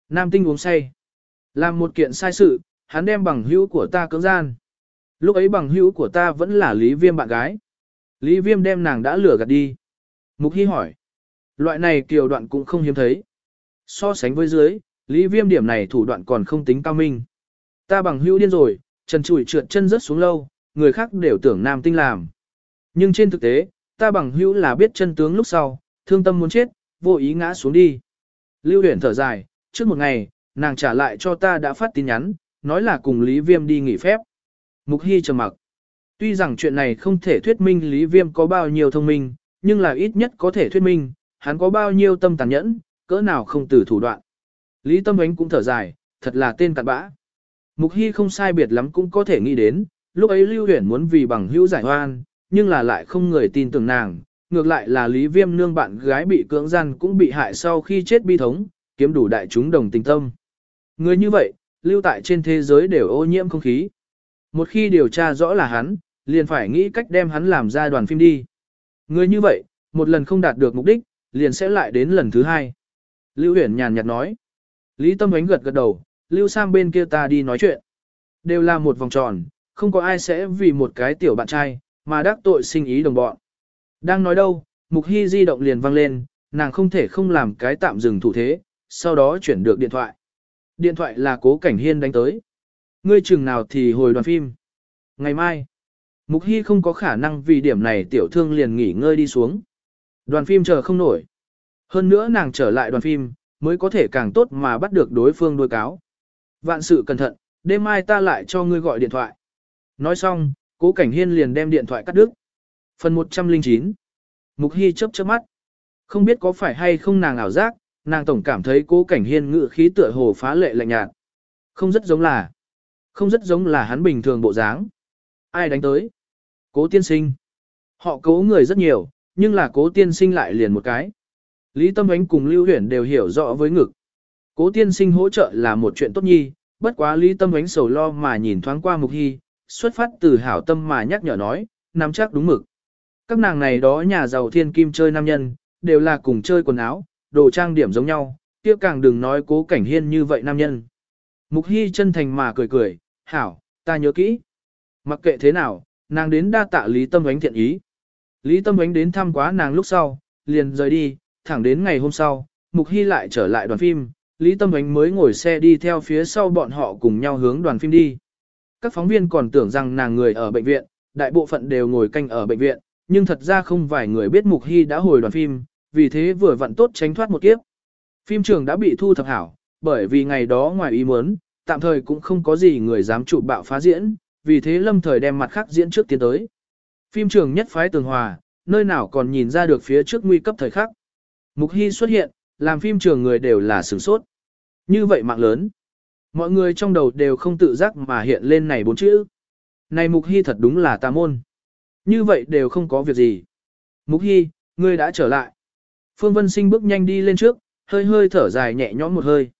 Nam tinh uống say. Làm một kiện sai sự, hắn đem bằng hữu của ta cưỡng gian. Lúc ấy bằng hữu của ta vẫn là Lý Viêm bạn gái. Lý Viêm đem nàng đã lừa gạt đi. Mục Hy hỏi. Loại này kiều đoạn cũng không hiếm thấy. So sánh với dưới, Lý Viêm điểm này thủ đoạn còn không tính cao minh. Ta bằng hữu điên rồi, trần trụi trượt chân rớt xuống lâu, người khác đều tưởng nam tinh làm. Nhưng trên thực tế, ta bằng hữu là biết chân tướng lúc sau, thương tâm muốn chết, vô ý ngã xuống đi. Lưu Huyền thở dài, trước một ngày, nàng trả lại cho ta đã phát tin nhắn, nói là cùng Lý Viêm đi nghỉ phép. Mục Hy trầm mặc. Tuy rằng chuyện này không thể thuyết minh Lý Viêm có bao nhiêu thông minh, nhưng là ít nhất có thể thuyết minh, hắn có bao nhiêu tâm tàn nhẫn, cỡ nào không từ thủ đoạn. Lý Tâm Ánh cũng thở dài, thật là tên cặn bã. Mục Hy không sai biệt lắm cũng có thể nghĩ đến, lúc ấy Lưu Huyền muốn vì bằng hữu giải oan, nhưng là lại không người tin tưởng nàng, ngược lại là Lý Viêm nương bạn gái bị cưỡng gian cũng bị hại sau khi chết bi thống, kiếm đủ đại chúng đồng tình tâm. Người như vậy, lưu tại trên thế giới đều ô nhiễm không khí. Một khi điều tra rõ là hắn, liền phải nghĩ cách đem hắn làm ra đoàn phim đi. Người như vậy, một lần không đạt được mục đích, liền sẽ lại đến lần thứ hai. Lưu Huyền nhàn nhạt nói. Lý Tâm Ánh gật gật đầu, Lưu sang bên kia ta đi nói chuyện. Đều là một vòng tròn, không có ai sẽ vì một cái tiểu bạn trai, mà đắc tội sinh ý đồng bọn. Đang nói đâu, Mục Hy di động liền vang lên, nàng không thể không làm cái tạm dừng thủ thế, sau đó chuyển được điện thoại. Điện thoại là Cố Cảnh Hiên đánh tới. Ngươi chừng nào thì hồi đoàn phim. Ngày mai, Mục Hy không có khả năng vì điểm này tiểu thương liền nghỉ ngơi đi xuống. Đoàn phim chờ không nổi. Hơn nữa nàng trở lại đoàn phim, mới có thể càng tốt mà bắt được đối phương đuôi cáo. Vạn sự cẩn thận, đêm mai ta lại cho ngươi gọi điện thoại. Nói xong, Cố Cảnh Hiên liền đem điện thoại cắt đứt. Phần một trăm lẻ chín. Mục Hy chớp chớp mắt. Không biết có phải hay không nàng ảo giác, nàng tổng cảm thấy Cố Cảnh Hiên ngự khí tựa hồ phá lệ lạnh nhạt. Không rất giống là. Không rất giống là hắn bình thường bộ dáng. Ai đánh tới? Cố tiên sinh. Họ Cố người rất nhiều, nhưng là Cố tiên sinh lại liền một cái. Lý Tâm Ánh cùng Lưu Huyền đều hiểu rõ với ngực. Cố tiên sinh hỗ trợ là một chuyện tốt nhi, bất quá Lý Tâm Ánh sầu lo mà nhìn thoáng qua Mục Hy, xuất phát từ hảo tâm mà nhắc nhở nói, nắm chắc đúng mực. Các nàng này đó nhà giàu thiên kim chơi nam nhân, đều là cùng chơi quần áo, đồ trang điểm giống nhau, kia càng đừng nói Cố Cảnh Hiên như vậy nam nhân. Mục Hy chân thành mà cười cười, hảo, ta nhớ kỹ. Mặc kệ thế nào, nàng đến đa tạ Lý Tâm Ánh thiện ý. Lý Tâm Ánh đến thăm quá nàng lúc sau, liền rời đi, thẳng đến ngày hôm sau, Mục Hy lại trở lại đoàn phim, Lý Tâm Ánh mới ngồi xe đi theo phía sau bọn họ cùng nhau hướng đoàn phim đi. Các phóng viên còn tưởng rằng nàng người ở bệnh viện, đại bộ phận đều ngồi canh ở bệnh viện, nhưng thật ra không vài người biết Mục Hy đã hồi đoàn phim, vì thế vừa vặn tốt tránh thoát một kiếp. Phim trường đã bị thu thập hảo, bởi vì ngày đó ngoài ý muốn, tạm thời cũng không có gì người dám chụp bạo phá diễn, vì thế lâm thời đem mặt khác diễn trước tiến tới. Phim trường nhất phái tường hòa, nơi nào còn nhìn ra được phía trước nguy cấp thời khắc. Mục Hy xuất hiện, làm phim trường người đều là sửng sốt. Như vậy mạng lớn. Mọi người trong đầu đều không tự giác mà hiện lên này bốn chữ. Này Mục Hy thật đúng là tà môn. Như vậy đều không có việc gì. Mục Hy, ngươi đã trở lại. Phương Vân Sinh bước nhanh đi lên trước, hơi hơi thở dài nhẹ nhõm một hơi.